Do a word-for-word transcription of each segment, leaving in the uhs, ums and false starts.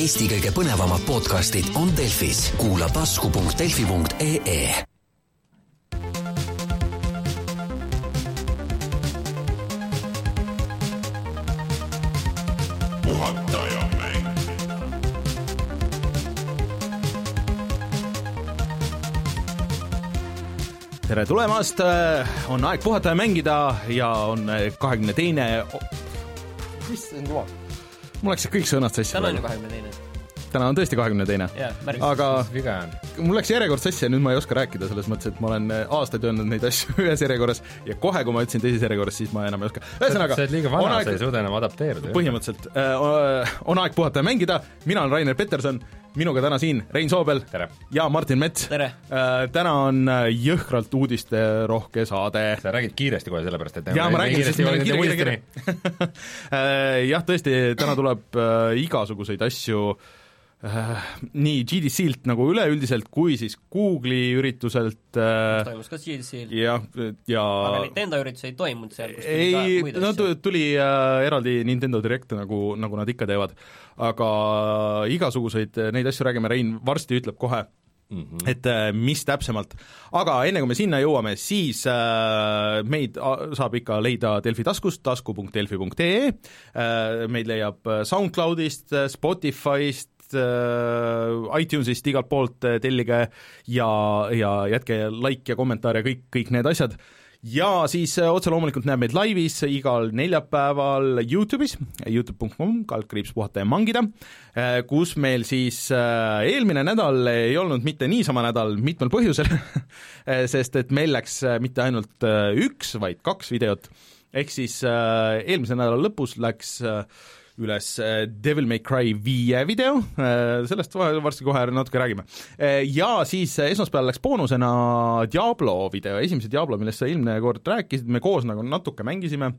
Eesti kõige põnevamad podcastid on Delfis. Kuula tasku punkt delfi punkt ee. Tere tulemast, on aeg puhata ja mängida ja on kahekümne teine mis on kuva? Mul läks kõik sõnad sassi. Täna on ju kahekümne teine. Täna on tõesti kahekümne teine. Yeah, aga mul läks järjekord sassi ja nüüd ma ei oska rääkida selles mõttes, et ma olen aastaid öelnud neid asju ühes järjekorras ja kohe, kui ma ütlesin teises järjekorras, siis ma enam ei oska. Ühesõnaga, sa oled liiga vana, aeg... sa ei suuda enam adapteeruda. Põhimõtteliselt äh, on aeg puhata ja mängida. Mina olen Rainer Peterson, minuga täna siin Rein Soobel. Tere. Ja Martin Mets. Tere. Äh, täna on jõhkralt uudiste rohke saade. Sa räägid kiiresti kohe sellepärast, et ja ma räägin, sest meil on kiire, kiire, kiire. Jah, tõesti, täna tuleb äh, igasuguseid asju äh, nii G D C-lt nagu üleüldiselt, kui siis Google'i ürituselt äh, toimus ka G D C-l. Ja, ja aga Nintendo üritus ei toimunud seal, kus ei, no tuli äh, eraldi Nintendo Direct, nagu, nagu nad ikka teevad, aga igasuguseid neid asju räägime, Rein varsti ütleb kohe, mm-hmm. et äh, mis täpsemalt. Aga enne kui me sinna jõuame, siis äh, meid saab ikka leida Delfi taskust, tasku punkt delfi punkt ee, äh, meid leiab SoundCloudist, Spotifyst, iTunesist, igalt poolt tellige ja, ja jätke like ja kommentaar ja kõik, kõik need asjad. Ja siis otse loomulikult näeb meid laivis igal neljapäeval YouTube'is, youtube punkt com, kaldkriips puhata ja mangida, kus meil siis eelmine nädal ei olnud mitte niisama nädal mitmel põhjusel, sest et meil läks mitte ainult üks, vaid kaks videot, ehk siis eelmise nädala lõpus läks üles Devil May Cry viie video, sellest varsti kohe natuke räägime. Ja siis esmaspäeval läks boonusena Diablo video, esimese Diablo, millest sa eelmine kord rääkisid, me koos nagu natuke mängisime,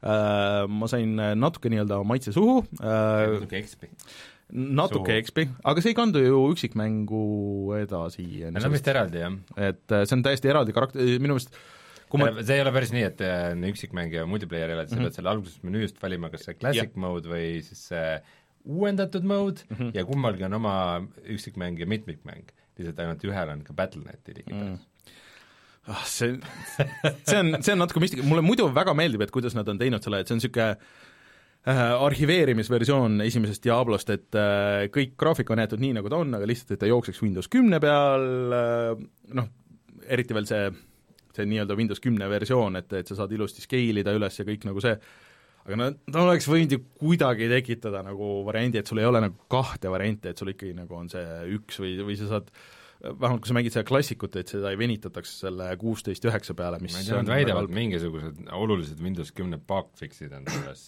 ma sain natuke nii-öelda maitse suhu. Natuke ekspi. Natuke ekspi, aga see ei kandu ju üksikmängu edasi. See on vist eraldi, jah. Et see on täiesti eraldi karakter, minu meelest Ma... see ei ole päris nii, et üksikmäng ja multiplayer elad, sa mm -hmm. pead selle alguses menüüst valima, kas see classic yeah. mode või siis see uuendatud mode mm -hmm. ja kummalgi on oma üksikmäng ja mitmikmäng, lihtsalt ainult ühel on ka Battle Neti ligipääs mm.. Ah, see, see on, see on natuke müstika, mulle muidu väga meeldib, et kuidas nad on teinud selle, et see on niisugune äh, arhiveerimisversioon esimesest Diablost, et äh, kõik graafik on jäetud nii, nagu ta on, aga lihtsalt, et ta jookseks Windows kümne peal äh,, noh, eriti veel see see nii-öelda Windows kümne versioon, et, et sa saad ilusti skeilida üles ja kõik nagu see, aga no ta oleks võinud ju kuidagi tekitada nagu variandi, et sul ei ole nagu kahte varianti, et sul ikkagi nagu on see üks või, või sa saad, vähemalt kui sa mängid seda klassikut, et seda ei venitatakse selle kuusteist üheksa peale, mis ma ei tea, nad väidavad mingisugused olulised Windows kümne bugfixid on selles,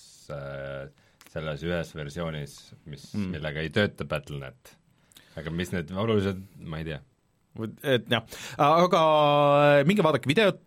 selles ühes versioonis, mis mm. millega ei tööta Battle dot net. Aga mis need olulised, ma ei tea. Et jah, aga minge vaadake videot,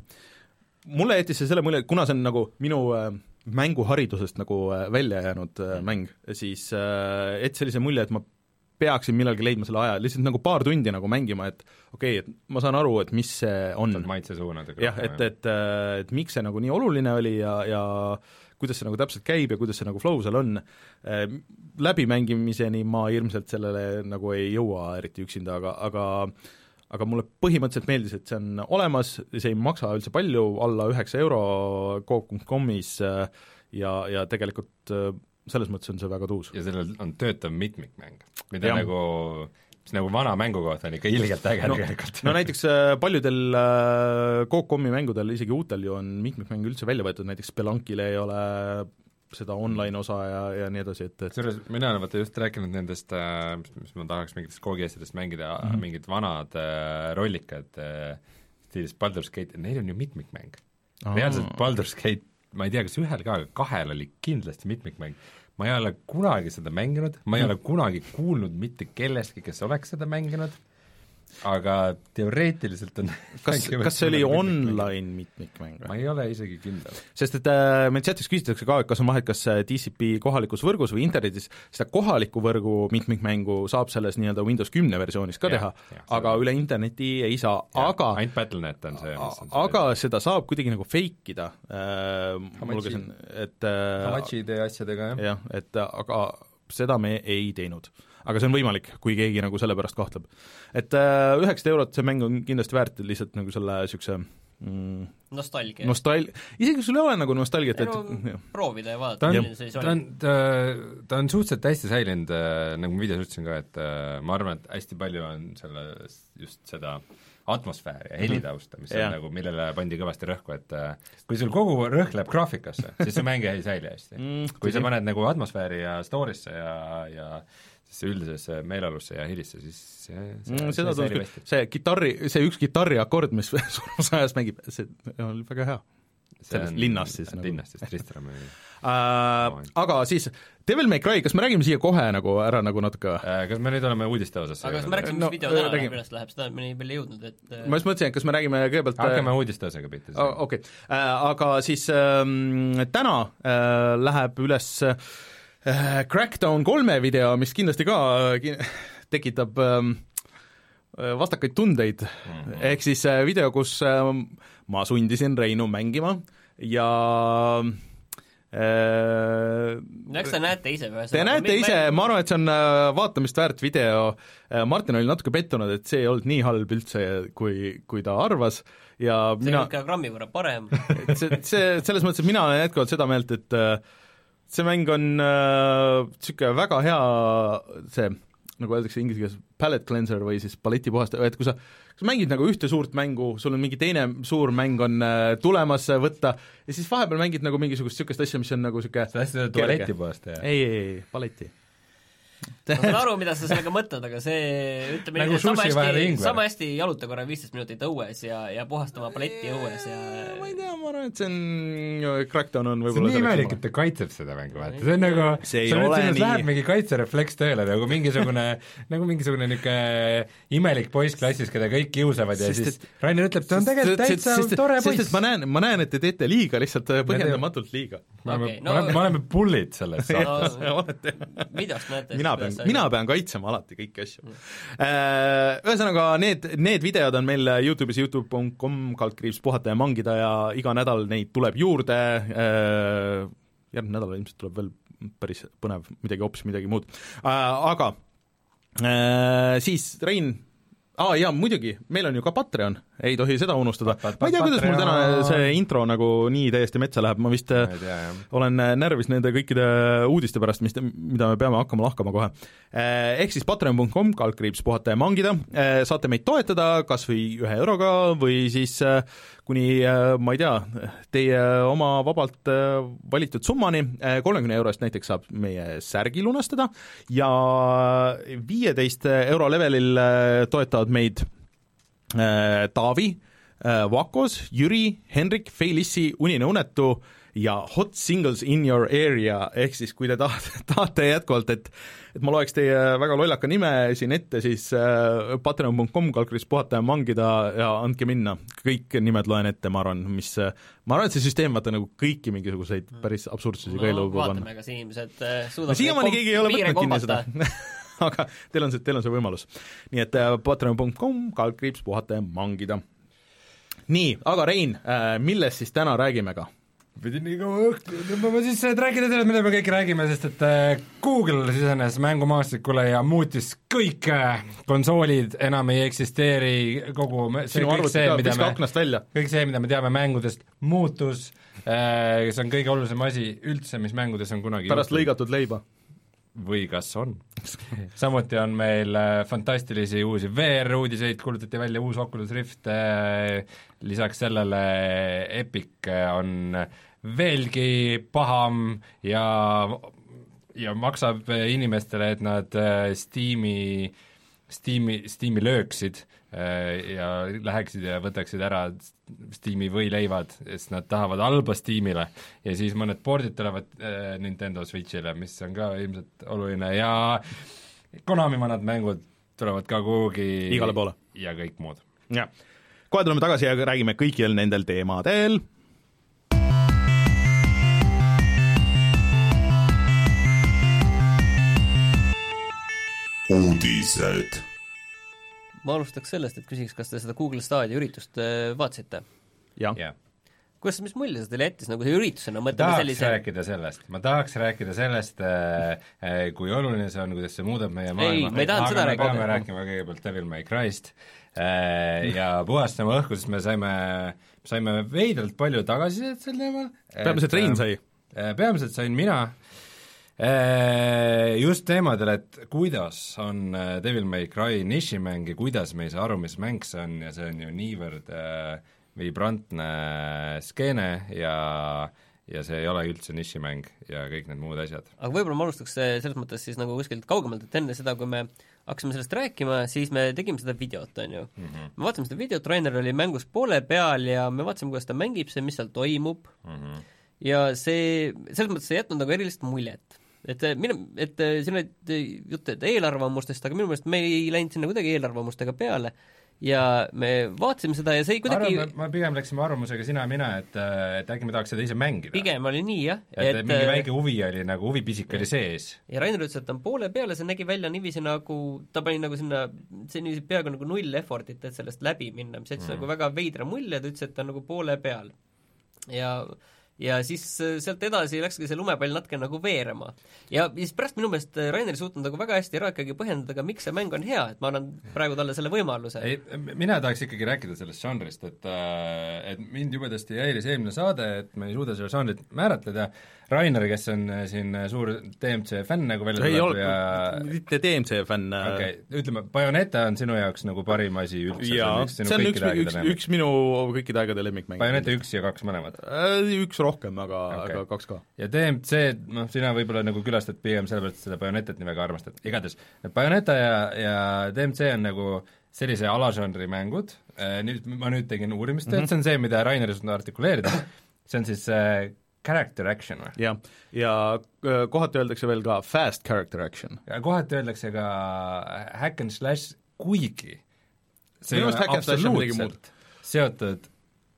mulle jättis see selle mulje, et kuna see on nagu minu mänguharidusest nagu välja jäänud mäng, siis et sellise mulje, et ma peaksin millalgi leidma selle aja, lihtsalt nagu paar tundi nagu mängima, et okei okay,, et ma saan aru, et mis see on. maitse suunad. jah, et, et, et miks see nagu nii oluline oli ja, ja kuidas see nagu täpselt käib ja kuidas see nagu flow seal on. Läbimängimiseni ma ilmselt sellele nagu ei jõua eriti üksinda, aga, aga aga mulle põhimõtteliselt meeldis, et see on olemas, see ei maksa üldse palju, alla üheksa euro coop punkt comis ja, ja tegelikult selles mõttes on see väga tuus. Ja sellel on töötav mitmikmäng, mida ja. nagu mis nagu vana mängu kohta on ikka ilgelt äge no, tegelikult. No näiteks paljudel coop punkt comi mängudel, isegi uutel ju on mitmikmäng üldse välja võetud, näiteks Spelunkile ei ole seda online osa ja, ja nii edasi, et, et Sures, mina olen vaata just rääkinud nendest, mis, mis ma tahaks mingitest koogiasjadest mängida mm, -hmm. mingid vanad äh, rollikad äh, stiilis Baldur's Gate, neil on ju mitmikmäng. Reaalselt Baldur's Gate, ma ei tea, kas ühel ka, aga kahel oli kindlasti mitmikmäng. Ma ei ole kunagi seda mänginud, ma ei mm. ole kunagi kuulnud mitte kellestki, kes oleks seda mänginud, aga teoreetiliselt on kas, kas see oli online mitmikmäng? Ma ei ole isegi kindel. Sest et äh, meil chatis küsitakse ka, et kas on vahet, kas D C P kohalikus võrgus või internetis, seda kohaliku võrgu mitmikmängu saab selles nii-öelda Windows kümne versioonis ka ja, teha, ja, aga üle interneti ei saa, ja, aga ainult Battle dot net on see, mis on aga see. Seda saab kuidagi nagu fake ida äh, Hamachi, et äh, Hamachide asjadega, jah. jah, et aga seda me ei teinud. Aga see on võimalik, kui keegi nagu selle pärast kahtleb. Et üheksasada eurot see mäng on kindlasti väärt lihtsalt nagu selle niisuguse mm, nostalgia. Nostal-, isegi kui sul ei ole nagu nostalgiat, et no, proovida ja vaadata. Ta on, ta on, ta, ta on suhteliselt hästi säilinud, nagu ma videos ütlesin ka, et ma arvan, et hästi palju on selle, just seda atmosfääri ja helitausta, mis on yeah. nagu, millele pandi kõvasti rõhku, et kui sul kogu rõhk läheb graafikasse, siis see mäng ei säili hästi mm,. kui sa paned nagu atmosfääri ja story'sse ja, ja siis üldisesse meeleolusse ja helisse, siis see, see, mm, seda see, see, see kitarri, see üks kitarri akord, mis surmas ajas mängib, see on väga hea. Sellest linnast siis. Linnast siis, Tristram uh, aga siis Devil May Cry, kas me räägime siia kohe nagu ära nagu natuke uh, kas me nüüd oleme uudiste osas? aga kas me räägime, mis no, video täna räägime. Millest läheb, seda me nii palju jõudnud, et ma just mõtlesin, kas me räägime kõigepealt hakkame uudiste osaga pihta uh, okei okay. uh, aga siis um, täna uh, läheb üles uh, Crackdown kolme video, mis kindlasti ka uh, tekitab um, vastakaid tundeid mm-hmm. ehk siis uh, video, kus uh, ma sundisin Reinu mängima ja äh, eks te näete ise või? Te näete ise, ma arvan, et see on vaatamist väärt video, Martin oli natuke pettunud, et see ei olnud nii halb üldse, kui, kui ta arvas ja see mina, on ikka grammi võrra parem see, see, selles mõttes, et mina olen jätkuvalt seda meelt, et see mäng on niisugune äh, väga hea see, nagu öeldakse inglise keeles, palette cleanser või siis paletipuhastaja, et kui sa, kui sa mängid nagu ühte suurt mängu, sul on mingi teine suur mäng on tulemas võtta ja siis vahepeal mängid nagu mingisugust niisugust asja, mis on nagu niisugune see hästi tualetipuhastaja? ei, ei, ei, paleti. ma saan aru, mida sa sellega mõtled, aga see ütleme nagu sama hästi, sama hästi jaluta korra viisteist minutit õues ja, ja puhastama paletti õues ja ma ei tea, ma arvan, et see on Crackdown on võib-olla see on nii imelik, et ta kaitseb seda mängu, vaata, see on nagu see ei ole nii läheb mingi kaitserefleks tööle, nagu mingisugune nagu mingisugune niisugune imelik poiss klassis, keda kõik kiusavad ja sest, siis Rainer ütleb, ta on tegelikult täitsa tore poiss. Sest ma näen, ma näen, et te teete liiga, lihtsalt põhjendamatult liiga. Okay, no, me oleme pullid selles saates. Videost näete mina pean, mina pean kaitsema alati kõiki asju mm.. Ühesõnaga, need, need videod on meil YouTube'is youtube punkt com kaldkriips puhata ja mangida ja iga nädal neid tuleb juurde, järgmine nädal ilmselt tuleb veel päris põnev, midagi hoopis midagi muud. Aga siis Rein, aa ah, jaa, muidugi, meil on ju ka Patreon, ei tohi seda unustada. Ma ei tea, kuidas mul täna see intro nagu nii täiesti metsa läheb, ma vist tea, olen närvis nende kõikide uudiste pärast, mis, mida me peame hakkama lahkama kohe. Ehk siis patreon punkt com kaldkriips puhata ja mangida, saate meid toetada kas või ühe euroga või siis kuni, ma ei tea, teie oma vabalt valitud summani, kolmekümne eurost näiteks saab meie särgi lunastada ja viieteist euro levelil toetavad meid äh, Taavi äh,, Vakos, Jüri, Henrik, Feilissi, Unine Unetu ja Hot Singles in your area, ehk siis kui te tahate, tahate jätkuvalt, et et ma loeks teie väga lollaka nime siin ette, siis äh, patreon punkt com kaldkriips puhata ja mangida ja andke minna. Kõik nimed loen ette, ma arvan, mis ma arvan, et see süsteem vaata nagu kõiki mingisuguseid päris absurdsusi no, ka elu panna. Vaatame, kas inimesed äh, suudab no, siiamaani keegi ei ole võtnud kinni seda aga teil on see, teil on see võimalus. Nii et äh, patreon punkt com kaldkriips puhata ja mangida. Nii, aga Rein, äh, millest siis täna räägime ka? Pidi nii kaua õhtu, ma siis räägida teile, mida me kõik räägime, sest et Google sisenes mängumaastikule ja muutis kõik konsoolid, enam ei eksisteeri kogu see, kõik, see, mida me, kõik see, mida me teame mängudest, muutus, kes on kõige olulisem asi üldse, mis mängudes on kunagi pärast juhtud. Lõigatud leiba. Või kas on. Samuti on meil fantastilisi uusi V R-uudiseid, kuulutati välja uus Oculus Rift, lisaks sellele Epic on veelgi paham ja, ja maksab inimestele, et nad Steam'i, Steam'i, Steam'i lööksid ja läheksid ja võtaksid ära Steam'i võileivad, sest nad tahavad halba Steam'ile ja siis mõned pordid tulevad äh, Nintendo Switch'ile, mis on ka ilmselt oluline ja Konami mõned mängud tulevad ka kuhugi igale poole ja kõik muud. Ja. Kohe tuleme tagasi ja räägime kõikidel nendel teemadel. Uudised. Ma alustaks sellest, et küsiks, kas te seda Google Stadia üritust vaatasite? Jah. Yeah. kuidas, mis mulje see teile jättis, nagu see üritusena mõtleme tahaks sellise... rääkida sellest, ma tahaks rääkida sellest, kui oluline see on, kuidas see muudab meie maailma. ei, me ei tahanud seda rääkida. peame rääkima kõigepealt Devil May Cry'st ja puhastama õhku, sest me saime, saime veidralt palju tagasisidet sel teemal. peamiselt Rein sai. Peamiselt sain mina just teemadel, et kuidas on Devil May Cry nišimäng ja kuidas me ei saa aru, mis mäng see on ja see on ju niivõrd vibrantne skeene ja ja see ei ole üldse nišimäng ja kõik need muud asjad. Aga võib-olla ma alustaks selles mõttes siis nagu kuskilt kaugemalt, et enne seda, kui me hakkasime sellest rääkima, siis me tegime seda videot, on ju. Mm-hmm. me vaatasime seda videot, Rainer oli mängus poole peal ja me vaatasime, kuidas ta mängib, see, mis seal toimub mm-hmm. ja see, selles mõttes ei jätnud nagu erilist muljet. Et minu, et siin olid jutt eelarvamustest, aga minu meelest me ei läinud sinna kuidagi eelarvamustega peale ja me vaatasime seda ja see ei kuidagi Arvan, ma pigem läksime arvamusega sina ja mina, et, et äkki me tahaks seda ise mängida. Pigem oli nii, jah. Et, et mingi väike huvi oli, nagu huvipisik oli sees. Ja Rainer ütles, et ta on poole peale, see nägi välja niiviisi nagu, ta pani nagu sinna, see niiviisi peaaegu nagu null effortit, et sellest läbi minna, mis jättis mm. nagu väga veidra mulje, ta ütles, et ta on nagu poole peal. Ja ja siis sealt edasi läkski see lumepall natuke nagu veerema. Ja siis pärast minu meelest Rainer suutnud nagu väga hästi ära ikkagi põhjendada, aga miks see mäng on hea, et ma annan praegu talle selle võimaluse. Ei, mina tahaks ikkagi rääkida sellest žanrist, et, et mind jubedasti jäiris eelmine saade, et me ei suuda selle žanrit määratleda. Rainer, kes on siin suur D M C fänn nagu välja tuleb ja mitte D M C fänn. Okay. Ütleme, Bayonetta on sinu jaoks nagu parim asi üldse. Jaa, see on üks, üks, üks minu kõikide aegade lemmikmäng. Bayonetta üks ja kaks mõlemad? Üks rohkem, aga, okay. aga kaks ka. Ja D M C, noh, sina võib-olla nagu külastad pigem sellepärast seda Bayonettat nii väga armastad. Igatahes, Bayonetta ja, ja D M C on nagu sellise alažanri mängud, nüüd ma nüüd tegin uurimistööd mm, -hmm. see on see, mida Rainer ei suutnud artikuleerida, see on siis äh, character action või? jah, ja kohati öeldakse veel ka fast character action. ja kohati öeldakse ka hack and slash, kuigi see on absoluutselt seotud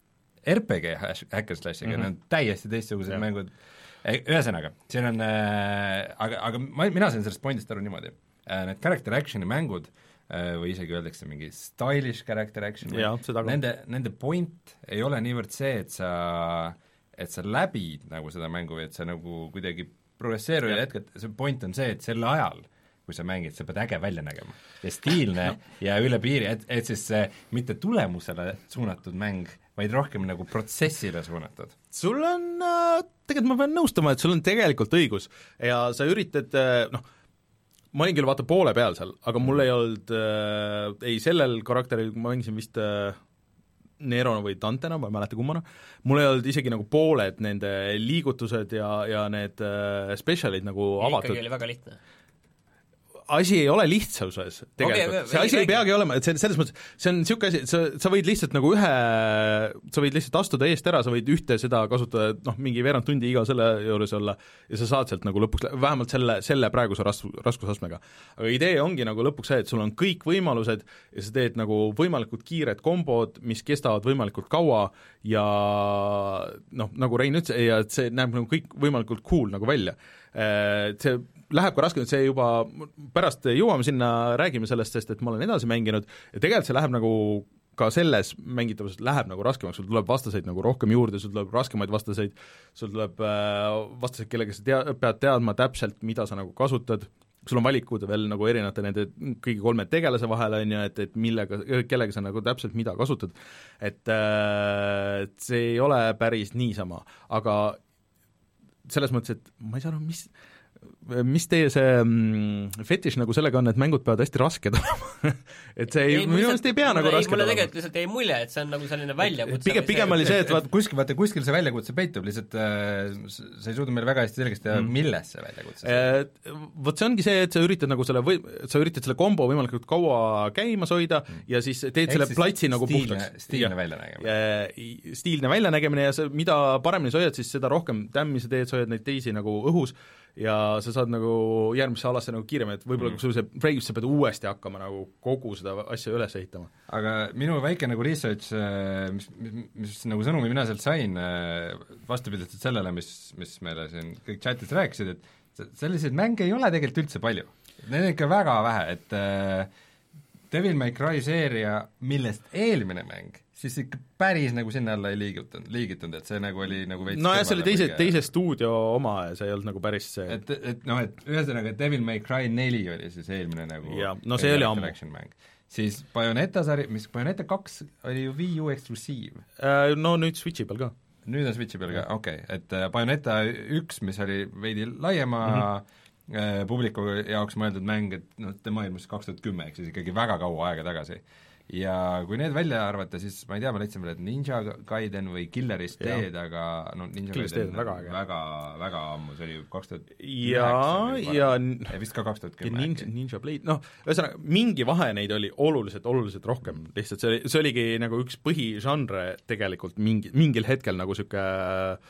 R P G hack and slashiga mm, -hmm. need on täiesti teistsugused ja. mängud. Ühesõnaga, siin on äh, aga, aga ma, mina sain sellest pointist aru niimoodi äh,, need character action'i mängud äh, või isegi öeldakse mingi stylish character action, ja, nende, nende point ei ole niivõrd see, et sa et sa läbid nagu seda mängu, et sa nagu kuidagi progresseeru ja hetked, see point on see, et sel ajal, kui sa mängid, sa pead äge välja nägema. Ja stiilne no. ja üle piiri, et, et siis see mitte tulemusele suunatud mäng, vaid rohkem nagu protsessile suunatud. Sul on, tegelikult ma pean nõustama, et sul on tegelikult õigus ja sa üritad, noh, ma olin küll vaata poole peal seal, aga mul ei olnud äh, ei sellel karakteril, ma mängisin vist äh, Nerona või Dantena, ma ei mäleta kummana, mul ei olnud isegi nagu pooled nende liigutused ja, ja need äh, specialid nagu ja avatud. Ikkagi oli väga lihtne. Asi ei ole lihtsuses tegelikult okay,, see asi ei peagi olema, et see, selles mõttes, see on niisugune asi, et sa, sa võid lihtsalt nagu ühe, sa võid lihtsalt astuda eest ära, sa võid ühte seda kasutada, noh, mingi veerand tundi iga selle juures olla ja sa saad sealt nagu lõpuks, vähemalt selle, selle praeguse ras-, raskusastmega. Aga idee ongi nagu lõpuks see, et sul on kõik võimalused ja sa teed nagu võimalikult kiired kombod, mis kestavad võimalikult kaua ja noh, nagu Rein ütles, ja et see näeb nagu kõik võimalikult cool nagu välja. See läheb ka raske, see juba, pärast jõuame sinna, räägime sellest, sest et ma olen edasi mänginud ja tegelikult see läheb nagu ka selles mängitavuses läheb nagu raskemaks, sul tuleb vastaseid nagu rohkem juurde, sul tuleb raskemaid vastaseid, sul tuleb vastaseid, kellega sa tea, pead teadma täpselt, mida sa nagu kasutad, sul on valikud veel nagu erinevate nende kõigi kolme tegelase vahel, on ju, et, et millega, kellega sa nagu täpselt mida kasutad, et äh, see ei ole päris niisama, aga selles mõttes, et ma ei saa aru, mis mis teie see mm, fetiš nagu sellega on, et mängud peavad hästi rasked olema et see ei, ei, minu meelest ei pea nagu rasked olema. Mulle tegelikult lihtsalt ei mulje, et see on nagu selline väljakutse. Pigem, pigem oli see, et vaat kuskil, vaata kuskil see väljakutse peitub, lihtsalt äh, sa ei suuda meile väga hästi selgeks teha mm., milles see väljakutse äh, vot see ongi see, et sa üritad nagu selle või, sa üritad selle kombo võimalikult kaua käimas hoida mm. ja siis teed Ehk selle platsi nagu stiilne, puhtaks. Stiilne väljanägemine. Stiilne väljanägemine ja sa, mida paremini sa hoiad, siis seda rohkem tämmi sa teed, sa hoiad neid teisi nagu õhus ja sa saad nagu järgmisse alasse nagu kiiremini, et võib-olla mm. kui sul see break, sa pead uuesti hakkama nagu kogu seda asja üles ehitama. Aga minu väike nagu research, mis, mis, mis nagu sõnumi mina sealt sain, vastupidiselt sellele, mis, mis meile siin kõik chatis rääkisid, et selliseid mänge ei ole tegelikult üldse palju. Need on ikka väga vähe, et äh, Devil May Cry seeria, millest eelmine mäng siis ikka päris nagu sinna alla ei liigitunud, liigitunud, et see nagu oli nagu veits no jah, see oli teise, teise stuudio oma ja see ei olnud nagu päris see et, et noh, et ühesõnaga Devil May Cry neli oli siis eelmine nagu ja, no see oli ammu. Siis Bayonetta sari, mis Bayonetta kaks oli ju Wii U eksklusiiv äh,. No nüüd Switchi peal ka. Nüüd on Switchi peal ka, okei okay., et Bayonetta üks, mis oli veidi laiema mm-hmm. äh, publiku jaoks mõeldud mäng, et noh, tema ilmus kaks tuhat kümme, ehk siis ikkagi väga kaua aega tagasi. Ja kui need välja arvata, siis ma ei tea, ma leidsin veel, et Ninja Gaiden või Killerist teed, aga no Ninja Killerist Gaiden väga, väga, väga ammu, see oli kaks tuhat ja, ja vist ka kaks tuhat kümme Ninja, Ninja Blade, noh, ühesõnaga mingi vahe neid oli oluliselt, oluliselt rohkem, lihtsalt see oli, see oligi nagu üks põhižanre tegelikult mingi, mingil hetkel nagu niisugune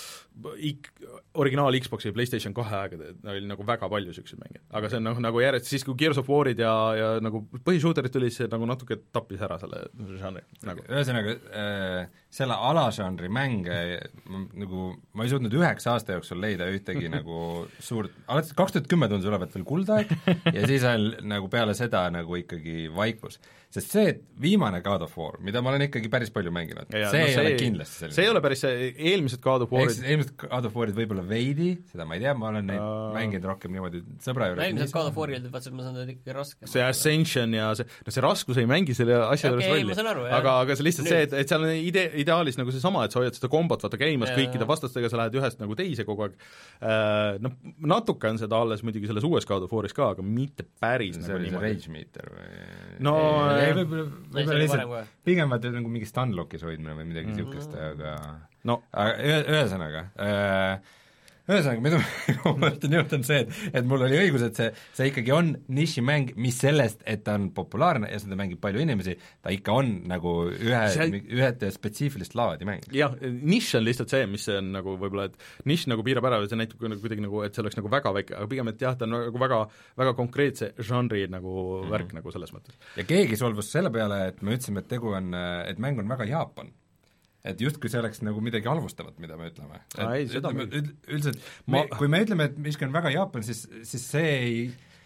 Ik-, originaal Xboxi ja PlayStation kahe aegade oli nagu väga palju niisuguseid mänge, aga see on nagu, nagu järjest, siis kui Gears of Warid ja, ja nagu põhishooterid tuli, see nagu natuke tappis ära selle žanri nagu. Ühesõnaga äh, selle alažanri mänge nagu ma ei suutnud üheksa aasta jooksul leida ühtegi nagu suurt, alates kaks tuhat kümme tundus olevat veel kuldaeg ja siis on nagu peale seda nagu ikkagi vaikus. Sest see, et viimane God of War, mida ma olen ikkagi päris palju mänginud, ja, see no, ei see ole kindlasti selline. See ei ole päris see, eelmised God of Warid eelmised God of Warid võib-olla veidi, seda ma ei tea, ma olen neid uh... mänginud rohkem niimoodi sõbra juures. Eelmised God of Warid, vaatasid, ma saan seda ikkagi raske. See Ascension ja see, no see raskus ei mängi selle asja juures okay, rolli, aga, aga see lihtsalt Nüüd. see, et, et seal on ide, ideaalis nagu see sama, et sa hoiad seda kombot, vaata käimas ja, kõikide vastastega, sa lähed ühest nagu teise kogu aeg. Noh, natuke on seda alles muidugi selles uues God of Waris ka, aga mitte päris see nagu oli niimoodi. Rage Meter või? No ei, võib-olla võib-olla lihtsalt pigem vaata nagu mingi Stunlockis hoidmine või midagi niisugust mm., aga no aga ühesõnaga äh, ühesõnaga, mida ma mõtlen jõud on see, et, et mul oli õigus, et see, see ikkagi on nišimäng, mis sellest, et ta on populaarne ja seda mängib palju inimesi, ta ikka on nagu ühe see..., ühed spetsiifilist laadi mäng. jah, nišš on lihtsalt see, mis see on nagu võib-olla, et nišš nagu piirab ära, see näitab kuidagi nagu, et see oleks nagu väga väike, aga pigem, et jah, ta on nagu väga, väga konkreetse žanri nagu mm-hmm. värk nagu selles mõttes. Ja keegi solvus selle peale, et me ütlesime, et tegu on, et mäng on väga Jaapan. Et justkui see oleks nagu midagi halvustavat, mida me ütleme. Ai, seda ütleme, üldiselt, me, ma... kui me ütleme, et miski on väga Jaapan, siis, siis see ei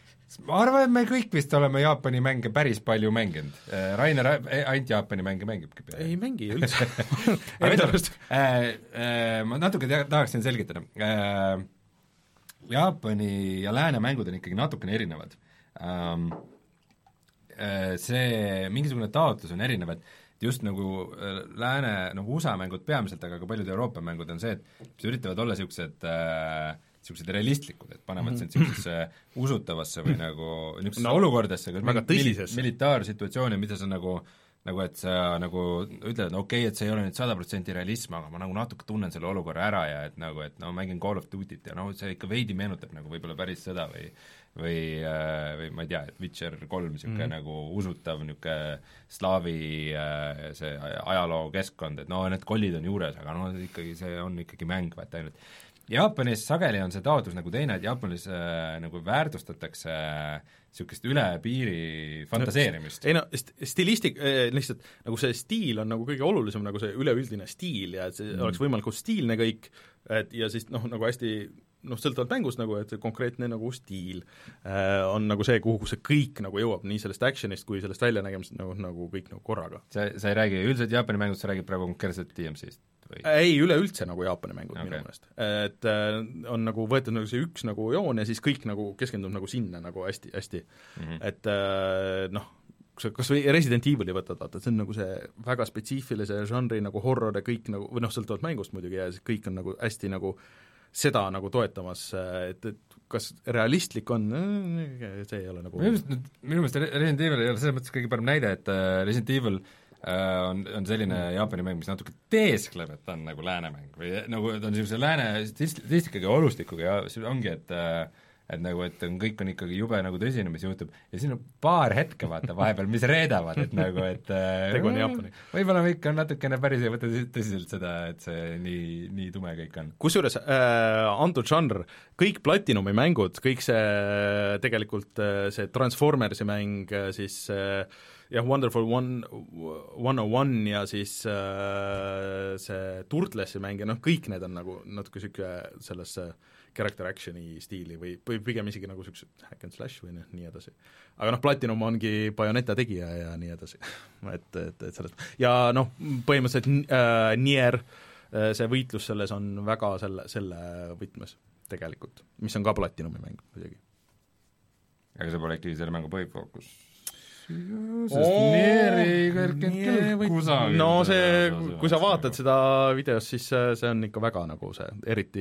ma arvan, et me kõik vist oleme Jaapani mänge päris palju mänginud. Rainer ainult Jaapani mänge mängibki peale. Ei mängi üldse. äh, äh, ma natuke te- tahaksin selgitada. Äh, Jaapani ja lääne mängud on ikkagi natukene erinevad. Ähm, äh, see mingisugune taotlus on erinev, et just nagu lääne, nagu U S A mängud peamiselt, aga ka paljud Euroopa mängud on see, et mis üritavad olla niisugused äh, niisugused realistlikud, et panevad sind niisugusesse usutavasse või nagu niisugusesse no, olukordesse, väga tõsises militaarsituatsiooni, mida sa nagu nagu et sa nagu ütled, okei okay,, et see ei ole nüüd sada protsenti realism, aga ma nagu natuke tunnen selle olukorra ära ja et nagu, et no mängin Call of Duty't ja no see ikka veidi meenutab nagu võib-olla päris seda või või, või ma ei tea, et Witcher kolm niisugune mm. nagu usutav niisugune slaavi see ajaloo keskkond, et no need kollid on juures, aga no ikkagi see on ikkagi mäng, vaata ainult. Jaapanis sageli on see taotlus nagu teine, et Jaapanis äh, nagu väärtustatakse niisugust üle piiri fantaseerimist. ei no, st- stilistik, äh, lihtsalt nagu see stiil on nagu kõige olulisem, nagu see üleüldine stiil ja et see mm. oleks võimalikult stiilne kõik, et ja siis noh, nagu hästi noh, sõltuvalt mängust nagu, et see konkreetne nagu stiil äh, on nagu see, kuhu see kõik nagu jõuab, nii sellest actionist kui sellest väljanägemisest nagu, nagu kõik nagu korraga. sa, sa ei räägi üldiselt Jaapani mängust, sa räägid praegu konkreetselt D M C-st? Või? Ei, üleüldse nagu Jaapani mängud okay. minu meelest. Et äh, on nagu võetud nagu see üks nagu joon ja siis kõik nagu keskendub nagu sinna nagu hästi, hästi mm-hmm. et äh, noh, kas või Resident Evil'i võtad, vaata, et see on nagu see väga spetsiifilise žanri nagu horror ja kõik nagu, või noh, sõltuvalt mängust muidugi ja kõik on nagu hästi nagu seda nagu toetamas, et, et kas realistlik on, see ei ole nagu minu meelest, minu meelest Resident Evil ei ole selles mõttes kõige parem näide, et Resident Evil äh, on, on selline Jaapani mäng, mis natuke teeskleb, et ta on nagu lääne mäng või nagu ta on niisuguse lääne statistikaga ja olustikuga ja see ongi, et äh, et nagu, et on, kõik on ikkagi jube nagu tõsine, mis juhtub, ja siin on paar hetke, vaata, vahepeal, mis reedavad, et nagu, et tegu on Jaapani. Võib-olla me ikka on natukene päris ei võta tõsiselt seda, et see nii, nii tume kõik on. Kusjuures äh, antud žanr, kõik Platinumi mängud, kõik see tegelikult see Transformersi mäng, siis äh, jah, Wonderful One, One oh One ja siis äh, see Turtlesi mäng ja noh, kõik need on nagu natuke niisugune sellesse character action'i stiili või, või pigem isegi nagu niisuguse hack and slash või nii edasi. aga noh, Platinum ongi Bayoneta tegija ja nii edasi et, et, et sellest ja noh, põhimõtteliselt äh, Nier, see võitlus selles on väga selle, selle võtmes tegelikult, mis on ka Platinumi mäng muidugi. aga see pole ikkagi selle mängu põhifookus? sest Nier ei kerkinud küll kusagil. no see, kui sa vaatad seda videost, siis see on ikka väga nagu see, eriti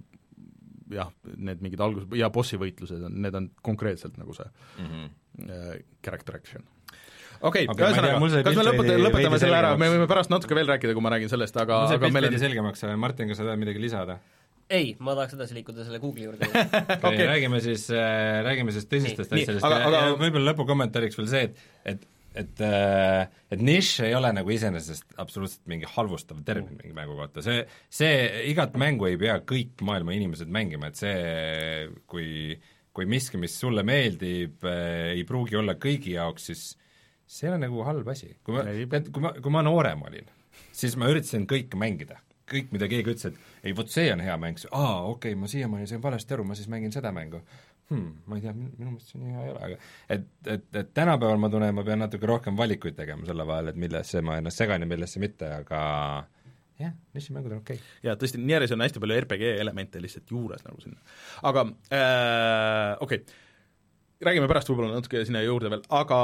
jah, need mingid algus- ja bossi võitlused, need on konkreetselt nagu see mm-hmm. character action. okei okay, okay, ühesõnaga, kas me lõpeta, lõpetame selle ära, me võime pärast natuke veel rääkida, kui ma räägin sellest, aga mul see pilt veidi on... selgemaks, Martin, kas sa tahad midagi lisada? ei, ma tahaks edasi liikuda selle Google'i juurde. okay, okay. Räägime siis, räägime siis tõsistest asjadest ja, aga... ja võib-olla lõpukommentaariks veel see, et, et et, et nišš ei ole nagu iseenesest absoluutselt mingi halvustav termin mingi mängu kohta, see, see igat mängu ei pea kõik maailma inimesed mängima, et see, kui, kui miski, mis sulle meeldib, ei pruugi olla kõigi jaoks, siis see ei ole nagu halb asi. Kui ma, kui ma, kui ma noorem olin, siis ma üritasin kõike mängida. Kõik, mida keegi ütles, et ei, vot see on hea mäng, aa, okei okay,, ma siiamaani sain valesti aru, ma siis mängin seda mängu. Hmm, ma ei tea, minu mõttes see nii hea ei ole, aga et, et, et tänapäeval ma tunnen, ma pean natuke rohkem valikuid tegema selle vahel, et millesse ma ennast segan ja millesse mitte, aga jah, nišimängud on okei okay.. jaa, tõesti, Nieris on hästi palju R P G elemente lihtsalt juures nagu sinna. aga äh, okei okay., räägime pärast võib-olla natuke sinna juurde veel, aga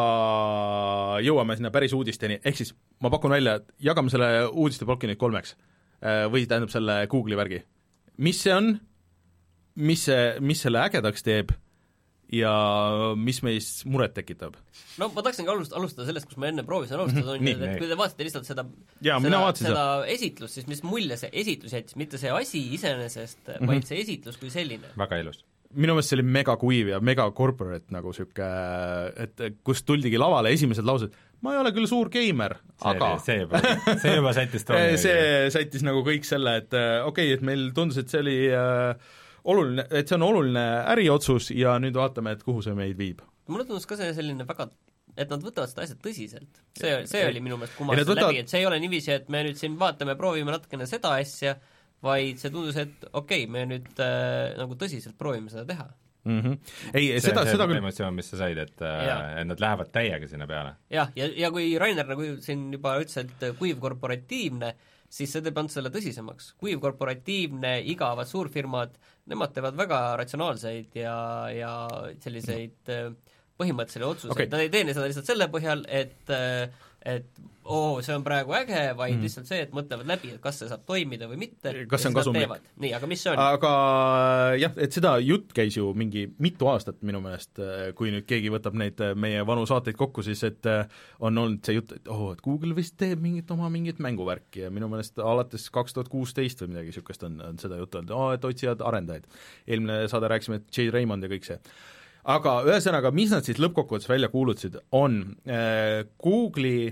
jõuame sinna päris uudisteni, ehk siis ma pakun välja, et jagame selle uudiste ploki nüüd kolmeks või tähendab selle Google'i värgi. Mis see on, mis, see, mis selle ägedaks teeb ja mis meis muret tekitab? No ma tahaksingi alust, alustada sellest, kus ma enne proovisin alustada, on nii, et kui te vaatate lihtsalt seda, ja, seda, seda, seda esitlust, siis mis mulje see esitlus jättis, mitte see asi iseenesest, mm-hmm. vaid see esitlus kui selline. Väga ilus. Minu meelest see oli mega kuiv ja mega corporate nagu siuke, et kus tuldigi lavale esimesed laused, ma ei ole küll suur geimer, aga see juba, see juba sättis tooni. see sättis nagu kõik selle, et okei okay,, et meil tundus, et see oli äh, oluline, et see on oluline äriotsus ja nüüd vaatame, et kuhu see meid viib. Mulle tundus ka see selline väga, et nad võtavad seda asja tõsiselt. See, see oli minu meelest kummast võtavad... läbi, et see ei ole niiviisi, et me nüüd siin vaatame, proovime natukene seda asja, vaid see tundus, et okei okay,, me nüüd äh, nagu tõsiselt proovime seda teha. Mm-hmm. Ei, see seda, on see seda küll... emotsioon, mis sa said, et, et nad lähevad täiega sinna peale. jah, ja, ja kui Rainer nagu siin juba ütles, et kuiv korporatiivne, siis see teeb anda selle tõsisemaks. Kuiv korporatiivne, igavad suurfirmad, nemad teevad väga ratsionaalseid ja, ja selliseid põhimõttelisi otsuseid okay., nad ei teene seda lihtsalt selle põhjal, et et oo, see on praegu äge, vaid mm. lihtsalt see, et mõtlevad läbi, et kas see saab toimida või mitte, kas see on kasumlik. Nii, aga mis see on? Aga jah, et seda jutt käis ju mingi mitu aastat minu meelest, kui nüüd keegi võtab neid meie vanu saateid kokku, siis et on olnud see jutt, et oh, et Google vist teeb mingit oma mingit mänguvärki ja minu meelest alates kaks tuhat kuusteist või midagi niisugust on, on seda juttu olnud, oh, et otsivad arendajaid. Eelmine saade rääkisime, et Jade Raymond ja kõik see. Aga ühesõnaga, mis nad siis lõppkokkuvõttes välja kuulutasid, on äh, Google'i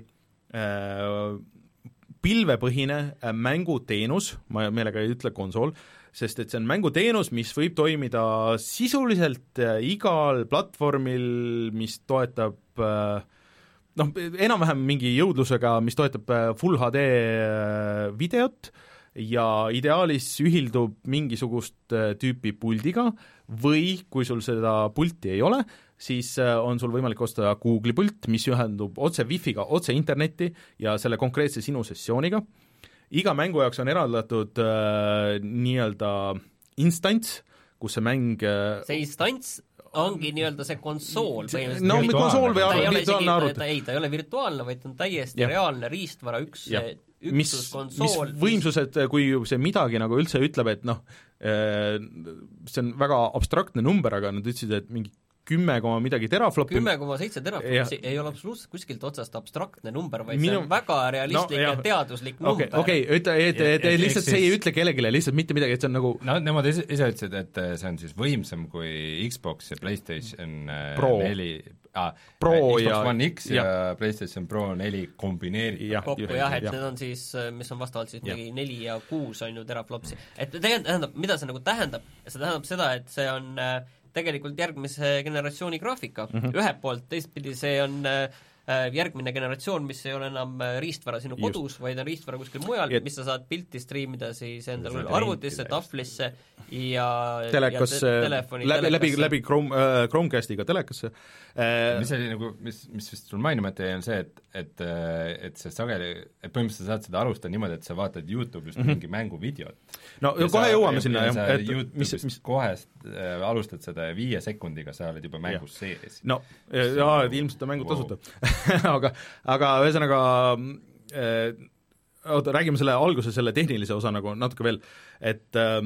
äh, pilvepõhine äh, mänguteenus, ma meelega ei ütle konsool, sest et see on mänguteenus, mis võib toimida sisuliselt äh, igal platvormil, mis toetab äh, noh, enam-vähem mingi jõudlusega, mis toetab äh, Full H D äh, videot ja ideaalis ühildub mingisugust äh, tüüpi puldiga, või kui sul seda pulti ei ole, siis on sul võimalik osta Google'i pult, mis ühendub otse Wi-Figa, otse internetti ja selle konkreetse sinu sessiooniga. Iga mängu jaoks on eraldatud äh, nii-öelda instants, kus see mäng äh, see instants ongi nii-öelda see konsool põhimõtteliselt. No konsool või virtuaalne arvuti. Ei, ta ei ole virtuaalne, vaid on täiesti ja. reaalne riistvara üks ja. Mis, mis võimsused, kui see midagi nagu üldse ütleb, et noh, see on väga abstraktne number, aga nad ütlesid, et mingi kümme koma midagi teraflopi kümme koma seitse teraflopsi ei ole absoluutselt kuskilt otsast abstraktne number, vaid Minu... see on väga realistlik no, ja teaduslik number. Okei, okay, ütle, et, et, et lihtsalt see ei ütle kellelegi, lihtsalt mitte midagi, et see on nagu no nemad ise, ise ütlesid, et see on siis võimsam kui Xbox ja PlayStation Pro. neli ah, Pro Xbox ja One X ja, ja PlayStation Pro neli kombineeritud ja, kokku jah, et ja. need on siis, mis on vastavalt siis mingi neli ja kuus on ju teraflopsi. Et tähendab, mida see nagu tähendab? See tähendab seda, et see on tegelikult järgmise generatsiooni graafika mm. -hmm. Ühelt poolt, teistpidi see on järgmine generatsioon, mis ei ole enam riistvara sinu kodus, vaid on riistvara kuskil mujal, et... mis sa saad pilti striimida siis endale arvutisse, tahvlisse ja telekas, ja te telefoni läbi, läbi, läbi Chrome, äh, Chromecastiga telekasse äh, mis oli nagu, mis, mis vist sul mainimata jäi, on see, et, et, et see sageli, et põhimõtteliselt sa saad seda alustada niimoodi, et sa vaatad YouTube'ist mm -hmm. mingi mänguvideot. No ja kohe sa, jõuame sinna, jah, et YouTube'ist mis... kohe äh, alustad seda ja viie sekundiga sa oled juba mängus ja. sees. No jaa, et ilmselt on mängud wow. tasuta aga, aga ühesõnaga äh, oota, räägime selle alguse, selle tehnilise osa nagu natuke veel, et äh,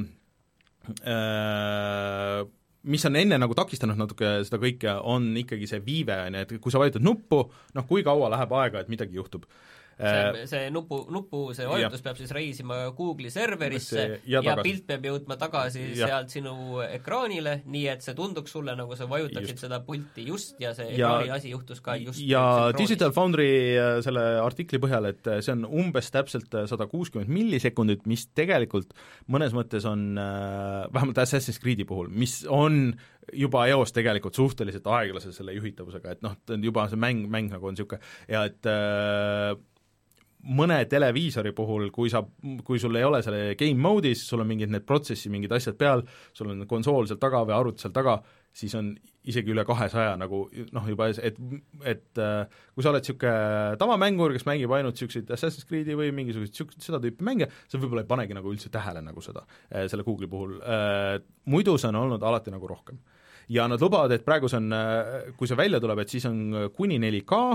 äh, mis on enne nagu takistanud natuke seda kõike, on ikkagi see viive, on ju, et kui sa vajutad nuppu, noh kui kaua läheb aega, et midagi juhtub. see, see nupu, nupu, see vajutus ja. peab siis reisima Google'i serverisse ja, ja pilt peab jõudma tagasi ja. sealt sinu ekraanile, nii et see tunduks sulle, nagu sa vajutaksid just. seda pulti just ja see ja, ekraani asi juhtus ka just ja Digital Foundry selle artikli põhjal, et see on umbes täpselt sada kuuskümmend millisekundit, mis tegelikult mõnes mõttes on vähemalt Assassin's Creed'i puhul, mis on juba eos tegelikult suhteliselt aeglase selle juhitavusega, et noh, juba see mäng, mäng nagu on niisugune ja et äh, mõne televiisori puhul, kui sa, kui sul ei ole selle game mode'is, sul on mingid need protsessi, mingid asjad peal, sul on konsool seal taga või arvuti seal taga, siis on isegi üle kahesaja nagu noh, juba et, et kui sa oled niisugune tavamängur, kes mängib ainult niisuguseid Assassin's Creed'i või mingisuguseid seda tüüpi mänge, sa võib-olla ei panegi nagu üldse tähele nagu seda, selle Google'i puhul. Muidu see on olnud alati nagu rohkem. Ja nad lubavad, et praegu see on, kui see välja tuleb, et siis on kuni neli K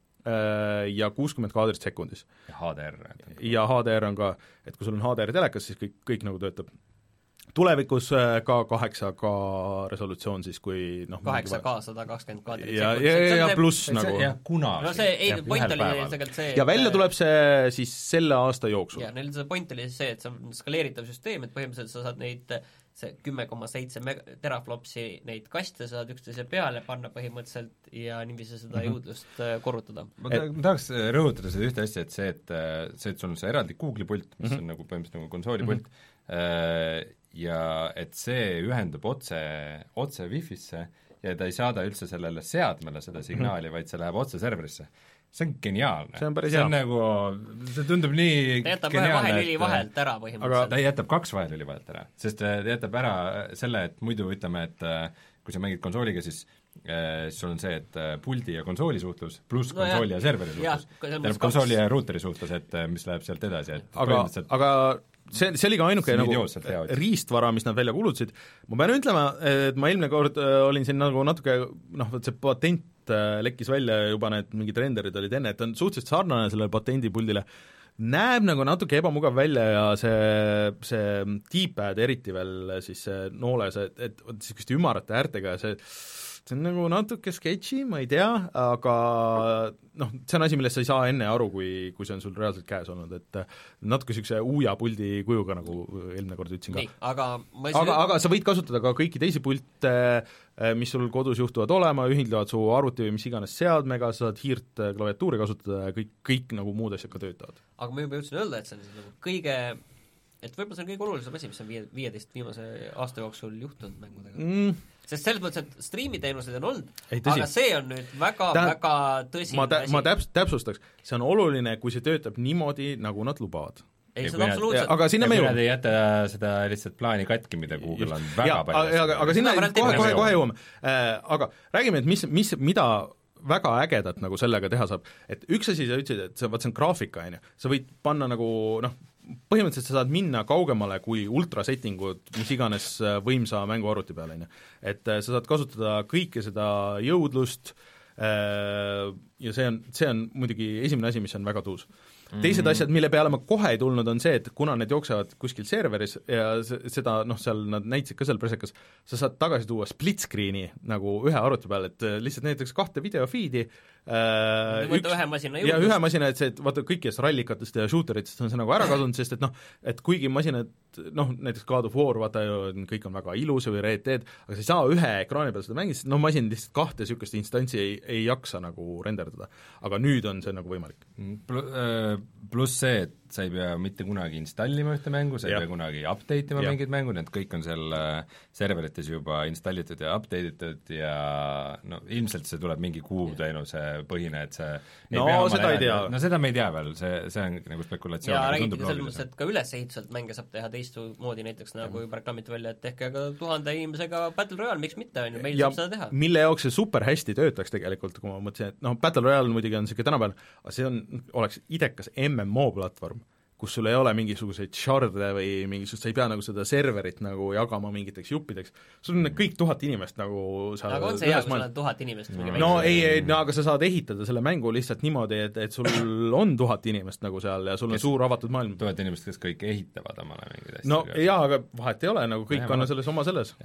ja kuuskümmend kaadrit sekundis. Ja H D R. Ja H D R on ka, et kui sul on H D R telekas, siis kõik, kõik nagu töötab. Tulevikus ka kaheksa K resolutsioon siis, kui noh kaheksa K sada kakskümmend kaadrit ja, ja, ja, ja pluss nagu ja kuna no see, ei, point oli tegelikult see ja välja tuleb see siis selle aasta jooksul. Ja neil see point oli see, et see on skaleeritav süsteem, et põhimõtteliselt sa saad neid see kümme koma seitse teraflopsi neid kaste saad üksteise peale panna põhimõtteliselt ja niiviisi seda mm-hmm. jõudlust korrutada. Ma, ta, ma tahaks rõhutada seda ühte asja, et see, et see, et sul on see eraldi Google'i pult, mis mm-hmm. on nagu põhimõtteliselt nagu konsooli pult mm-hmm. ja et see ühendub otse, otse Wi-Fi'sse ja ta ei saada üldse sellele seadmele seda signaali, mm-hmm. vaid see läheb otse serverisse. See on geniaalne. See on päris see hea. On nagu, see tundub nii ta jätab ühe vahelüli vahelt ära põhimõtteliselt. Aga ta jätab kaks vahelüli vahelt ära, sest ta jätab ära selle, et muidu ütleme, et kui sa mängid konsooliga, siis siis sul on see, et puldi ja konsooli suhtlus pluss no konsooli ja, ja serveri suhtlus. Tähendab konsooli ja ruuteri suhtlus, et mis läheb sealt edasi. Et aga, aga see, see oli ka ainuke nagu riistvara, mis nad välja kuulutasid. Ma pean ütlema, et ma eelmine kord olin siin nagu natuke, noh, see patent lekkis välja juba, need mingid renderid olid enne, et on suhteliselt sarnane sellele patendipuldile, näeb nagu natuke ebamugav välja ja see, see D-pad eriti veel siis see nooles, et, et niisuguste ümarate äärtega ja see see on nagu natuke sketši, ma ei tea, aga noh, see on asi, millest sa ei saa enne aru, kui, kui see on sul reaalselt käes olnud, et natuke niisuguse uuja puldi kujuga, nagu eelmine kord ütlesin ka. Nii, aga, ma aga, aga, aga sa võid kasutada ka kõiki teisi pilte, mis sul kodus juhtuvad olema, ühildavad su arvuti või mis iganes seadmega, sa saad hiirt klaviatuuri kasutada ja kõik, kõik nagu muud asjad ka töötavad. Aga ma juba jõudsin öelda, et see on nagu kõige et võib-olla see on kõige olulisem asi, mis on viie, viieteist viimase aasta jooksul juhtunud mängudega mm.. sest selles mõttes, et striimiteenused on olnud, aga see on nüüd väga, Tähend, väga tõsine ma tä-, asi. Ma täps-, täpsustaks, see on oluline, kui see töötab niimoodi, nagu nad lubavad. Ei, see on absoluutselt. Aga sinna me jõuame. Ei jäta seda lihtsalt plaani katki, mida Google on väga ja, palju. Aga, aga sinna kohe, kohe, kohe jõuame. Äh, aga räägime, et mis, mis, mida väga ägedat nagu sellega teha saab. Et üks asi sa ütlesid, et see, vaat see on graafika, on ju. Sa võid panna nagu, noh, põhimõtteliselt sa saad minna kaugemale kui ultrasettingud, mis iganes võimsa mänguarvuti peale, on ju. Et sa saad kasutada kõike seda jõudlust äh, ja see on, see on muidugi esimene asi, mis on väga tuus. Teised mm-hmm. asjad, mille peale ma kohe ei tulnud, on see, et kuna need jooksevad kuskil serveris ja seda, noh, seal nad näitasid ka seal presekas, sa saad tagasi tuua split screen'i nagu ühe arvuti peal, et lihtsalt näiteks kahte videofiidi äh, üks, ühe masina ja ühe masina, et see, et vaata kõikidest rallikatest ja shooteritest on see nagu ära kadunud, sest et noh, et kuigi masinad, noh, näiteks God of War, vaata ju, kõik on väga ilus või Red Dead, aga sa ei saa ühe ekraani peal seda mängida, sest noh, masin lihtsalt kahte niisugust instantsi ei, ei jaksa nagu renderdada. Aga nüüd on see nagu võimalik. Pl- äh, pluss see, et sa ei pea mitte kunagi installima ühte mängu, sa ei ja. pea kunagi update ima mingid mängud, need kõik on seal serverites juba installitud ja update itud ja no ilmselt see tuleb mingi kuuteenuse põhine, et see no seda ei tea. No seda me ei tea veel, see, see on nagu spekulatsioon. ja räägiti ka selles mõttes, et ka ülesehituselt mänge saab teha teistmoodi, näiteks nagu juba reklaamiti välja, et tehke ka tuhande inimesega Battle Royale, miks mitte, on ju, meil ja saab seda teha. Mille jaoks see super hästi töötaks tegelikult, kui ma mõtlesin, et noh, Battle Royale muidugi on niisugune tänapäeval, aga see on, oleks idekas M M O-platvorm, kus sul ei ole mingisuguseid shard'e või mingisugust, sa ei pea nagu seda serverit nagu jagama mingiteks juppideks, sul on kõik tuhat inimest nagu sa aga on see hea, kui sul on tuhat inimest? no, no ei, ei, no aga sa saad ehitada selle mängu lihtsalt niimoodi, et, et sul on tuhat inimest nagu seal ja sul on kes, suur avatud maailm. tuhat inimest, kes kõik ehitavad omale mingid asja. no aga... jaa, aga vahet ei ole, nagu kõik on selles oma selles.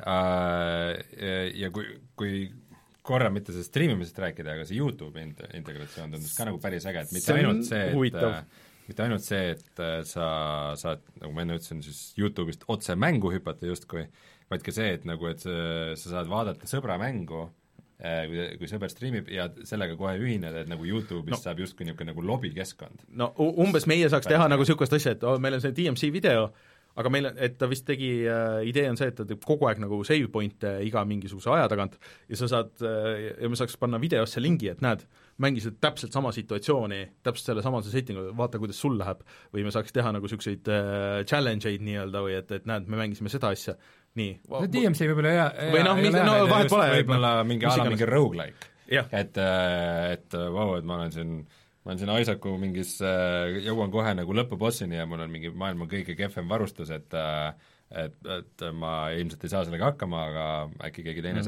Ja kui, kui korra mitte sellest streamimisest rääkida, aga see YouTube integratsioon tundus ka nagu päris äge, et mitte see ainult see, et huvitav. mitte ainult see, et sa saad, nagu ma enne ütlesin, siis YouTube'ist otse mängu hüpata justkui, vaid ka see, et nagu, et sa, sa saad vaadata sõbra mängu, kui, kui sõber streamib ja sellega kohe ühineda, et nagu YouTube'ist no. saab justkui niisugune nagu lobikeskkond. no umbes meie saaks teha nagu niisugust asja, et oh, meil on see D M C video, aga meil, et ta vist tegi äh,, idee on see, et ta teeb kogu aeg nagu save point'e iga mingisuguse aja tagant ja sa saad äh,, ja me saaks panna videosse lingi, et näed, mängisid täpselt sama situatsiooni, täpselt selle samase settingu, vaata, kuidas sul läheb, või me saaks teha nagu niisuguseid äh, challenge-eid nii-öelda või et, et näed, me mängisime seda asja, nii. no D M C võib-olla hea, või noh, no vahet pole. võib-olla mingi ala mingi roguelike, et, et vau, et ma olen siin ma olen siin Isaacu mingis, jõuan kohe nagu lõpubossini ja mul on mingi maailma kõige kehvem varustus, et et, et ma ilmselt ei saa sellega hakkama, aga äkki keegi teine mm.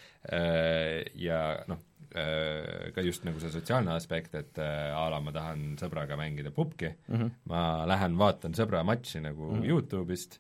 saab. Ja noh, ka just nagu see sotsiaalne aspekt, et a la ma tahan sõbraga mängida pubki mm, -hmm. ma lähen vaatan sõbra matši nagu mm -hmm. YouTube'ist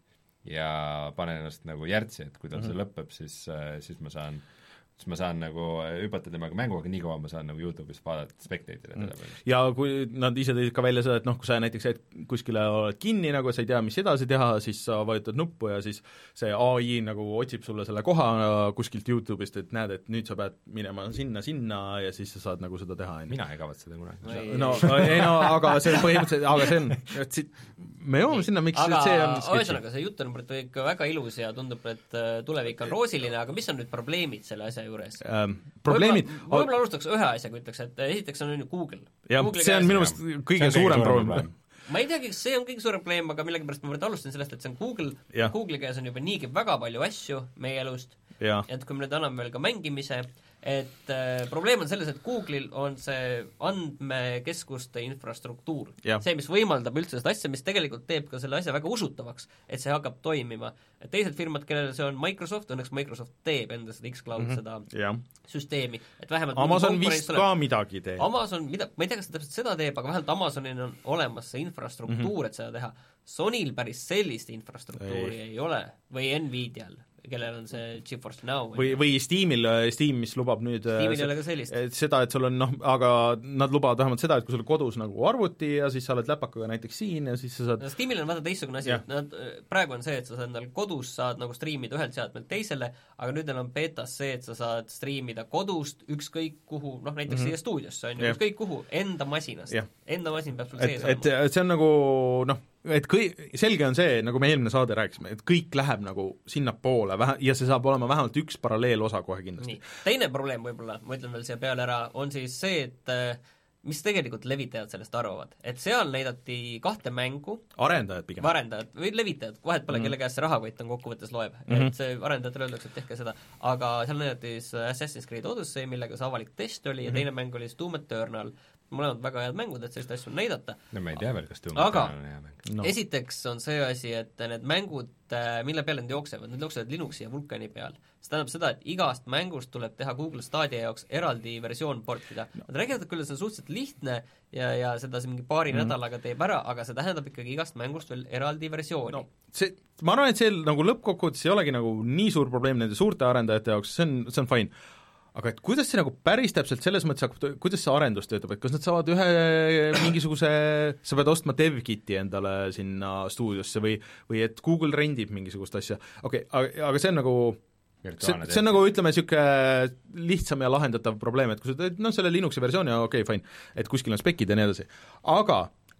ja panen ennast nagu järtsi, et kui tal mm -hmm. see lõpeb, siis, siis ma saan siis ma saan nagu hüpata temaga mängu, aga nii kaua ma saan nagu YouTube'is vaadata spektate'ile teda mm. ja kui nad ise tõid ka välja seda, et noh, kui sa näiteks jäid kuskile oled kinni, nagu sa ei tea, mis edasi teha, siis sa vajutad nuppu ja siis see A I nagu otsib sulle selle koha kuskilt YouTube'ist, et näed, et nüüd sa pead minema sinna, sinna ja siis sa saad nagu seda teha. Mina ei kavatse seda kunagi. no, ei no, aga see põhimõtteliselt, aga see on, et siit me joome sinna, miks aga see on ühesõnaga, see jutt on ikka väga ilus ja tundub, et tulevik on roosiline, aga mis on nüüd probleemid selle asja juures? Ähm, probleemid võib-olla, võib-olla alustaks ühe asjaga, ütleks, et esiteks on ju Google. jah, see on minu meelest kõige suurem probleem. ma ei teagi, kas see on kõige suurem probleem, aga millegipärast ma alustan sellest, et see on Google, Google'i käes on juba niigi väga palju asju meie elust, et kui me nüüd anname veel ka mängimise, et äh, probleem on selles, et Google'il on see andmekeskuste infrastruktuur, see, mis võimaldab üldse seda asja, mis tegelikult teeb ka selle asja väga usutavaks, et see hakkab toimima. Et teised firmad, kellel see on Microsoft, õnneks Microsoft teeb enda seda X-Cloud mm -hmm. seda ja. süsteemi, et vähemalt Amazon vist ka ole. midagi teeb. Amazon, mida, ma ei tea, kas ta täpselt seda teeb, aga vähemalt Amazonil on olemas see infrastruktuur mm, -hmm. et seda teha. Sonyl päris sellist infrastruktuuri ei, ei ole, või Nvidial, kellel on see GeForce Now või, või Steamil, Steam, mis lubab nüüd Steamil ei ole ka sellist. seda, et sul on noh, aga nad lubavad vähemalt seda, et kui sul on kodus nagu arvuti ja siis sa oled läpakaga näiteks siin ja siis sa saad no, Steamil on vaata teistsugune asi, et nad, praegu on see, et sa saad endal kodus, saad nagu striimida ühelt seadmelt teisele, aga nüüd on betas see, et sa saad striimida kodust ükskõik kuhu, noh näiteks mm -hmm. siia stuudiosse on ju, ükskõik kuhu, enda masinast. Enda masin peab sul et, sees et, olema. Et see on nagu noh, et kõi-, selge on see, nagu me eelmine saade rääkisime, et kõik läheb nagu sinnapoole vähe, ja see saab olema vähemalt üks paralleelosa kohe kindlasti. Teine probleem võib-olla, ma ütlen veel siia peale ära, on siis see, et mis tegelikult levitajad sellest arvavad. Et seal näidati kahte mängu arendajad pigem. Arendajad või levitajad, vahet pole mm, -hmm. kelle käest see rahakott on kokkuvõttes loeb mm. -hmm. Et see arendajatele öeldakse, et tehke seda. Aga seal näidati Assassin's Creed Odyssey, millega see avalik test oli mm -hmm. ja teine mäng oli Doom Eternal. Mõlemad väga head mängud, et sellist asju on näidata. no ma ei tea veel, kas Doom Eternal on hea mäng. No. Esiteks on see asi, et need mängud, mille peale need jooksevad, need jooksevad Linuxi ja Vulkani peal. See tähendab seda, et igast mängust tuleb teha Google Stadia jaoks eraldi versioon portida. Nad räägivad küll, et see on suhteliselt lihtne ja, ja seda see mingi paari mm -hmm. nädalaga teeb ära, aga see tähendab ikkagi igast mängust veel eraldi versiooni. No, see, ma arvan, et see nagu lõppkokkuvõttes ei olegi nagu nii suur probleem nende suurte arendajate jaoks, see on, see on fine. Aga et kuidas see nagu päris täpselt selles mõttes hakkab, kuidas see arendus töötab, et kas nad saavad ühe mingisuguse, sa pead ostma dev-kit'i endale sinna stuudiosse või, või et Google rendib mingisugust asja, okei okay,, aga, aga see on nagu see, see on nagu ütleme, niisugune lihtsam ja lahendatav probleem, et kui sa teed noh, selle Linuxi versiooni, okei okay,, fine, et kuskil on spekid ja nii edasi, aga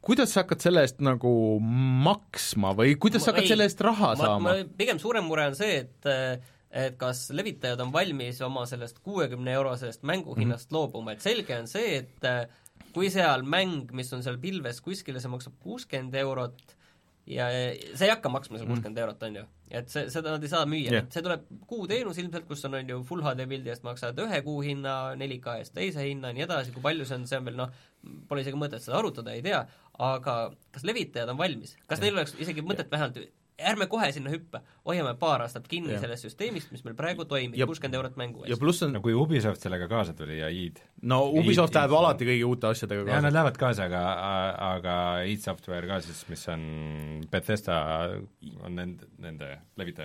kuidas sa hakkad selle eest nagu maksma või kuidas ma, sa hakkad ei, selle eest raha ma, saama? Pigem suurem mure on see, et et kas levitajad on valmis oma sellest kuuekümne eurosest mänguhinnast mm-hmm. loobuma, et selge on see, et kui seal mäng, mis on seal pilves kuskile, see maksab kuuskümmend eurot ja see ei hakka maksma seal kuuskümmend eurot, on ju. Et see, seda nad ei saa müüa yeah., et see tuleb kuuteenus ilmselt, kus on, on ju Full H D pildi eest maksavad ühe kuu hinna, neli K eest teise hinna ja nii edasi, kui palju see on, see on veel noh, pole isegi mõtet seda arutada, ei tea, aga kas levitajad on valmis? Kas yeah. neil oleks isegi mõtet yeah. vähemalt ärme kohe sinna hüppe, hoiame paar aastat kinni ja. Sellest süsteemist, mis meil praegu toimib, kuuskümmend eurot mängu eest. Ja pluss on no kui Ubisoft sellega kaasa tuli ja id. No Ubisoft läheb alati kõigi uute asjadega kaasa. Ja nad lähevad kaasa, aga, aga id Software ka siis, mis on Bethesda, on nende, nende levitaja,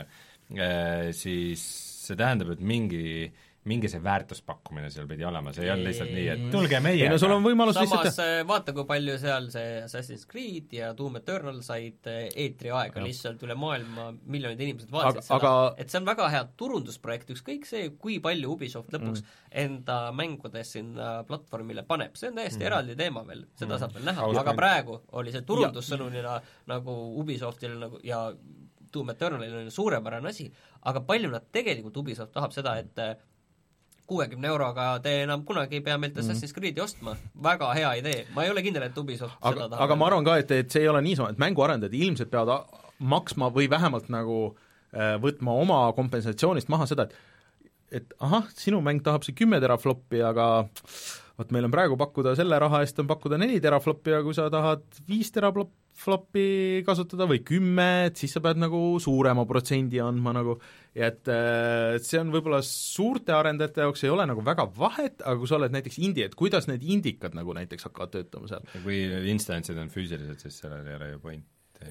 e, siis see tähendab, et mingi mingi see väärtuspakkumine seal pidi olema, see ei ole lihtsalt nii, et tulge meie. No sul on võimalus samas lihtsalt vaata, kui palju seal see Assassin's Creed ja Doom Eternal said eetri aega no. lihtsalt üle maailma, miljonid inimesed vaatasid aga, seda, aga... et see on väga hea turundusprojekt, ükskõik see, kui palju Ubisoft lõpuks mm. enda mängudes sinna platvormile paneb, see on täiesti mm. eraldi teema veel, seda mm. saab veel näha, aga praegu oli see turundussõnumina nagu Ubisoftil nagu ja Doom Eternalil on suurepärane asi, aga palju nad tegelikult Ubisoft tahab seda, et kuuekümne euroga te enam kunagi ei pea meilt Assassin's Creed'i ostma, väga hea idee, ma ei ole kindel, et Ubisoft aga, seda tahab. Aga ma arvan ka, et, et see ei ole niisama, et mänguarendajad ilmselt peavad maksma või vähemalt nagu äh, võtma oma kompensatsioonist maha seda, et et ahah, sinu mäng tahab see kümme terafloppi, aga vot meil on praegu pakkuda selle raha eest on pakkuda neli terafloppi ja kui sa tahad viis terafloppi kasutada või kümme, et siis sa pead nagu suurema protsendi andma nagu, et see on võib-olla suurte arendajate jaoks ei ole nagu väga vahet, aga kui sa oled näiteks indie, et kuidas need indikad nagu näiteks hakkavad töötama seal? Kui instantsid on füüsilised, siis sellel ei ole ju point.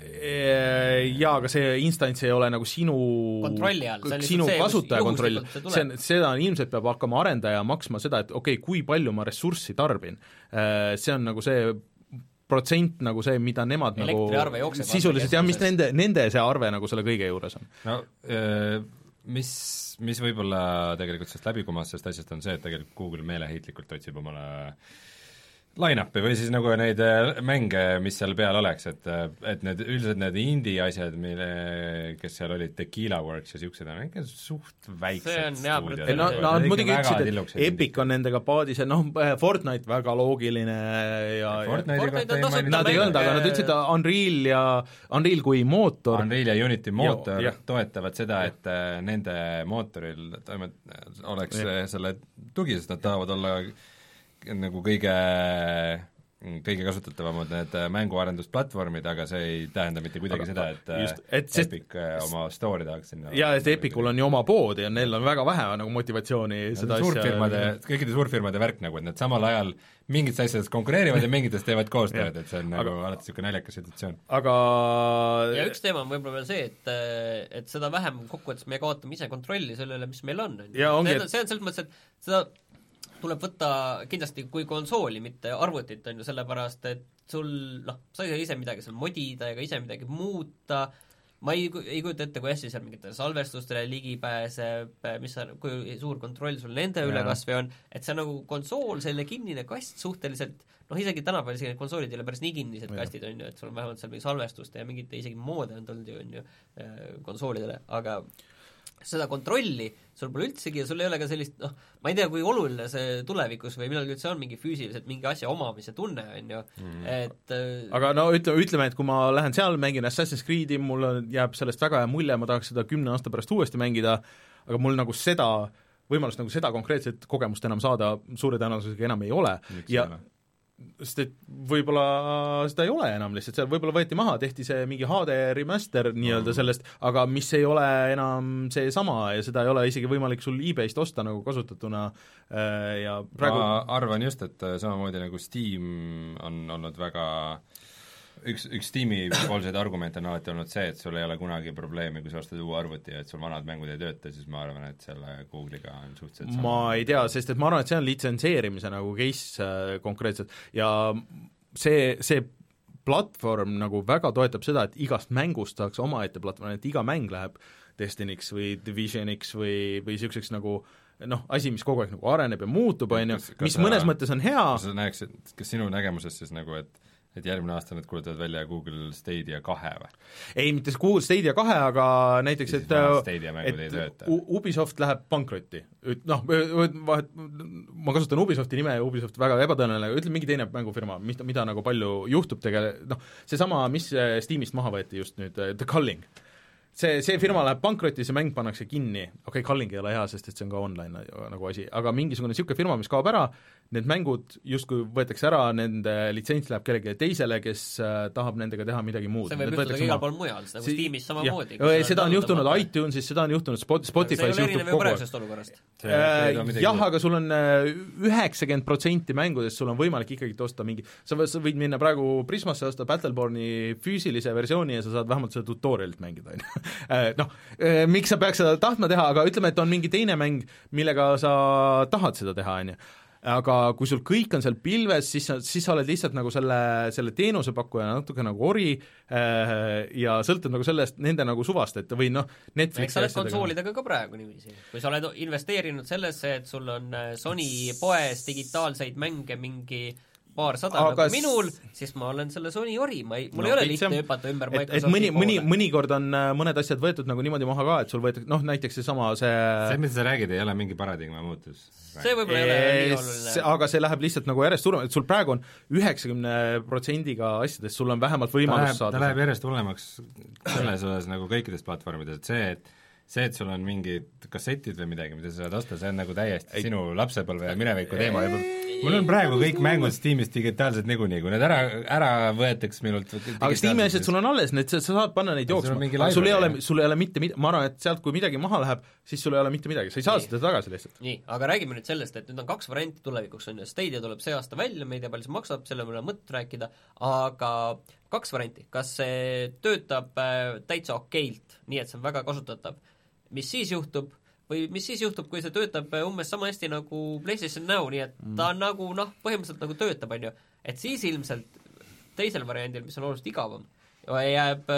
Jaa, aga see instants ei ole nagu sinu kontrolli all, sinu kasutaja kontroll, see on, seda ilmselt peab hakkama arendaja maksma seda, et okei okay,, kui palju ma ressurssi tarbin, see on nagu see protsent nagu see, mida nemad nagu sisuliselt, jah, mis nende, nende see arve nagu selle kõige juures on. No mis, mis võib-olla tegelikult sellest läbikumas sellest asjast on see, et tegelikult Google meeleheitlikult otsib omale line-up'i või siis nagu neid mänge, mis seal peal oleks, et, et need üldiselt need indie asjad, mille, kes seal olid, Tequila Works ja niisugused on ikka suht väiksed stuudiod. No, no nad muidugi ütlesid, et Epic on nendega paadis, noh, Fortnite väga loogiline ja Fortnite ja, nad ei öelnud, aga nad ütlesid Unreal ja Unreal kui mootor Unreal ja Unity mootor ja, ja. toetavad seda, et nende mootoril toimet, oleks ja. selle tugi, sest nad tahavad olla nagu kõige, kõige kasutatavamad need mänguarendusplatvormid, aga see ei tähenda mitte kuidagi aga, seda, et, just, et sest, Epic oma story tahaks sinna jaa, et Epicul on ju oma pood ja neil on väga vähe nagu motivatsiooni ja seda suurfirmade, kõikide suurfirmade värk nagu, et nad samal ajal mingitest asjadest konkureerivad ja mingitest teevad koostööd, et see on nagu alati niisugune naljakas situatsioon. Aga ja üks teema on võib-olla veel see, et, et seda vähem kokkuvõttes me kaotame ise kontrolli sellele, mis meil on. See on selles mõttes, et seda tuleb võtta kindlasti kui konsooli, mitte arvutit, on ju, sellepärast et sul, noh, sa ei saa ise midagi seal modida ega ise midagi muuta, ma ei, ei kujuta ette, kui hästi seal mingitele salvestustele ligi pääseb, mis on, kui suur kontroll sul nende ja. üle kas või on, et see on nagu konsool, selle kinnine kast suhteliselt, noh isegi tänapäeval isegi need konsoolid ei ole päris nii kinnised ja. kastid, on ju, et sul on vähemalt seal mingi salvestuste ja mingite isegi moode on tulnud ju, on ju, konsoolidele, aga seda kontrolli sul pole üldsegi ja sul ei ole ka sellist, noh, ma ei tea, kui oluline see tulevikus või millalgi üldse on mingi füüsiliselt mingi asja omamise tunne, on ju mm., et aga no ütleme, ütleme, et kui ma lähen seal, mängin Assassin's Creed'i, mul jääb sellest väga hea mulje, ma tahaks seda kümne aasta pärast uuesti mängida, aga mul nagu seda võimalust nagu seda konkreetset kogemust enam saada suure tõenäosusega enam ei ole. Miks ja ole? Sest et võib-olla seda ei ole enam lihtsalt, seal võib-olla võeti maha, tehti see mingi H D remaster nii-öelda sellest, aga mis ei ole enam seesama ja seda ei ole isegi võimalik sul eBayst osta nagu kasutatuna ja praegu ma arvan just, et samamoodi nagu Steam on olnud väga üks, üks Steam'i poolseid argumente on alati olnud see, et sul ei ole kunagi probleemi, kui sa ostad uue arvuti ja et sul vanad mängud ei tööta, siis ma arvan, et selle Google'iga on suhteliselt sama. Ma ei tea, sest et ma arvan, et see on litsenseerimise nagu case äh, konkreetselt ja see, see platvorm nagu väga toetab seda, et igast mängust saaks omaette platvorm, et iga mäng läheb Destiny'ks või Divisioniks või, või niisuguseks nagu noh, asi, mis kogu aeg nagu areneb ja muutub, on ju, mis mõnes mõttes on hea. Kas sa näeks, et kas sinu nägemuses siis nagu, et et järgmine aasta nad kuulutavad välja Google Stadia kahe või? Ei, mitte Google Stadia kahe, aga näiteks, et, et Ubisoft läheb pankrotti. Noh, vahet, ma kasutan Ubisofti nime ja Ubisoft väga ebatõenäoline, ütleme mingi teine mängufirma, mida, mida nagu palju juhtub tegelikult, noh, seesama, mis Steamist maha võeti just nüüd, The Culling. See, see firma läheb pankrotti, see mäng pannakse kinni, okei okay,, Culling ei ole hea, sest et see on ka online nagu asi, aga mingisugune niisugune firma, mis kaob ära, need mängud justkui võetakse ära, nende litsents läheb kellelegi teisele, kes äh, tahab nendega teha midagi muud. See võib juhtuda ka igal pool mujal, seda kui Steamis samamoodi. Seda on juhtunud iTunesis, seda on juhtunud Spotify's juhtub kogu aeg. Jah, aga sul on üheksakümmend protsenti mängudest, sul on võimalik ikkagi osta mingi, sa võid minna praegu Prismasse osta Battleborni füüsilise versiooni ja sa saad vähemalt seda tutorialit mängida, noh, miks sa peaks seda tahtma teha, aga ütleme, et on mingi teine mäng, millega sa tahad seda teha, on ju. Aga kui sul kõik on seal pilves, siis sa, siis sa oled lihtsalt nagu selle, selle teenusepakkuja natuke nagu ori äh, ja sõltub nagu sellest nende nagu suvast, et või noh, Netflixi sa oled konsoolidega ka praegu niiviisi. Kui sa oled investeerinud sellesse, et sul on Sony poes digitaalseid mänge mingi paar sada aga nagu minul, siis ma olen selle Sony ori, ma ei, mul no, ei ole lihtne hüpata ümber Microsofti et mõni, mõni, mõnikord on mõned asjad võetud nagu niimoodi maha ka, et sul võetakse, noh näiteks seesama see see, mida sa räägid, ei ole mingi paradigma muutus. See võib-olla ei ole nii oluline. Aga see läheb lihtsalt nagu järjest suurem, et sul praegu on üheksakümne protsendiga asjadest, sul on vähemalt võimalus läheb, saada. Ta läheb järjest hullemaks selles osas nagu kõikides platvormides, et see, et see, et sul on mingid kassetid või midagi, mida sa saad osta, see on nagu täiesti ei. Sinu lapsepõlve ja mineviku teema. Mul on praegu kõik mängud Steamis digitaalsed niikuinii, kui need ära, ära võetaks minult aga Steami asjad sul on alles, need, sa saad panna neid jooksma, aga sul ei ole, sul ei ole mitte mida, ma arvan, et sealt, kui midagi maha läheb, siis sul ei ole mitte midagi, sa ei saa nii. Seda tagasi lihtsalt. Nii, aga räägime nüüd sellest, et nüüd on kaks varianti tulevikuks, on ju, Stadia tuleb see aasta välja, me ei tea, palju see maksab, selle mõne mõtt rääkida, aga kaks varianti, kas see töötab äh, täitsa okeilt, nii et see on väga kasutatav, mis siis juhtub, või mis siis juhtub, kui see töötab umbes sama hästi nagu PlayStation Now, nii et ta mm. nagu noh, põhimõtteliselt nagu töötab, on ju, et siis ilmselt teisel variandil, mis on oluliselt igavam, jääb,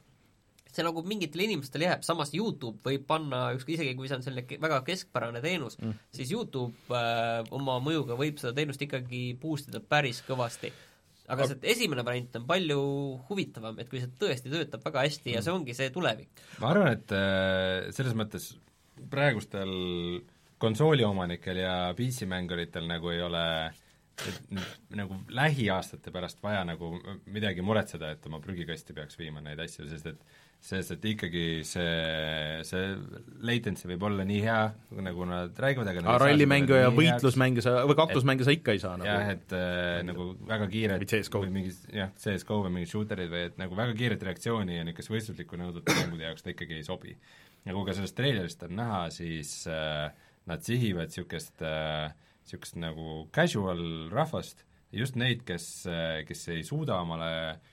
see nagu mingitel inimestel jääb, samas YouTube võib panna, ükskõik isegi kui see on selline väga keskpärane teenus mm., siis YouTube äh, oma mõjuga võib seda teenust ikkagi boostida päris kõvasti. Aga see esimene variant on palju huvitavam, et kui see tõesti töötab väga hästi mm. ja see ongi see tulevik. Ma arvan, et äh, selles mõttes praegustel konsooliomanikel ja P C-mänguritel nagu ei ole et, nagu lähiaastate pärast vaja nagu midagi muretseda, et oma prügikasti peaks viima neid asju, sest et sest et ikkagi see, see latency võib olla nii hea, nagu nad räägivad, aga aga rallimänge ja võitlusmänge sa, või kaklusmänge sa ikka ei saa nagu. Jah, et äh, nagu väga kiired või mingid, jah, C S G O või mingid shooterid või et nagu väga kiiret reaktsiooni ja niisugust võistluslikku nõudvat mängude jaoks ta ikkagi ei sobi. Nagu ka sellest treilerist on näha, siis äh, nad sihivad niisugust äh, niisugust nagu casual rahvast, just neid, kes, kes ei suuda omale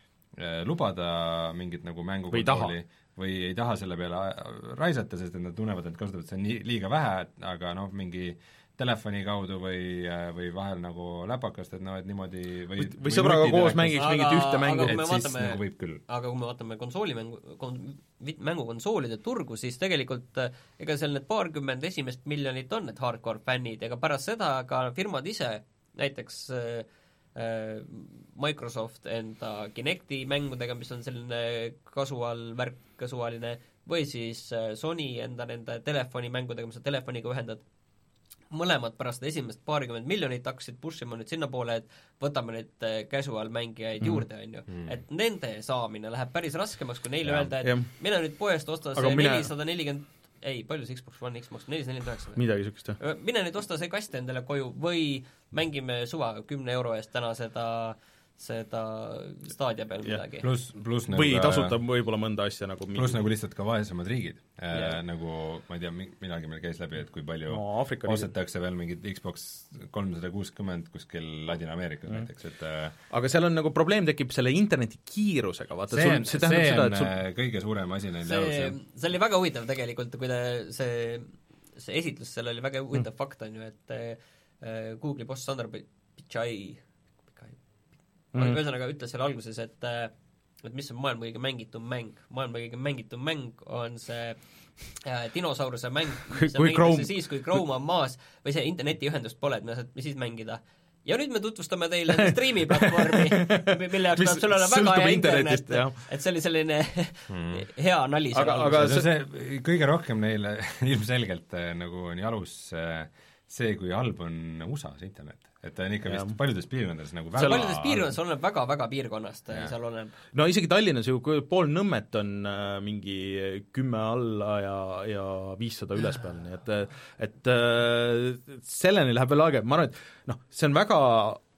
lubada mingit nagu mängukonsooli või ei taha selle peale raisata, sest et nad tunnevad, et kasutavad seda nii, liiga vähe, aga noh, mingi telefoni kaudu või, või vahel nagu läpakast, et noh, et niimoodi või või, või sõbraga koos mängiks aga, mingit ühte mängu, et vaatame, siis nagu võib küll. Aga kui me vaatame konsoolimängu, kon, mängukonsoolide turgu, siis tegelikult ega seal need paarkümmend esimest miljonit on need hardcore fännid, ega pärast seda ka firmad ise, näiteks äh, Microsoft enda Kinecti mängudega, mis on selline casual värk, casualine, või siis Sony enda nende telefonimängudega, mis sa telefoniga ühendad, mõlemad pärast esimest paarikümmend miljonit hakkasid pushima nüüd sinna poole, et võtame neid casual mängijaid mm. juurde, on ju. Mm. Et nende saamine läheb päris raskemaks, kui neile ja, öelda, et ja. Mine nüüd poest osta see mine... nelisada nelikümmend ei, palju see Xbox One X maksab, nelisada nelikümmend üheksa? Midagi sükest, jah. Mine nüüd osta see kast endale koju või mängime suva kümne euro eest täna seda seda Stadia peal yeah. midagi. Plus, plus nagu või tasuta võib-olla mõnda asja nagu pluss nagu lihtsalt ka vaesemad riigid yeah. äh, nagu, ma ei tea, midagi meil käis läbi, et kui palju no, ostetakse veel mingit Xbox kolmsada kuuskümmend kuskil Ladina-Ameerikas mm. näiteks, et äh, aga seal on nagu probleem tekib selle interneti kiirusega, vaata see on, sul, see see on seda, sul... kõige suurem asi neil see, see oli väga huvitav tegelikult, kui ta see, see esitlus seal oli väga huvitav mm. fakt, on ju, et äh, Google'i boss Sundar Pichai Mm. ühesõnaga ütles seal alguses, et et mis on maailma kõige mängitum mäng. Maailma kõige mängitum mäng on see äh, dinosauruse mäng, mis mängitakse siis, kui Chrome on maas või see internetiühendust pole, et me saad siis mängida. ja nüüd me tutvustame teile striimiplatvormi, mille jaoks peab sul olla väga hea internet, et see oli selline hmm. hea nali seal aga, aga see, see kõige rohkem neile ilmselgelt nagu on jalus see, kui halb on U S A-s internet. Et ta on ikka vist paljudes piirkondades nagu väga paljudes piirkondades oleneb väga-väga piirkonnast, seal oleneb. No isegi Tallinnas ju pool Nõmmet on äh, mingi kümme alla ja, ja viissada üles peal, nii et, et äh, selleni läheb veel aega, ma arvan, et noh, see on väga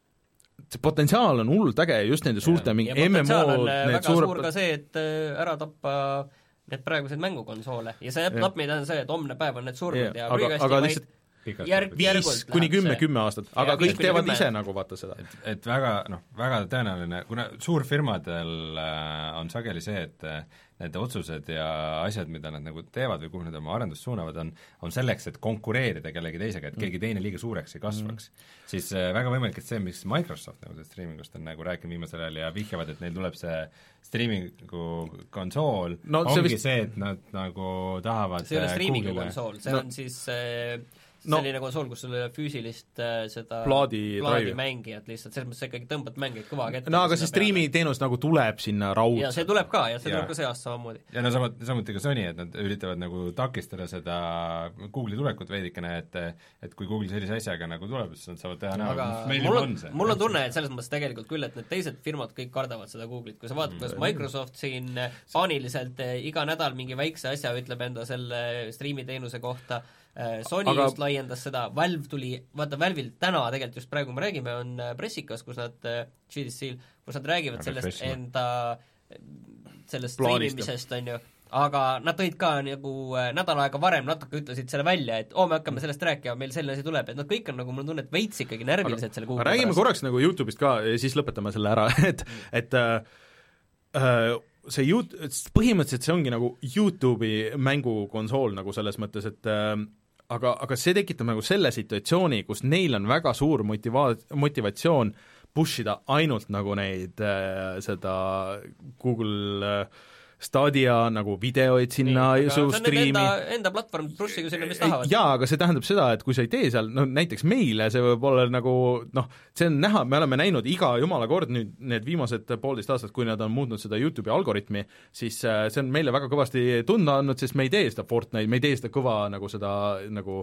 see potentsiaal on hullult äge just nende suurte mingi M M O-d, need väga suur ka see, et ära tappa need praegused mängukonsoole ja see napp meid on see, et homne päev on need surnud ja, ja prügikasti vaid lihtsalt Järg, viis kuni kümme, kümme aastat, aga ja, kõik teevad kümme. Ise nagu vaata seda. Et, et väga, noh, väga tõenäoline, kuna suurfirmadel äh, on sageli see, et äh, need otsused ja asjad, mida nad nagu teevad või kuhu nad oma arendust suunavad, on, on selleks, et konkureerida kellegi teisega, et keegi teine liiga suureks ei kasvaks mm.. siis äh, väga võimalik, et see, mis Microsoft nagu see streamingust on nagu rääkinud viimasel ajal ja vihjavad, et neil tuleb see streamingu konsool, no, ongi see, vist... see, et nad nagu tahavad see ei ole streamingu konsool, see no. on siis äh, selline no, konsool, kus sul ei ole füüsilist äh, seda plaadi, plaadi mängijat lihtsalt, selles mõttes sa ikkagi tõmbad mängijaid kõvaga ette. No aga see striimiteenus nagu tuleb sinna raudselt. Ja see tuleb ka, ja see ja. tuleb ka see aasta samamoodi. Ja no samuti, samuti ka Sony, et nad üritavad nagu takistada seda Google'i tulekut veidikene, et et kui Google sellise asjaga nagu tuleb, siis nad saavad teha näha, meil mul on, on see. Mul on tunne, et selles mõttes tegelikult küll, et need teised firmad kõik kardavad seda Google'it, kui sa vaatad, kuidas Microsoft siin paaniliselt iga nädal mingi väikse asja ütleb enda selle striimiteenuse kohta, Sony aga... just laiendas seda, Valve tuli, vaata Valve'il täna tegelikult just praegu me räägime, on pressikas, kus nad, G D C-l, kus nad räägivad ja sellest enda, sellest streamimisest, on ju, aga nad tõid ka nagu nädal aega varem natuke ütlesid selle välja, et oo, me hakkame sellest rääkima, meil selline asi tuleb, et nad kõik on nagu, mul on tunne, et veits ikkagi närvilised selle Google räägime pärast. Korraks nagu YouTube'ist ka ja siis lõpetame selle ära, et, et äh, see YouTube, põhimõtteliselt see ongi nagu YouTube'i mängukonsool nagu selles mõttes, et äh, aga, aga see tekitab nagu selle situatsiooni, kus neil on väga suur motiva-, motivatsioon push ida ainult nagu neid äh, seda Google äh, Stadia nagu videoid sinna nii, su striimi. Enda, enda platvorm push'iga sinna, mis tahavad. Jaa, aga see tähendab seda, et kui sa ei tee seal, no näiteks meile see võib olla nagu noh, see on näha, me oleme näinud iga jumala kord nüüd need viimased poolteist aastat, kui nad on muutnud seda YouTube'i algoritmi, siis see on meile väga kõvasti tunda andnud, sest me ei tee seda Fortnite, me ei tee seda kõva nagu seda nagu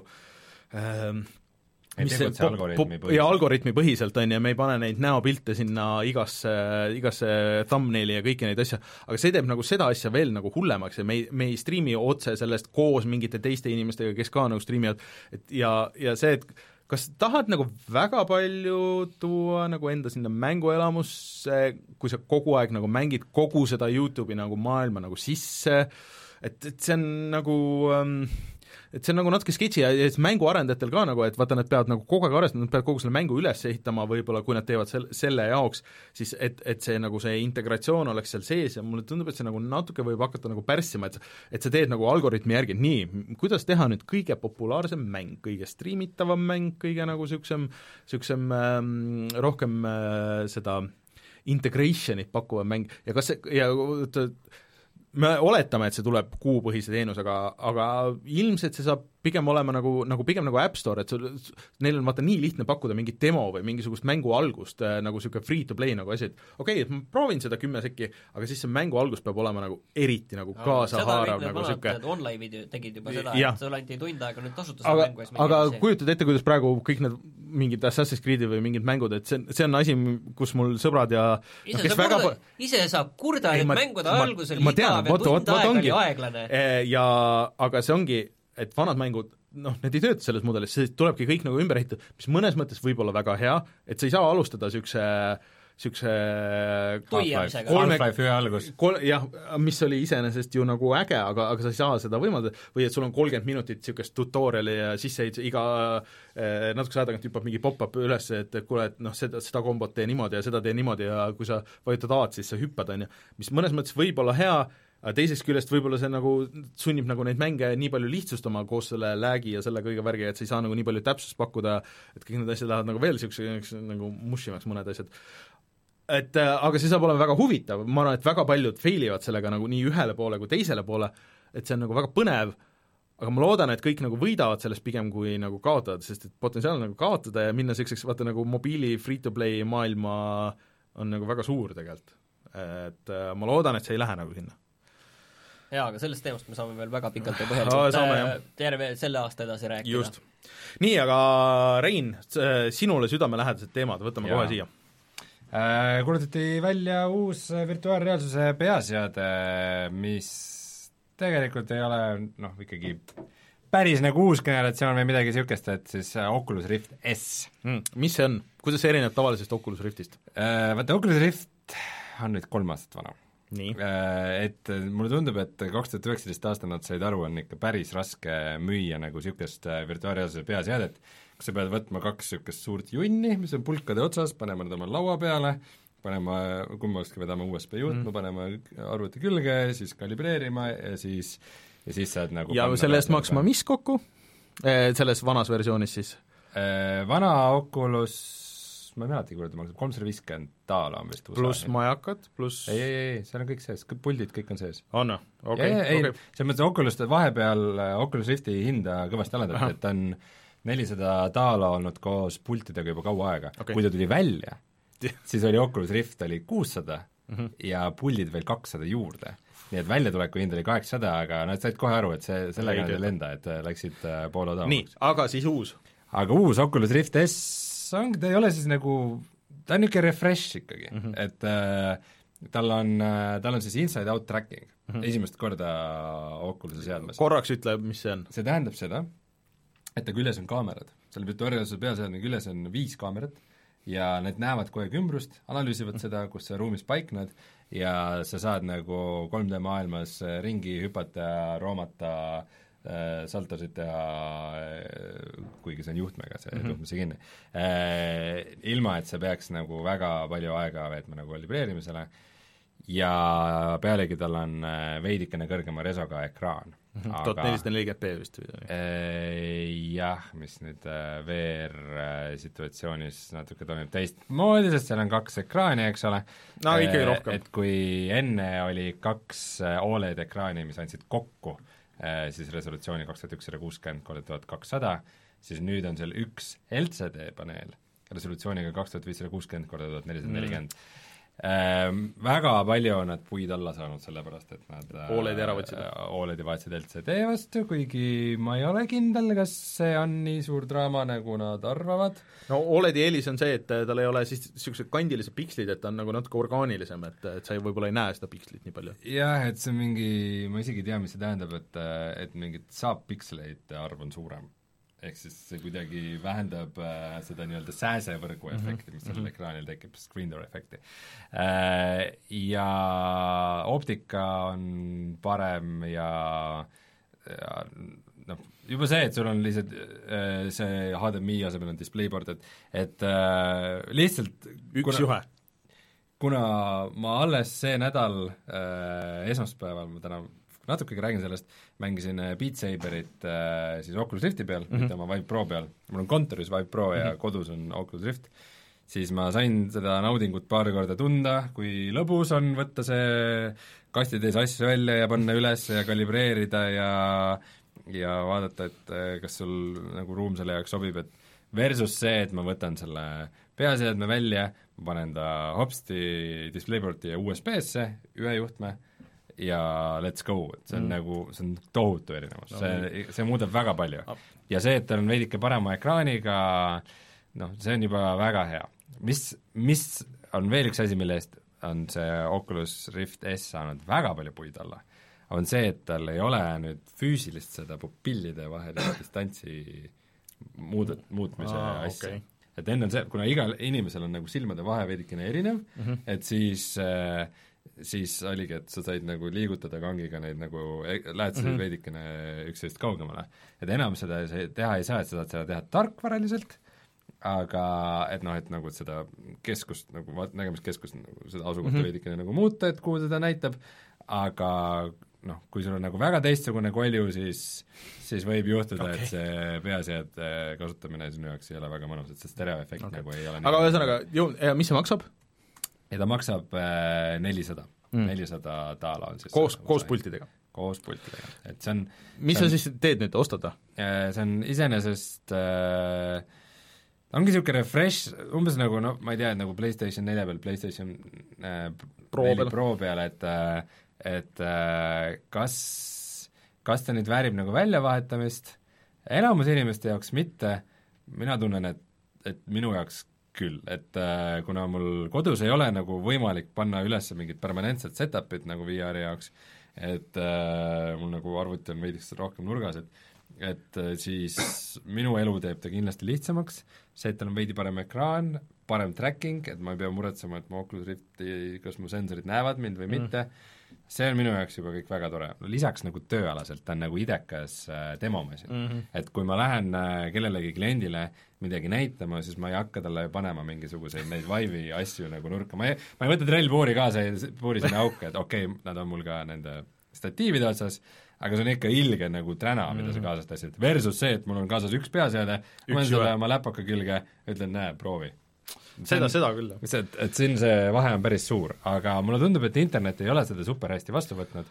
ähm, mis see algoritmi põhiselt. Ja algoritmi põhiselt on ja me ei pane neid näopilte sinna igasse, igasse thumbnaili ja kõiki neid asja, aga see teeb nagu seda asja veel nagu hullemaks ja me ei, me ei striimi otse sellest koos mingite teiste inimestega, kes ka nagu striimivad, et ja, ja see, et kas tahad nagu väga palju tuua nagu enda sinna mänguelamusse, kui sa kogu aeg nagu mängid kogu seda YouTube'i nagu maailma nagu sisse, et, et see on nagu ähm, et see on nagu natuke sketši ja, ja mänguarendajatel ka nagu, et vaata, nad peavad nagu kogu aeg arvestama, nad peavad kogu selle mängu üles ehitama võib-olla, kui nad teevad sel-, selle jaoks, siis et, et see nagu see integratsioon oleks seal sees ja mulle tundub, et see nagu natuke võib hakata nagu pärssima, et et sa teed nagu algoritmi järgi, nii, kuidas teha nüüd kõige populaarsem mäng, kõige striimitavam mäng, kõige nagu niisugusem, niisugusem ähm, rohkem äh, seda integration'it pakkuva mäng ja kas see, ja t- me oletame, et see tuleb kuupõhise teenusega, aga ilmselt see saab pigem olema nagu, nagu pigem nagu App Store, et sul, neil on vaata nii lihtne pakkuda mingit demo või mingisugust mängu algust äh, nagu niisugune free to play nagu asi, et okei okay,, et ma proovin seda kümme sekki, aga siis see mängu algus peab olema nagu eriti nagu no, kaasahaarav nagu niisugune online video tegid juba seda, et sul anti tund aega nüüd tasuta aga, mängu ees aga kujutad ette, kuidas praegu kõik need mingid Assassin's Creed'i või mingid mängud, et see, see on asi, kus mul sõbrad ja ise, no, saab, väga... kurda, ise saab kurda, et mängude algus oli igav ja tund aega oli aeglane. Ja aga see ongi, et vanad mängud, noh, need ei tööta selles mudelis, see tulebki kõik nagu ümber ehitada, mis mõnes mõttes võib olla väga hea, et sa ei saa alustada niisuguse niisuguse tuiamisega. Half-Life ühe algus. Kol, jah, mis oli iseenesest ju nagu äge, aga, aga sa ei saa seda võimaldada, või et sul on kolmkümmend minutit niisugust tutoriali ja sisse iga eh, natukese aja tagant hüppab mingi pop-up üles, et kuule, et noh, seda, seda kombot tee niimoodi ja seda tee niimoodi ja kui sa vajutad A-d, siis sa hüppad, on ju, mis mõnes mõttes võib olla hea, aga teisest küljest võib-olla see nagu sunnib nagu neid mänge nii palju lihtsustama koos selle lag'i ja selle kõige värgi, et sa ei saa nagu nii palju täpsust pakkuda, et kõik need asjad lähevad nagu veel niisuguseks nagu mushimaks mõned asjad. Et aga see saab olema väga huvitav, ma arvan, et väga paljud fail ivad sellega nagu nii ühele poole kui teisele poole, et see on nagu väga põnev, aga ma loodan, et kõik nagu võidavad sellest pigem kui nagu kaotavad, sest et potentsiaal nagu kaotada ja minna selliseks, vaata nagu mobiili free-to-play maailma on nagu väga suur tegelikult. Et ma loodan, et see ei lähe nagu sinna. Jaa, aga sellest teemast me saame veel väga pikalt ja põhjalikult terve selle aasta edasi rääkida. Just. Nii, aga Rein, sinule südamelähedased teemad, võtame ja. kohe siia. Äh, kuulutati välja uus virtuaalreaalsuse peaseade, mis tegelikult ei ole noh, ikkagi päris nagu uus generatsioon või midagi niisugust, et siis Oculus Rift S mm,. Mis see on? Kuidas see erineb tavalisest Oculus Riftist? Äh, vaata, Oculus Rift on nüüd kolm aastat vana. Nii. Äh, et mulle tundub, et kaks tuhat üheksateist aasta nad said aru, on ikka päris raske müüa nagu niisugust virtuaalreaalsuse peaseadet, kus sa pead võtma kaks niisugust suurt junni, mis on pulkade otsas, panema nad oma laua peale, panema, kummalski vedama U S B juhtme mm., panema arvuti külge, siis kalibreerima ja siis, ja siis saad nagu ja selle eest maksma mis kokku? Selles vanas versioonis siis? Vana Oculus, ma ei mäleta, kui ta maksab, kolmsada viiskümmend daala on vist pluss majakad, pluss ei, ei, ei, seal on kõik sees, puldid, kõik on sees. On, okei, okei. See mõttes Oculus vahepeal, Oculus Rifti hinda kõvasti alandati, et ta on nelisada daala olnud koos pultidega juba kaua aega okay.. Kui ta tuli välja, siis oli Oculus Rift oli kuussada mm -hmm. ja puldid veel kakssada juurde. Nii et väljatuleku hind oli kaheksasada, aga nad said kohe aru, et see, sellega nad ei lenda, et läksid poole odavamaks. Nii, aga siis uus? Aga uus Oculus Rift S ongi, ta ei ole siis nagu, ta on niisugune refresh ikkagi mm, -hmm. et äh, tal on, tal on siis inside-out tracking mm -hmm. esimest korda Oculus'e seadmes. Korraks ütle, mis see on? See tähendab seda, et ta küljes on kaamerad, seal virtuaalreaalsuse peaseadme küljes on viis kaamerat ja need näevad kogu aeg ümbrust, analüüsivad seda, kus sa ruumis paikned ja sa saad nagu kolm D maailmas ringi hüpata ja roomata äh, saltosid teha äh,, kuigi see on juhtmega, see mm-hmm. juhtmesse kinni äh,, ilma et see peaks nagu väga palju aega veetma nagu kalibreerimisele ja pealegi tal on veidikene kõrgema resoga ekraan. tuhat nelisada nelikümmend p vist või? Jah, mis nüüd V R-situatsioonis natuke toimib teistmoodi, sest seal on kaks ekraani, eks ole. No ikkagi rohkem. Et kui enne oli kaks O L E D-ekraani, mis andsid kokku, siis resolutsiooni kaks tuhat ükssada kuuskümmend korda tuhat kakssada, siis nüüd on seal üks L C D-paneel resolutsiooniga kaks tuhat viissada kuuskümmend korda tuhat nelisada nelikümmend. Ähm, väga palju on nad puid alla saanud, sellepärast et nad O L E D ära võtsid. O L E D vahetsid L C D vastu, kuigi ma ei ole kindel, kas see on nii suur draama, nagu nad arvavad. No O L E D eelis on see, et tal ei ole siis niisugused kandilised pikslid, et ta on nagu natuke orgaanilisem, et, et sa võib-olla ei näe seda pikslit nii palju. Jah, et see on mingi, ma isegi ei tea, mis see tähendab, et, et mingid saab-piksleid arv on suurem. Ehk siis see kuidagi vähendab äh, seda nii-öelda sääsevõrgu efekti, mis sellel mm-hmm. ekraanil tekib, screen door efekti äh,. Ja optika on parem ja, ja noh, juba see, et sul on lihtsalt äh, see H D M I asemel on displayboard, et, et äh, lihtsalt üks kuna, juhe. Kuna ma alles see nädal äh, esmaspäeval, ma täna natukegi räägin sellest, mängisin Beat Saberit äh, siis Oculus Rifti peal mm, -hmm. mitte oma Vive Pro peal, mul on kontoris Vive Pro mm -hmm. ja kodus on Oculus Rift, siis ma sain seda naudingut paar korda tunda, kui lõbus on võtta see kastid ees asju välja ja panna üles ja kalibreerida ja ja vaadata, et kas sul nagu ruum selle jaoks sobib, et versus see, et ma võtan selle peaseadme välja, ma panen ta hopsti displayboardi ja U S B-sse, ühe juhtme, ja let's go, et see on mm. nagu, see on tohutu erinevus no,, see, see muudab väga palju ah. ja see, et tal on veidike parema ekraaniga, noh, see on juba väga hea. Mis, mis on veel üks asi, mille eest on see Oculus Rift S saanud väga palju puid alla, on see, et tal ei ole nüüd füüsilist seda pupillide vahelist distantsi muudet, muutmise ah, asja okay. Et enne on see, kuna igal inimesel on nagu silmade vahe veidikene erinev mm, -hmm. et siis äh, siis oligi, et sa said nagu liigutada kangiga neid nagu, lähed mm -hmm. veidikene üksteist kaugemale. Et enam seda teha ei saa, et sa saad seda teha tarkvaraliselt, aga et noh, et nagu et seda keskust, nagu nägemiskeskust, nagu seda asukohta mm -hmm. veidikene nagu muuta, et kuhu seda näitab, aga noh, kui sul on nagu väga teistsugune kolju, siis siis võib juhtuda okay., et see peasead kasutamine sinu jaoks ei ole väga mõnus, et see stereoefekt okay. nagu ei ole aga ühesõnaga, ju, mis see maksab? Ja ta maksab äh, nelisada mm., nelisada daala on siis koos, koos pultidega? koos pultidega, et see on mis see on, sa siis teed nüüd, ostad või? See on iseenesest äh, ongi niisugune refresh, umbes nagu noh, ma ei tea, et nagu PlayStation nelja peal, PlayStation äh, Pro neli peal. Pro peal, et et äh, kas, kas ta nüüd väärib nagu väljavahetamist, enamus inimeste jaoks mitte, mina tunnen, et, et minu jaoks küll, et äh, kuna mul kodus ei ole nagu võimalik panna üles mingit permanentset setup'it nagu V R-i jaoks, et äh, mul nagu arvuti on veidikes rohkem nurgas, et et siis minu elu teeb ta kindlasti lihtsamaks, see, et tal on veidi parem ekraan, parem tracking, et ma ei pea muretsema, et mu Oculus Rifti, kas mu sensorid näevad mind või mitte mm., see on minu jaoks juba kõik väga tore. Lisaks nagu tööalaselt, ta on nagu idekas äh, demomasin mm. -hmm. Et kui ma lähen äh, kellelegi kliendile midagi näitama, siis ma ei hakka talle panema mingisuguseid neid Vive'i asju nagu nurka, ma ei, ma ei võta trellpuuri kaasa ja puuri sinna auke, et okei okay,, nad on mul ka nende statiivide otsas, aga see on ikka ilge nagu träna, mida sa kaasast asjad, versus see, et mul on kaasas üks peaseade, ma olen selle oma läpaka külge, ütlen, näe, proovi. seda, seda küll. Et, et siin see vahe on päris suur, aga mulle tundub, et internet ei ole seda super hästi vastu võtnud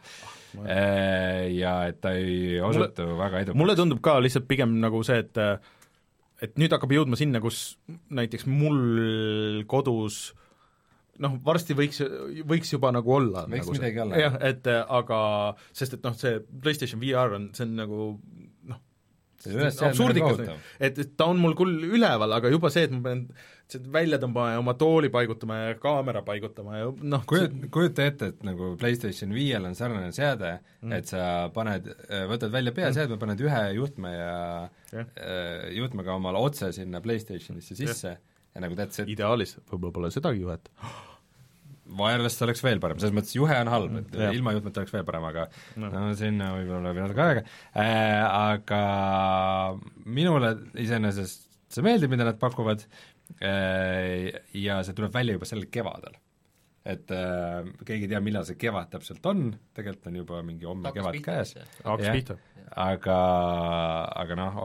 ah, ja et ta ei osutu mulle, väga edukaks. Mulle tundub ka lihtsalt pigem nagu see, et et nüüd hakkab jõudma sinna, kus näiteks mul kodus noh, varsti võiks, võiks juba nagu olla. Võiks nagu midagi olla. jah, et aga, sest et noh, see PlayStation V R on, see on nagu noh, absurdikas, et, et ta on mul küll üleval, aga juba see, et ma pean välja tõmbama ja oma tooli paigutama ja kaamera paigutama ja noh Kujut, kujuta ette, et nagu PlayStation viiel on sarnane seade mm., et sa paned, võtad välja peaseadme mm., paned ühe juhtme ja yeah. juhtmega omal otse sinna PlayStationisse sisse yeah. ja nagu that's it. Ideaalis, võib-olla pole sedagi juhet. Wireless oleks veel parem, selles mõttes juhe on halb, et mm, ilma juhtmeta oleks veel parem, aga no, no sinna võib-olla veel natuke aega äh,, aga minule iseenesest see meeldib, mida nad pakuvad äh, ja see tuleb välja juba sellel kevadel. Et äh, keegi ei tea, millal see kevad täpselt on, tegelikult on juba mingi homme Takas kevad käes, ja, aga, aga noh,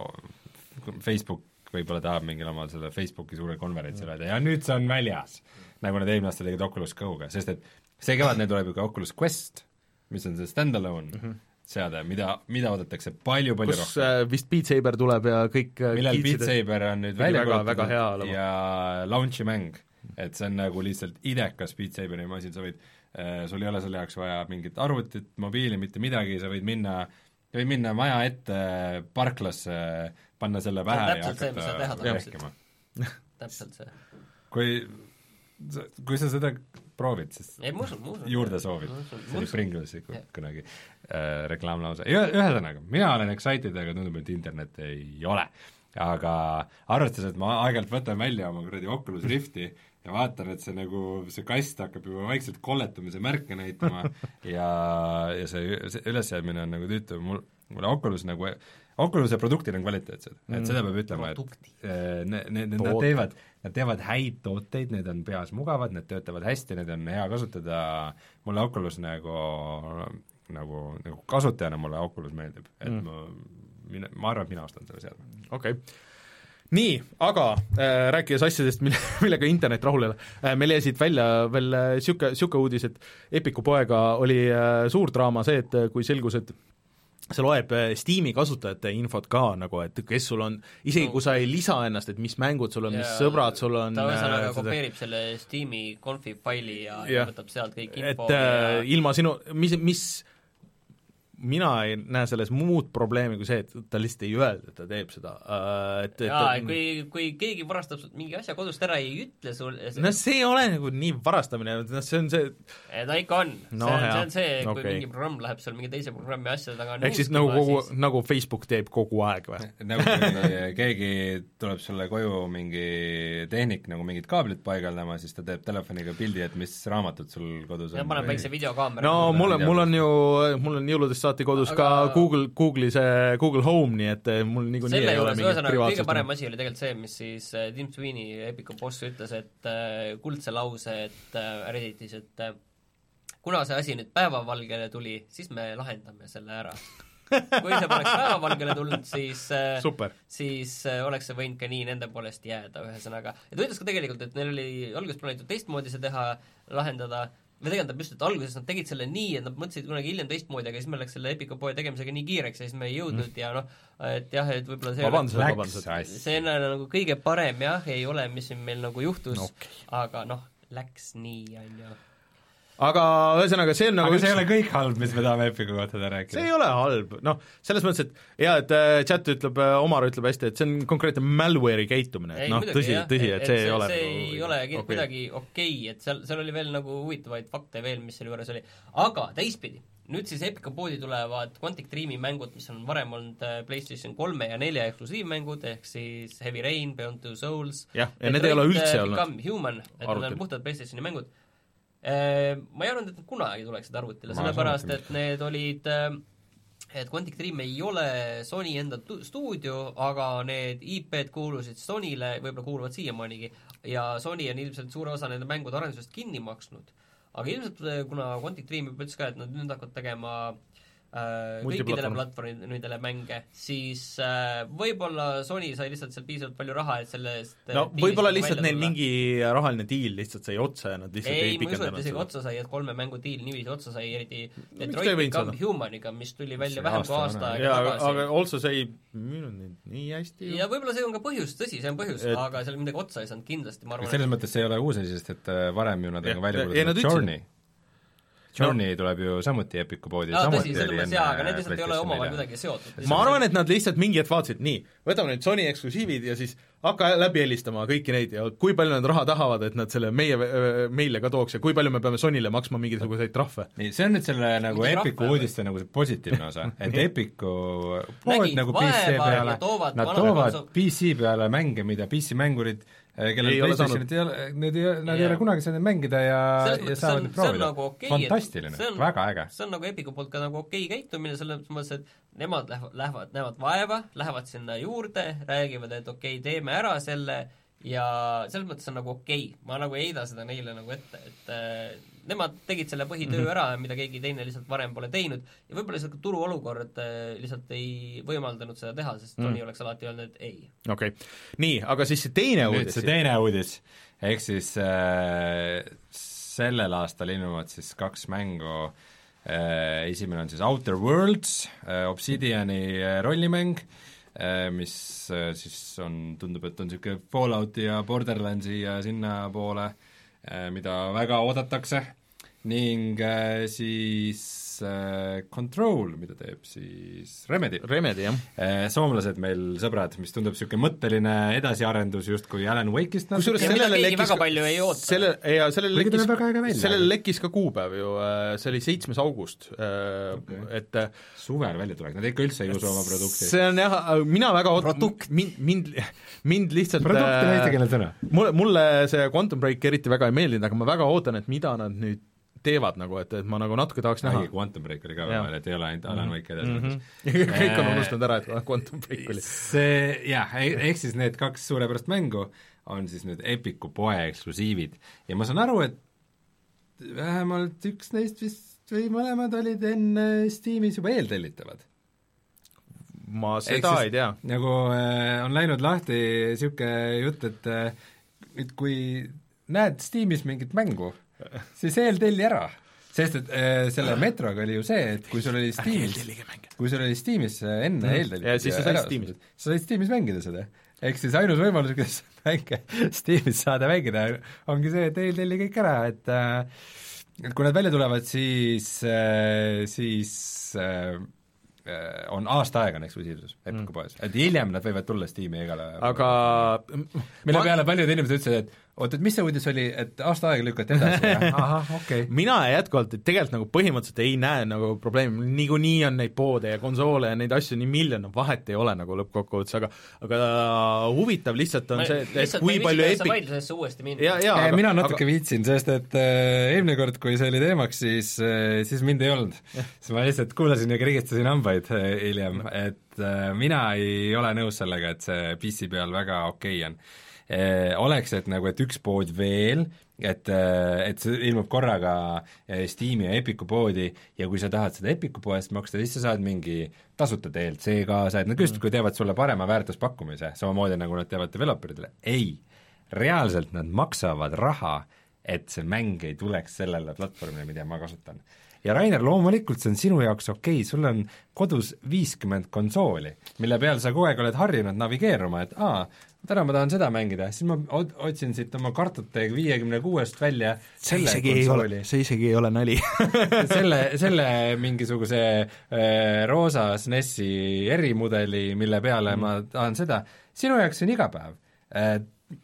Facebook võib-olla tahab mingil omal selle Facebooki suure konverentsil öelda ja nüüd see on väljas, nagu nad eelmine aasta tegid Oculus Go'ga, sest et see kevad neil tuleb ju ka Oculus Quest, mis on see stand-alone mm -hmm. seade, mida, mida oodatakse palju-palju rohkem. Kus äh, vist Beat Saber tuleb ja kõik millal Beat Saber on nüüd välja kuulutatud ja launchi mäng, et see on nagu lihtsalt idekas Beat Saberi masin, sa võid äh,, sul ei ole selle jaoks vaja mingit arvutit, mobiili, mitte midagi, sa võid minna või minna maja ette parklasse, panna selle pähe ja hakata rääkima. täpselt see. Kui, kui sa seda proovid, siis ei, musun, musun, juurde soovid, see oli Pringlesi kunagi äh, reklaamlause. Ühesõnaga, mina olen excited, aga tundub, et internet ei ole. Aga arvestades, et ma aeg-ajalt võtan välja oma kuradi Oculus Rifti ja vaatan, et see nagu, see kast hakkab juba vaikselt kolletumise märke näitama ja, ja see, see ülesjäämine on nagu tüütu, mul, mulle Oculus nagu Oculus'e produktid on kvaliteetsed, et seda peab ütlema, et ne, ne, ne, nad teevad, nad teevad häid tooteid, need on peas mugavad, need töötavad hästi, need on hea kasutada, mulle Oculus nagu, nagu, nagu kasutajana mulle Oculus meeldib, et mm. ma, mina, ma arvan, et mina ostan selle seadme. Okei okay. Nii, aga äh, rääkides asjadest, mille, millega internet rahul ei ole äh,, meil jäi siit välja veel niisugune äh, uudis, et Epicu poega oli äh, suur draama see, et kui selgus, et see loeb Steam'i kasutajate infot ka nagu, et kes sul on, isegi no. kui sa ei lisa ennast, et mis mängud sul on, mis sõbrad sul on ta ühesõnaga kopeerib selle Steam'i config faili ja, ja võtab sealt kõik info et ja... ilma sinu, mis, mis mina ei näe selles muud probleemi kui see, et ta lihtsalt ei öelda, et ta teeb seda et, et, jaa, kui, kui keegi varastab mingi asja kodust ära, ei ütle sul see... no see ei ole nagu nii varastamine, see on see ta ikka on no,, see, see on see, kui okay. mingi programm läheb seal mingi teise programmi asjade taga ehk siis nagu kogu, siis... nagu Facebook teeb kogu aeg või? nagu keegi tuleb sulle koju mingi tehnik nagu mingid kaablid paigaldama, siis ta teeb telefoniga pildi, et mis raamatud sul kodus on. ja paneb väikse videokaamera. no mul on, mul on ju, mul on jõuludest saati kodus aga... ka Google, Google'i see Google Home, nii et mul niikuinii ei ole mingit privaatsust. kõige parem asi oli tegelikult see, mis siis Tim Sweeney, Epicu boss, ütles, et äh, kuldse lause, et äh, Redditis, et äh, kuna see asi nüüd päevavalgele tuli, siis me lahendame selle ära. kui see poleks päevavalgele tulnud, siis äh, siis äh, oleks see võinud ka nii nende poolest jääda ühesõnaga. ja ta ütles ka tegelikult, et neil oli alguses plaanitud teistmoodi see teha, lahendada, või tegelikult just, et alguses nad tegid selle nii, et nad mõtlesid kunagi hiljem teistmoodi, aga siis me läks selle Epiku poe tegemisega nii kiireks ja siis me ei jõudnud mm. ja noh, et jah, et võib-olla see vabandused, vabandused. see on nagu kõige parem jah, ei ole, mis siin meil nagu juhtus no, okay. aga noh, läks nii, on ju. Aga ühesõnaga, see on nagu aga üks... see ei ole kõik halb, mis me tahame Epiku kohta rääkida. see ei ole halb, noh, selles mõttes, et jaa, et chat ütleb, Omar ütleb hästi, et see on konkreetne malware'i käitumine, et noh, tõsi, tõsi, et see, et see ei ole see nagu, ei ole okay. kuidagi okei okay,, et seal, seal oli veel nagu huvitavaid fakte veel, mis selle juures oli. Aga teistpidi, nüüd siis Epiku poodi tulevad Quantic Dreami mängud, mis on varem olnud PlayStation kolme ja nelja eksklusiivmängud, ehk siis Heavy Rain, Beyond Two Souls jah, ja need ei ole üldse olnud Become Human, et need on puhtad PlayStationi mängud. Ma ei arvanud, et need kunagi tuleksid arvutile, sellepärast, et need olid, et Quantic Dream ei ole Sony enda tu- stuudio, aga need I P-d kuulusid Sonyle, võib-olla kuuluvad siiamaanigi, ja Sony on ilmselt suure osa nende mängude arendusest kinni maksnud. Aga ilmselt, kuna Quantic Dream juba ütles ka, et nad nüüd hakkavad tegema äh, kõikidele platvormidele mänge, siis äh, võib-olla Sony sai lihtsalt seal piisavalt palju raha, et sellest no võib-olla lihtsalt neil mingi rahaline diil lihtsalt sai otsa ja nad lihtsalt ei, ei pikendanud seda. Ei, ma usu, et isegi otsa sai, et kolme mängu diil niiviisi otsa sai, eriti Detroit Become Humaniga, mis tuli välja vähem kui aasta aega tagasi. Aga also sai müünud nii hästi. Ja võib-olla see on ka põhjus, tõsi, see on põhjus, et... aga seal midagi otsa ei saanud kindlasti, ma arvan. Selles mõttes see ei ole uus, sest et varem ju nad on välja kuulutanud Journey. Journey no. tuleb ju samuti Epiku poodi no, tõsi, selles mõttes jaa, aga need lihtsalt ei ole omavahel kuidagi seotud. Ma arvan, et nad lihtsalt mingi hetk vaatasid, nii, võtame nüüd Sony eksklusiivid ja siis hakka läbi helistama kõiki neid ja kui palju nad raha tahavad, et nad selle meie, meile ka tooks ja kui palju me peame Sonyle maksma mingisuguseid trahve. Nii, see on nüüd selle nagu Mitte Epiku rahve, uudiste nagu see positiivne osa, et Epiku pood nagu P C peale, toovad nad toovad P C peale mänge, mida P C mängurid kellel PlayStationit ei ole, need ei, nad ei ole kunagi saanud mängida ja, ja saavad see proovida. Nagu okay, fantastiline, on, väga äge. See on nagu Epiku poolt ka nagu okei okay käitumine, selles mõttes, et nemad lähevad, lähevad, näevad vaeva, lähevad sinna juurde, räägivad, et okei okay,, teeme ära selle ja selles mõttes on nagu okei okay., ma nagu ei heida seda neile nagu ette, et äh, nemad tegid selle põhitöö ära, mida keegi teine lihtsalt varem pole teinud ja võib-olla lihtsalt turu olukord äh, lihtsalt ei võimaldanud seda teha, sest Sony mm. oleks alati öelnud, et ei. Okei okay., nii, aga siis see teine Nüüd uudis. see teine uudis, ehk siis äh, sellel aastal ilmuvad siis kaks mängu, äh, esimene on siis Outer Worlds, äh, Obsidiani äh, rollimäng, mis siis on, tundub, et on niisugune Fallouti ja Borderlandsi ja sinna poole, mida väga oodatakse, ning siis Control, mida teeb siis Remedy. Remedy, jah. Soomlased meil sõbrad, mis tundub niisugune mõtteline edasiarendus just kui Alan Wake'ist kusjuures sellele lekkis väga palju ei oota. Selle, ja sellele lekkis, sellele lekkis ka kuupäev ju, see oli seitsmes august, okay. et suvel välja tuleks, nad ikka üldse ei usu oma produkti. See on jah, mina väga ootan, mind, mind, mind lihtsalt produkt on eestikeelne sõna. Mulle, mulle see Quantum Break eriti väga ei meeldinud, aga ma väga ootan, et mida nad nüüd teevad nagu, et, et ma nagu natuke tahaks näha. Quantum Break oli ka vahel, et ei ole ainult Alan Wake edasi mm. -hmm. kõik on unustanud ära, et Quantum Break oli. See, jah, ehk siis need kaks suurepärast mängu on siis nüüd Epiku poe eksklusiivid ja ma saan aru, et vähemalt üks neist vist või mõlemad olid enne Steamis juba eeltellitavad. Ma seda siis, ei tea. Nagu äh, on läinud lahti niisugune jutt, et äh, et kui näed Steamis mingit mängu, siis eeltelli ära, sest et äh, selle Metroga oli ju see, et kui sul oli Steamis, kui sul oli Steamis enne mm. eeltelli, ja siis sa said Steamis. sa said Steamis mängida seda. Ehk siis ainus võimalus, kuidas mänge Steamis saada mängida, ongi see, et eeltelli kõik ära, et äh, kui nad välja tulevad, siis äh, siis äh, on aasta aega on eksklusiivsus Epiku poes, et hiljem nad võivad tulla Steam'i igale aga mille ma... peale paljud inimesed ütlesid, et oot, et mis see uudis oli, et aasta aega lükati edasi ja ahah, okei okay. Mina jätkuvalt, et tegelikult nagu põhimõtteliselt ei näe nagu probleemi, niikuinii on neid poode ja konsoole ja neid asju nii miljon, vahet ei ole nagu lõppkokkuvõttes, aga aga huvitav lihtsalt on ma, see, et, et kui palju Epic ja, ja, aga, mina natuke aga... viitsin, sest et äh, eelmine kord, kui see oli teemaks, siis äh, siis mind ei olnud. siis ma lihtsalt kuulasin ja krigistasin hambaid äh, hiljem, et äh, mina ei ole nõus sellega, et see P C peal väga okei okay on. Eh, oleks, et nagu, et üks pood veel, et, et see ilmub korraga Steam'i ja Epiku poodi ja kui sa tahad seda Epiku poest maksta, siis sa saad mingi tasuta D L C kaasa, et nad just kui teevad sulle parema väärtuspakkumise, samamoodi nagu nad teevad developeridele. Ei, reaalselt nad maksavad raha, et see mäng ei tuleks sellele platvormile, mida ma kasutan. Ja Rainer, loomulikult see on sinu jaoks okei okay., sul on kodus viiskümmend konsooli, mille peal sa kogu aeg oled harjunud navigeeruma, et aa, täna ma tahan seda mängida, siis ma otsin siit oma kartute viiekümne kuuest välja see isegi ei ole, see isegi ei ole nali selle, selle mingisuguse äh, roosa S N E S-i erimudeli, mille peale mm. ma tahan seda, sinu jaoks on iga päev äh,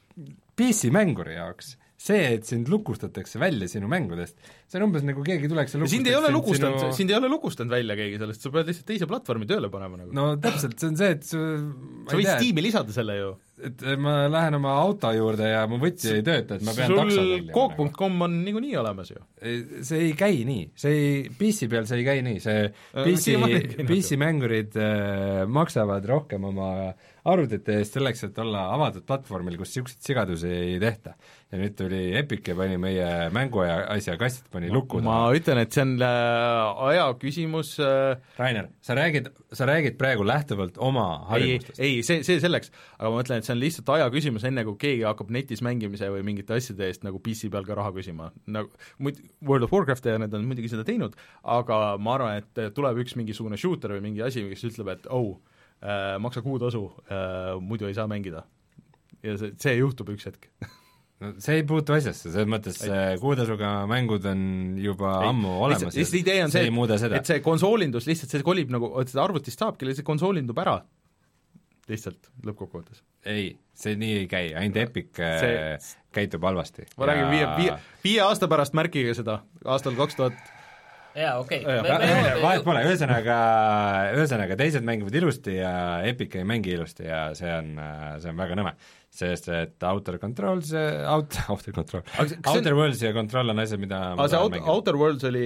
P C-mänguri jaoks see, et sind lukustatakse välja sinu mängudest, see on umbes nagu keegi tuleks ja sind ei ole lukustanud sinu..., sind ei ole lukustanud välja keegi sellest, sa pead lihtsalt teise platvormi tööle panema nagu. No täpselt, see on see, et su, sa võid Steam'i lisada selle ju. Et ma lähen oma auto juurde ja mu võtsi ei tööta, et ma pean takso välja. Sul Coop punkt com on niikuinii olemas ju. See ei käi nii, see ei, P C peal see ei käi nii, see P C, P C-mängurid äh, maksavad rohkem oma arvutite eest selleks, et olla avatud platvormil, kus niisuguseid sigadusi ei tehta. Ja nüüd tuli Epic ja pani meie mänguaja asja kastid, pani lukku. Ma ütlen, et see on aja küsimus äh... Rainer, sa räägid, sa räägid praegu lähtuvalt oma harjumustest. Ei, ei, see, see selleks, aga ma mõtlen, et see on lihtsalt aja küsimus, enne kui keegi hakkab netis mängimise või mingite asjade eest nagu P C peal ka raha küsima. Nagu, World of Warcraft ja need on muidugi seda teinud, aga ma arvan, et tuleb üks mingisugune shooter või mingi asi, kes ütleb, et oh, äh, maksa kuutasu äh,, muidu ei saa mängida. Ja see, see juhtub üks hetk no see ei puutu asjasse, selles mõttes kuutasuga mängud on juba ei, ammu olemas, lihtsalt idee on see, see, et see konsoolindus lihtsalt, see kolib nagu, et seda arvutist saabki, see konsoolindub ära lihtsalt lõppkokkuvõttes. Ei, see nii ei käi, ainult Epic see... käitub halvasti. ma ja... räägin, viie, viie, viie aasta pärast märkige seda, aastal kaks tuhat jaa, okei okay. vahet pole, ühesõnaga, ühesõnaga teised mängivad ilusti ja Epic ei mängi ilusti ja see on, see on väga nõme. Sest, et Outer Control, see, out, Outer Control, Outer on... Worlds ja Control on asjad, mida aga see out, Outer Worlds oli,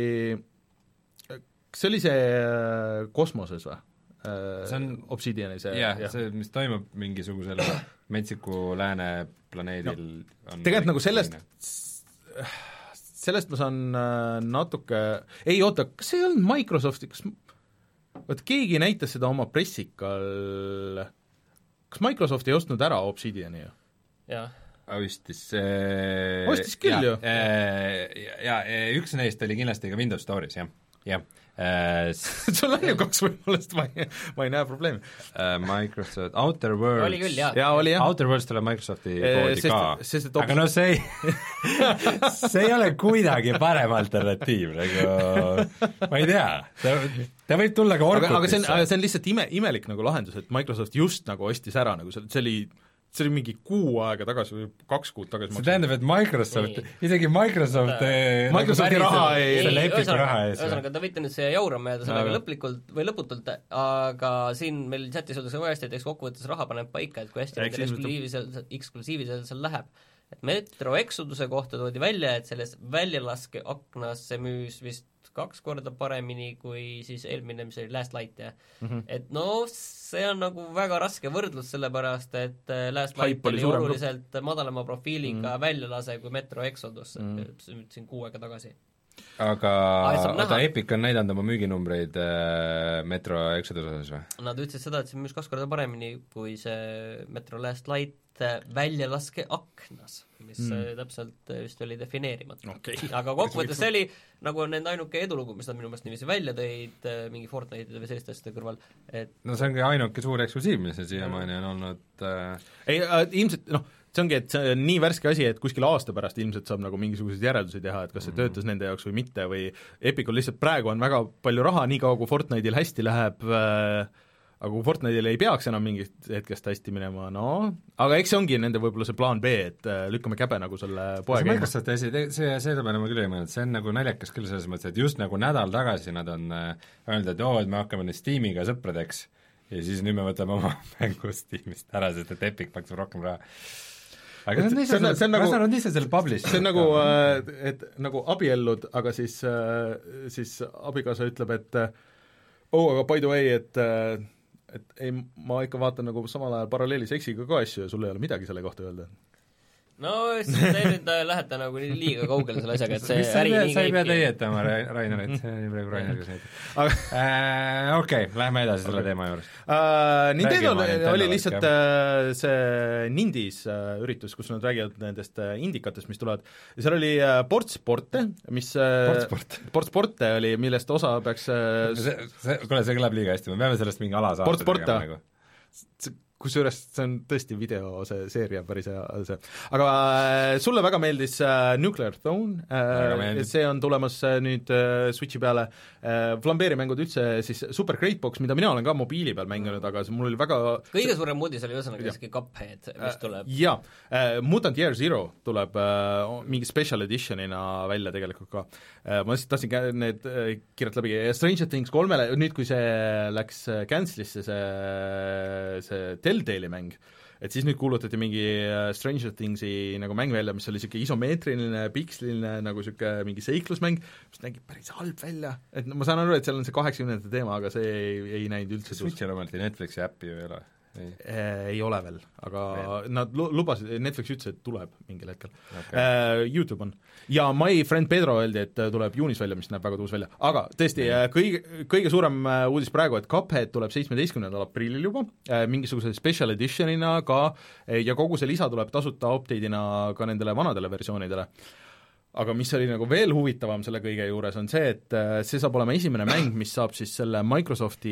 kas see oli see kosmoses või? See on Obsidiani see jah ja., see, mis toimub mingisugusel metsiku lääne planeedil no, on tegelikult nagu sellest sellest ma saan natuke, ei oota, kas see ei olnud Microsofti, kas võt keegi näitas seda oma pressikal, kas Microsoft ei ostnud ära Obsidiani ju? jah. ostis äh, ostis küll ja, ju äh, ja, ja üks neist oli kindlasti ka Windows Store'is, jah, jah äh, sul on ju kaks võimalust, ma ei, ma ei näe probleemi äh, Microsoft, Outer Worlds oli küll, jah ja, oli, jah. Outer Worlds tuleb Microsofti koodi sest, ka, sest, et aga no see ei see ei ole kuidagi parem alternatiiv, nagu ma ei tea, ta, ta võib tulla ka Orkutisse. aga see on, see on lihtsalt ime, imelik nagu lahendus, et Microsoft just nagu ostis ära, nagu see, see oli see oli mingi kuu aega tagasi või kaks kuud tagasi. See tähendab, et Microsoft, isegi Microsoft Microsofti raha ei, selle Epicu raha ees. Ühesõnaga, ta võite nüüd see jaurama jääda sellega lõplikult või lõputult, aga siin meil chatis öeldakse vajasti, et eks kokkuvõttes raha paneb paika, et kui hästi nendel eksklusiivisel, eksklusiivisel seal läheb. Et Metro Exoduse kohta toodi välja, et selles väljalaske aknas see müüs vist kaks korda paremini kui siis eelmine, mis oli Last Light, ja mm -hmm. et no see on nagu väga raske võrdlus, sellepärast et Last Light oli, oli oluliselt pro... madalama profiiliga mm -hmm. väljalase kui Metro Exodus mm -hmm. siin kuu aega tagasi. aga oota, Epic on näidanud oma müüginumbreid äh, Metro Exodus osas või? Nad ütlesid seda, et see müüs kaks korda paremini kui see Metro Last Light väljalaske aknas, mis mm. täpselt vist oli defineerimata okay. aga kokkuvõttes see oli nagu nende ainuke edulugu, mis nad minu meelest niiviisi välja tõid mingi Fortnite'ide või selliste asjade kõrval, et no see ongi ainuke suur eksklusiiv, mis see siiamaani on olnud äh... ei äh,, ilmselt noh, see ongi, et see on nii värske asi, et kuskil aasta pärast ilmselt saab nagu mingisuguseid järeldusi teha, et kas see töötas mm. nende jaoks või mitte või Epicul lihtsalt praegu on väga palju raha, nii kaua kui Fortnite'il hästi läheb äh, aga kui Fortnite'il ei peaks enam mingist hetkest hästi minema, no aga eks see ongi nende võib-olla see plaan B, et lükkame käbe nagu selle poe käima. Microsofti asi, see, seda peale ma küll ei mõelnud, see on nagu naljakas küll selles mõttes, et just nagu nädal tagasi nad on öelnud, et oo, et me hakkame nüüd Steamiga sõpradeks ja siis nüüd me võtame oma mängu Steamist ära, sest et Epic maksab rohkem raha. aga et, see on lihtsalt, see on nagu, nad lihtsalt selle publish. See on nagu, et nagu abiellud, aga siis, siis abikaasa ütleb, et oo, aga by the way, et et ei, ma ikka vaatan nagu samal ajal paralleeli seksiga ka asju ja sul ei ole midagi selle kohta öelda. no sa nüüd lähete nagu liiga kaugele selle asjaga, et see äri nii käibki. Sa ei pea teietama Rainerit, see oli praegu Rainer, kes näitab. äh, okei, okay, lähme edasi selle okay. teema juures. Uh, Nintendo oli lihtsalt uh, see Nindis uh, üritus, kus nad räägivad nendest uh, indikatest, mis tulevad. Ja seal oli uh, Portsporte, mis uh, Portsport. Portsporte oli, millest osa peaks uh, see, see, kuule, see kõlab liiga hästi, me peame sellest mingi ala saata tegema nagu. Kusjuures see on tõesti video, see seeria päris hea, see. Aga äh, sulle väga meeldis äh, Nuclear Throne, äh, see on tulemas äh, nüüd äh, Switchi peale, äh, flambeerimängud üldse siis Super Great Box, mida mina olen ka mobiili peal mänginud, aga see mul oli väga kõige suurem uudis oli ühesõnaga siiski Cuphead, mis tuleb. Jaa, äh, Mutant Year Zero tuleb äh, mingi special editionina välja tegelikult ka. Äh, ma lihtsalt tahtsin need äh, kirjalt läbi, Stranger Things kolmele, nüüd kui see läks cancel'isse, see, see Telltale'i mäng, et siis nüüd kuulutati mingi Stranger Thingsi nagu mäng välja, mis oli niisugune isomeetriline, piksliline, nagu niisugune mingi seiklusmäng, mis nägi päris halb välja, et ma saan aru, et seal on see kaheksakümnendate teema, aga see ei, ei näinud üldse Switch'il ometi Netflixi äppi ju ei ole? Ei. ei ole veel, aga veel. Nad lubasid, Netflix ütles, et tuleb mingil hetkel okay. uh, YouTube on. Ja My Friend Pedro öeldi, et tuleb juunis välja, mis näeb väga tuus välja. Aga tõesti, mm. kõige, kõige suurem uudis praegu, et Cuphead tuleb seitsmeteistkümnendal aprillil juba, mingisuguse special editionina ka, ja kogu see lisa tuleb tasuta update'ina ka nendele vanadele versioonidele. Aga mis oli nagu veel huvitavam selle kõige juures, on see, et see saab olema esimene mäng, mis saab siis selle Microsofti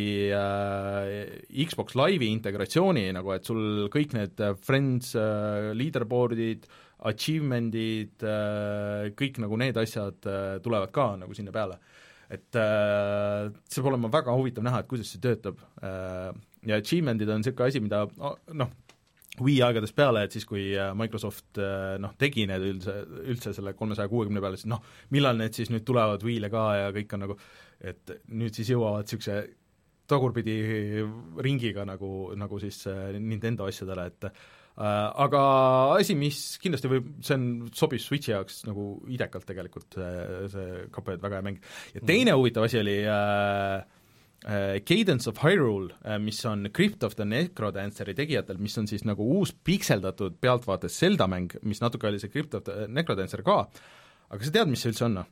äh, Xbox Live'i integratsiooni, nagu et sul kõik need friends äh, leaderboardid, achievement'id äh,, kõik nagu need asjad äh, tulevad ka nagu sinna peale. Et äh, see peab olema väga huvitav näha, et kuidas see töötab äh, ja achievement'id on niisugune asi, mida noh, Wii aegadest peale, et siis kui Microsoft noh, tegi need üldse, üldse selle kolmesaja kuuekümne peale, siis noh, millal need siis nüüd tulevad Wii'le ka ja kõik on nagu, et nüüd siis jõuavad niisuguse tagurpidi ringiga nagu, nagu siis Nintendo asjadele, et äh, aga asi, mis kindlasti võib, see on, sobis Switchi jaoks nagu idekalt tegelikult, see, see Cuphead väga hea mäng. Ja teine huvitav asi oli äh, Cadence of Hyrule, mis on Crypt of the Necrodanceri tegijatel, mis on siis nagu uus pikseldatud pealtvaates Zelda mäng, mis natuke oli see Crypt of the Necrodancer ka, aga sa tead, mis see üldse on?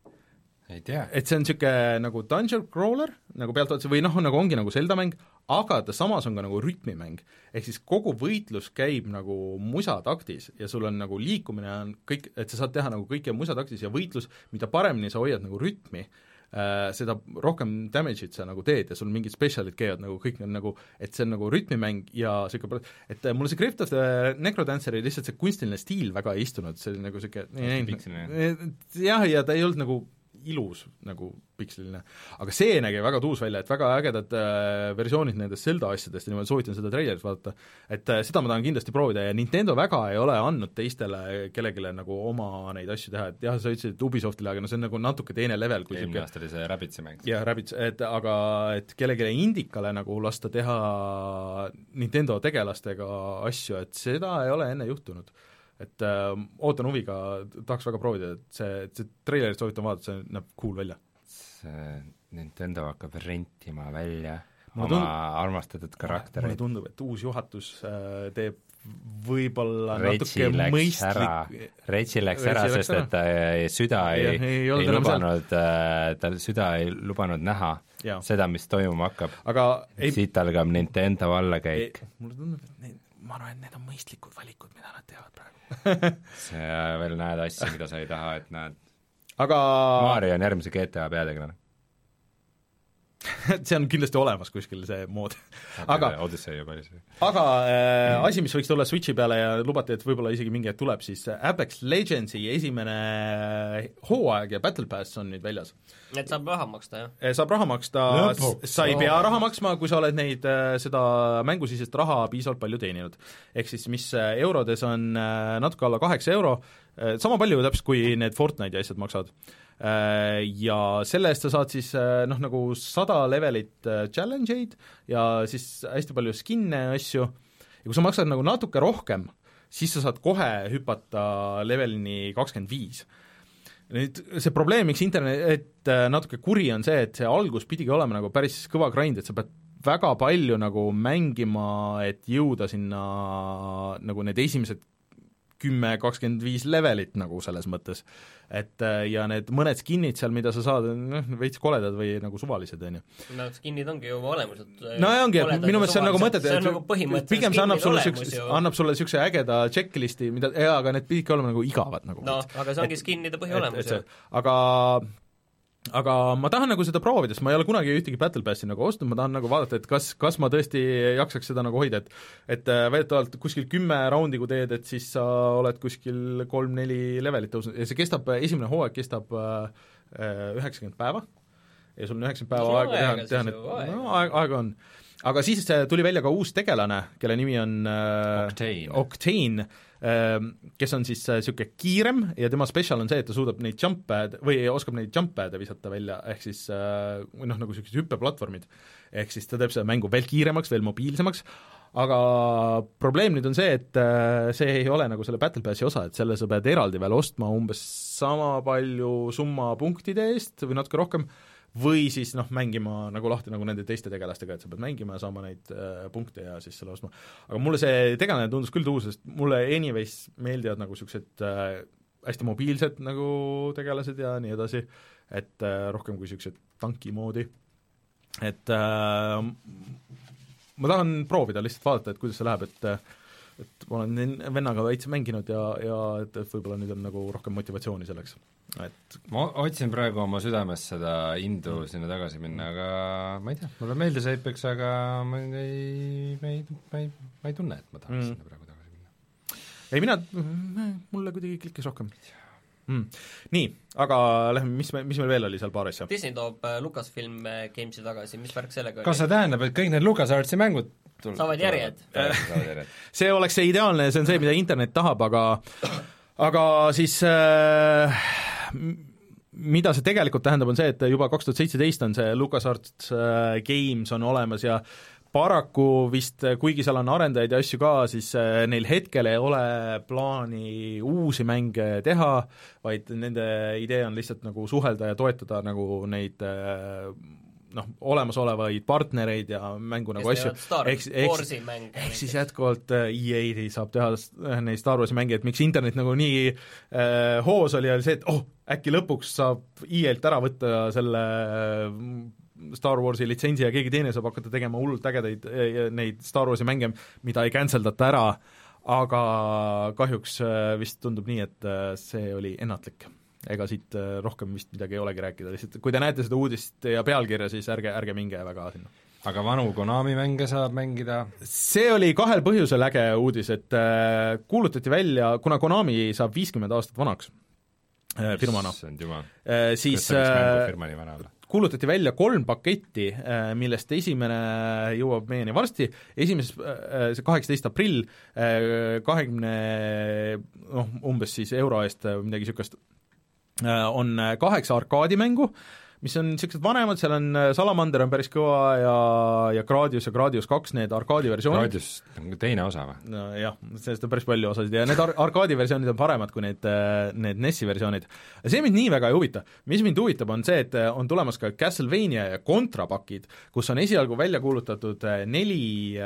Ei tea. Et see on niisugune nagu dungeon crawler, nagu pealtvaates, või noh, nagu ongi nagu Zelda mäng, aga ta samas on ka nagu rütmimäng. Ehk siis kogu võitlus käib nagu musataktis ja sul on nagu liikumine on kõik, et sa saad teha nagu kõike musataktis ja võitlus, mida paremini sa hoiad nagu rütmi, Uh, seda rohkem damage'it sa nagu teed ja sul mingid specialid käivad nagu kõik on nagu, et see on nagu rütmimäng ja siuke, et uh, mulle see Crypt of the Necrodancer oli lihtsalt see kunstiline stiil väga ei istunud, see oli nagu siuke jah, ja ta ei olnud nagu ilus nagu piksliline, aga see nägi väga tuus välja, et väga ägedad äh, versioonid nendest Zelda asjadest ja niimoodi soovitan seda treilerit vaadata, et äh, seda ma tahan kindlasti proovida ja Nintendo väga ei ole andnud teistele kellegile nagu oma neid asju teha, et jah, sa ütlesid, et Ubisoftile, aga no see on nagu natuke teine level kui eelmine aasta oli see Rabbitsi mäng. jah, Rabbits, et aga et kellegile indikale nagu lasta teha Nintendo tegelastega asju, et seda ei ole enne juhtunud. Et äh, ootan huviga, tahaks väga proovida, et see, see treilerit soovitan vaadata, see näeb cool välja. See Nintendo hakkab rentima välja mulle oma tund... armastatud karaktereid. Mulle tundub, et uus juhatus äh, teeb võib-olla Retsi natuke läks mõistlik... Retsi läks ära, sest et ta süda ei, ja, ei, ei, ei lubanud, tal süda ei lubanud näha ja. Seda, mis toimuma hakkab. Aga ei... siit algab Nintendo allakäik. Mulle tundub, et need, ma arvan, et need on mõistlikud valikud, mida nad teevad praegu. see veel näed asja, mida sa ei taha, et näed. Aga Mario on järgmise G T A peategelane. see on kindlasti olemas kuskil see mood. aga Odyssey juba oli see. aga äh, mm. asi, mis võiks tulla Switchi peale ja lubati, et võib-olla isegi mingi hetk tuleb, siis Apex Legendsi esimene hooaeg ja Battle Pass on nüüd väljas. Et saab raha maksta, jah? Saab raha maksta, sa ei pea raha maksma, kui sa oled neid, seda mängusisest raha piisavalt palju teeninud. Ehk siis mis eurodes on natuke alla kaheksa euro, sama palju täpselt, kui need Fortnite'i asjad maksavad. Ja selle eest sa saad siis noh, nagu sada levelit challenge'eid ja siis hästi palju skinne ja asju, ja kui sa maksad nagu natuke rohkem, siis sa saad kohe hüpata levelini kakskümmend viis. Nüüd see probleem, miks internet natuke kuri on see, et see algus pidigi olema nagu päris kõva grind, et sa pead väga palju nagu mängima, et jõuda sinna nagu need esimesed kümme, kakskümmend viis levelit nagu selles mõttes. Et ja need mõned skinnid seal, mida sa saad, noh, veits koledad või nagu suvalised, on ju. No skinnid ongi ju olemused. No ja ongi, et minu meelest see on nagu mõtet, et nagu pigem see annab sulle niisuguse, annab sulle niisuguse ägeda checklisti, mida, jaa, aga need pididki olema nagu igavad nagu. No, aga see ongi et, skinnide põhiolemus ju. Aga aga ma tahan nagu seda proovida, sest ma ei ole kunagi ühtegi Battle Passi nagu ostnud, ma tahan nagu vaadata, et kas, kas ma tõesti jaksaks seda nagu hoida, et et väidetavalt kuskil kümme raundi, kui teed, et siis sa oled kuskil kolm-neli levelit tõusnud ja see kestab, esimene hooaeg kestab üheksakümmend päeva ja sul on üheksakümmend päeva no, aega teha, teha need, no aeg, aega on. Aga siis tuli välja ka uus tegelane, kelle nimi on Octane, Octane, kes on siis niisugune kiirem ja tema special on see, et ta suudab neid jump pad või oskab neid jump pad'e visata välja, ehk siis noh, nagu niisugused hüppeplatvormid, ehk siis ta teeb seda mängu veel kiiremaks, veel mobiilsemaks, aga probleem nüüd on see, et see ei ole nagu selle Battle Passi osa, et selle sa pead eraldi veel ostma umbes sama palju summa punktide eest või natuke rohkem, või siis noh, mängima nagu lahti nagu nende teiste tegelastega, et sa pead mängima ja saama neid äh, punkte ja siis selle ostma. Aga mulle see tegelane tundus küll tuus, sest mulle anyways meeldivad nagu niisugused äh, hästi mobiilsed nagu tegelased ja nii edasi, et äh, rohkem kui niisugused tanki moodi. Et äh, ma tahan proovida lihtsalt vaadata, et kuidas see läheb, et et ma olen vennaga veits mänginud ja, ja et, et võib-olla nüüd on nagu rohkem motivatsiooni selleks. Et ma otsin praegu oma südames seda indu mm. sinna tagasi minna, aga ma ei tea, mulle meeldis Apex, aga ma ei, ma ei, ma ei, ma ei tunne, et ma tahaks mm. sinna praegu tagasi minna. Ei, mina, mulle kuidagi klikkis rohkem. Mm. Nii, aga lähme, mis, me, mis meil veel oli seal paar asja? Disney toob Lucasfilm Gamesi tagasi, mis värk sellega oli? Kas see tähendab, et kõik need LucasArtsi mängud tul- saavad järjed? see oleks see ideaalne, see on see, mida internet tahab, aga aga siis äh, mida see tegelikult tähendab, on see, et juba kaks tuhat seitseteist on see LucasArts äh, Games on olemas ja paraku vist, kuigi seal on arendajaid ja asju ka, siis neil hetkel ei ole plaani uusi mänge teha, vaid nende idee on lihtsalt nagu suhelda ja toetada nagu neid noh, olemasolevaid partnereid ja mängu nagu asju. Ehk siis jätkuvalt E A saab teha neid Star Warsi mänge, et miks internet nagu nii äh, hoos oli, oli see, et oh, äkki lõpuks saab E A-lt ära võtta selle Star Warsi litsentsi ja keegi teine saab hakata tegema hullult ägedaid neid Star Warsi mänge, mida ei canceldata ära, aga kahjuks vist tundub nii, et see oli ennatlik. Ega siit rohkem vist midagi ei olegi rääkida, lihtsalt kui te näete seda uudist ja pealkirja, siis ärge, ärge minge väga sinna. Aga vanu Konami mänge saab mängida? See oli kahel põhjusel äge uudis, et kuulutati välja, kuna Konami saab viiskümmend aastat vanaks firmana, siis kuulutati välja kolm paketti, millest esimene jõuab meieni varsti, esimeses, see kaheksateist aprill, kahekümne, noh, umbes siis euro eest midagi niisugust, on kaheksa arkaadimängu, mis on niisugused vanemad, seal on Salamander on päris kõva ja, ja Gradius ja Gradius kaks, need arkaadiversioonid. Gradius on teine osa või? No jah, sellest on päris palju osasid ja need ar- arkaadiversioonid on paremad kui need, need N E S-i versioonid. See mind nii väga ei huvita. Mis mind huvitab, on see, et on tulemas ka Castlevania ja Contra pakid, kus on esialgu välja kuulutatud neli,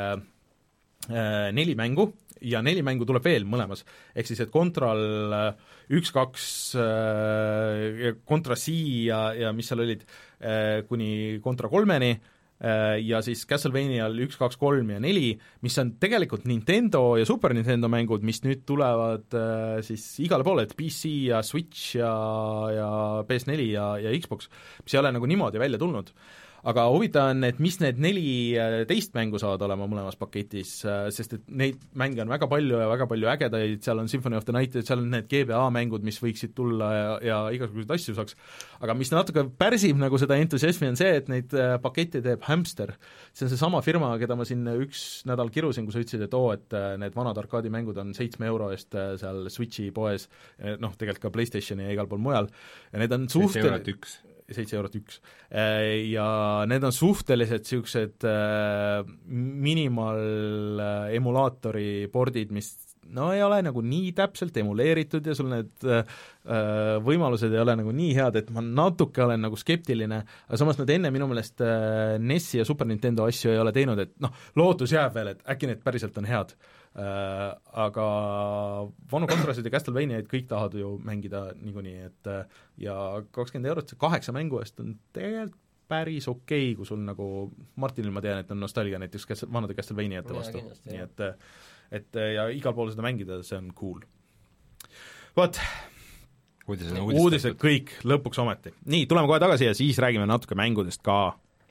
neli mängu, ja neli mängu tuleb veel mõlemas, ehk siis, et Contral üks, kaks, Contra C ja, ja mis seal olid, kuni Contra kolmeni, ja siis Castlevanial üks, kaks, kolm ja neli, mis on tegelikult Nintendo ja Super Nintendo mängud, mis nüüd tulevad siis igale poole, et P C ja Switch ja, ja P S neli ja, ja Xbox, mis ei ole nagu niimoodi välja tulnud. Aga huvitav on, et mis need neli teist mängu saavad olema mõlemas paketis, sest et neid mänge on väga palju ja väga palju ägedaid, seal on Symphony of the Night, seal on need G B A mängud, mis võiksid tulla ja, ja igasuguseid asju saaks. Aga mis natuke pärsib nagu seda entusiasmi on see, et neid pakette teeb Hamster. See on see sama firma, keda ma siin üks nädal kirusin, kus ütlesid, et oo, et need vanad arkaadimängud on seitsme euro eest seal Switchi poes, noh, tegelikult ka PlayStationi ja igal pool mujal, ja need on suhtel... seitse eurot üks seitse eurot üks. Ja need on suhteliselt niisugused minimal emulaatori pordid, mis no ei ole nagu nii täpselt emuleeritud ja sul need äh, võimalused ei ole nagu nii head, et ma natuke olen nagu skeptiline, aga samas nad enne minu meelest äh, N E S-i ja Super Nintendo asju ei ole teinud, et noh, lootus jääb veel, et äkki need päriselt on head äh,, aga vanu Contrasid ja Castlevaniaid kõik tahavad ju mängida niikuinii, et äh, ja kakskümmend eurot, see kaheksa mängu eest on tegelikult päris okei okay,, kui sul nagu, Martinil ma tean, et on nostalgia näiteks kes, vanade Castlevaniate vastu, nii et et ja igal pool seda mängida, see on cool. Vot, uudised, uudised kõik lõpuks ometi. Nii, tuleme kohe tagasi ja siis räägime natuke mängudest ka.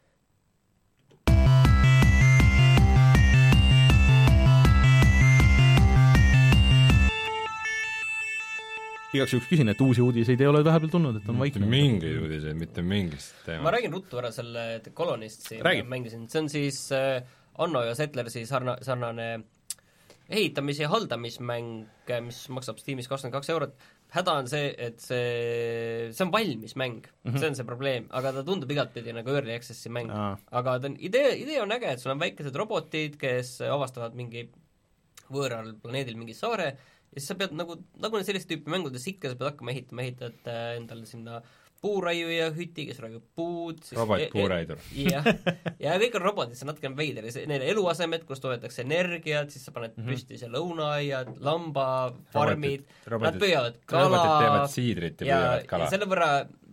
Igaks juhuks küsin, et uusi uudiseid ei ole vahepeal tulnud, et on vaikne. Mingi uudiseid, mitte mingist teemast. Ma räägin ruttu ära selle Colonist siin Räägi. mängisin, see on siis äh, Anno ja Settlersi sarna, sarnane ehitamis- ja haldamismäng, mis maksab Steamis kakskümmend kaks eurot. Häda on see, et see, see on valmis mäng mm, -hmm. see on see probleem, aga ta tundub igatpidi nagu early access'i mäng. Aga ta on, idee, idee on äge, et sul on väikesed robotid, kes avastavad mingi võõral planeedil mingi saare ja siis sa pead nagu, nagu need sellist tüüpi mängudes ikka, sa pead hakkama ehitama, ehitad äh, endale sinna puuraiuja hüti, kes raiub puud robot puuraidur. jah, ja kõik on robotid, see on natuke veider, neil eluasemed, kus toodetakse energiat, siis sa paned mm -hmm. püsti see lõunaaiad, lambafarmid, nad püüavad kala robotid teevad siidrit ja, ja püüavad kala. Ja selle võrra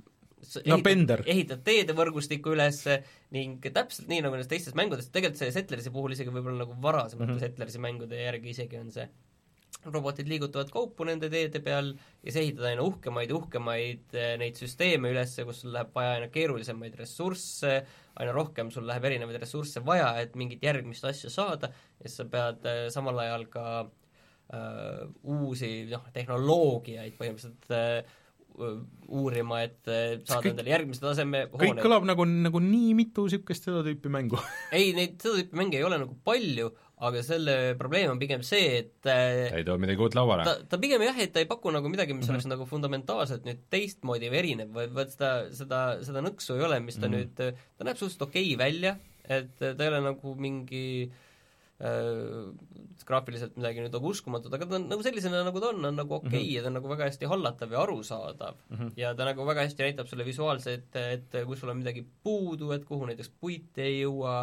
no ehitad, ehitad teede võrgustikku üles ning täpselt nii nagu nendes teistes mängudes, tegelikult see Settlersi puhul isegi võib-olla nagu varasemate mm -hmm. Settlersi mängude järgi isegi on see robotid liigutavad kaupu nende teede peal ja sa ehitad aina uhkemaid, uhkemaid neid süsteeme üles, kus sul läheb vaja aina keerulisemaid ressursse, aina rohkem sul läheb erinevaid ressursse vaja, et mingit järgmist asja saada ja sa pead samal ajal ka äh, uusi noh, tehnoloogiaid põhimõtteliselt äh, uurima, et saada kõik, endale järgmise taseme hoone. Kõik kõlab nagu, nagu nii mitu niisugust seda tüüpi mängu. ei, neid seda tüüpi mänge ei ole nagu palju, aga selle probleem on pigem see, et ta ei too midagi uut lauale. Ta, ta pigem jah, et ta ei paku nagu midagi, mis mm -hmm. oleks nagu fundamentaalselt nüüd teistmoodi või erinev, vaid, vaid seda, seda, seda nõksu ei ole, mis ta mm -hmm. nüüd, ta näeb suhteliselt okei välja, et ta ei ole nagu mingi äh, graafiliselt midagi nüüd nagu uskumatud, aga ta on nagu sellisena, nagu ta on, on nagu okei okay, mm -hmm. ja ta on nagu väga hästi hallatav ja arusaadav mm -hmm. ja ta nagu väga hästi näitab sulle visuaalselt, et, et kui sul on midagi puudu, et kuhu näiteks puit ei jõua,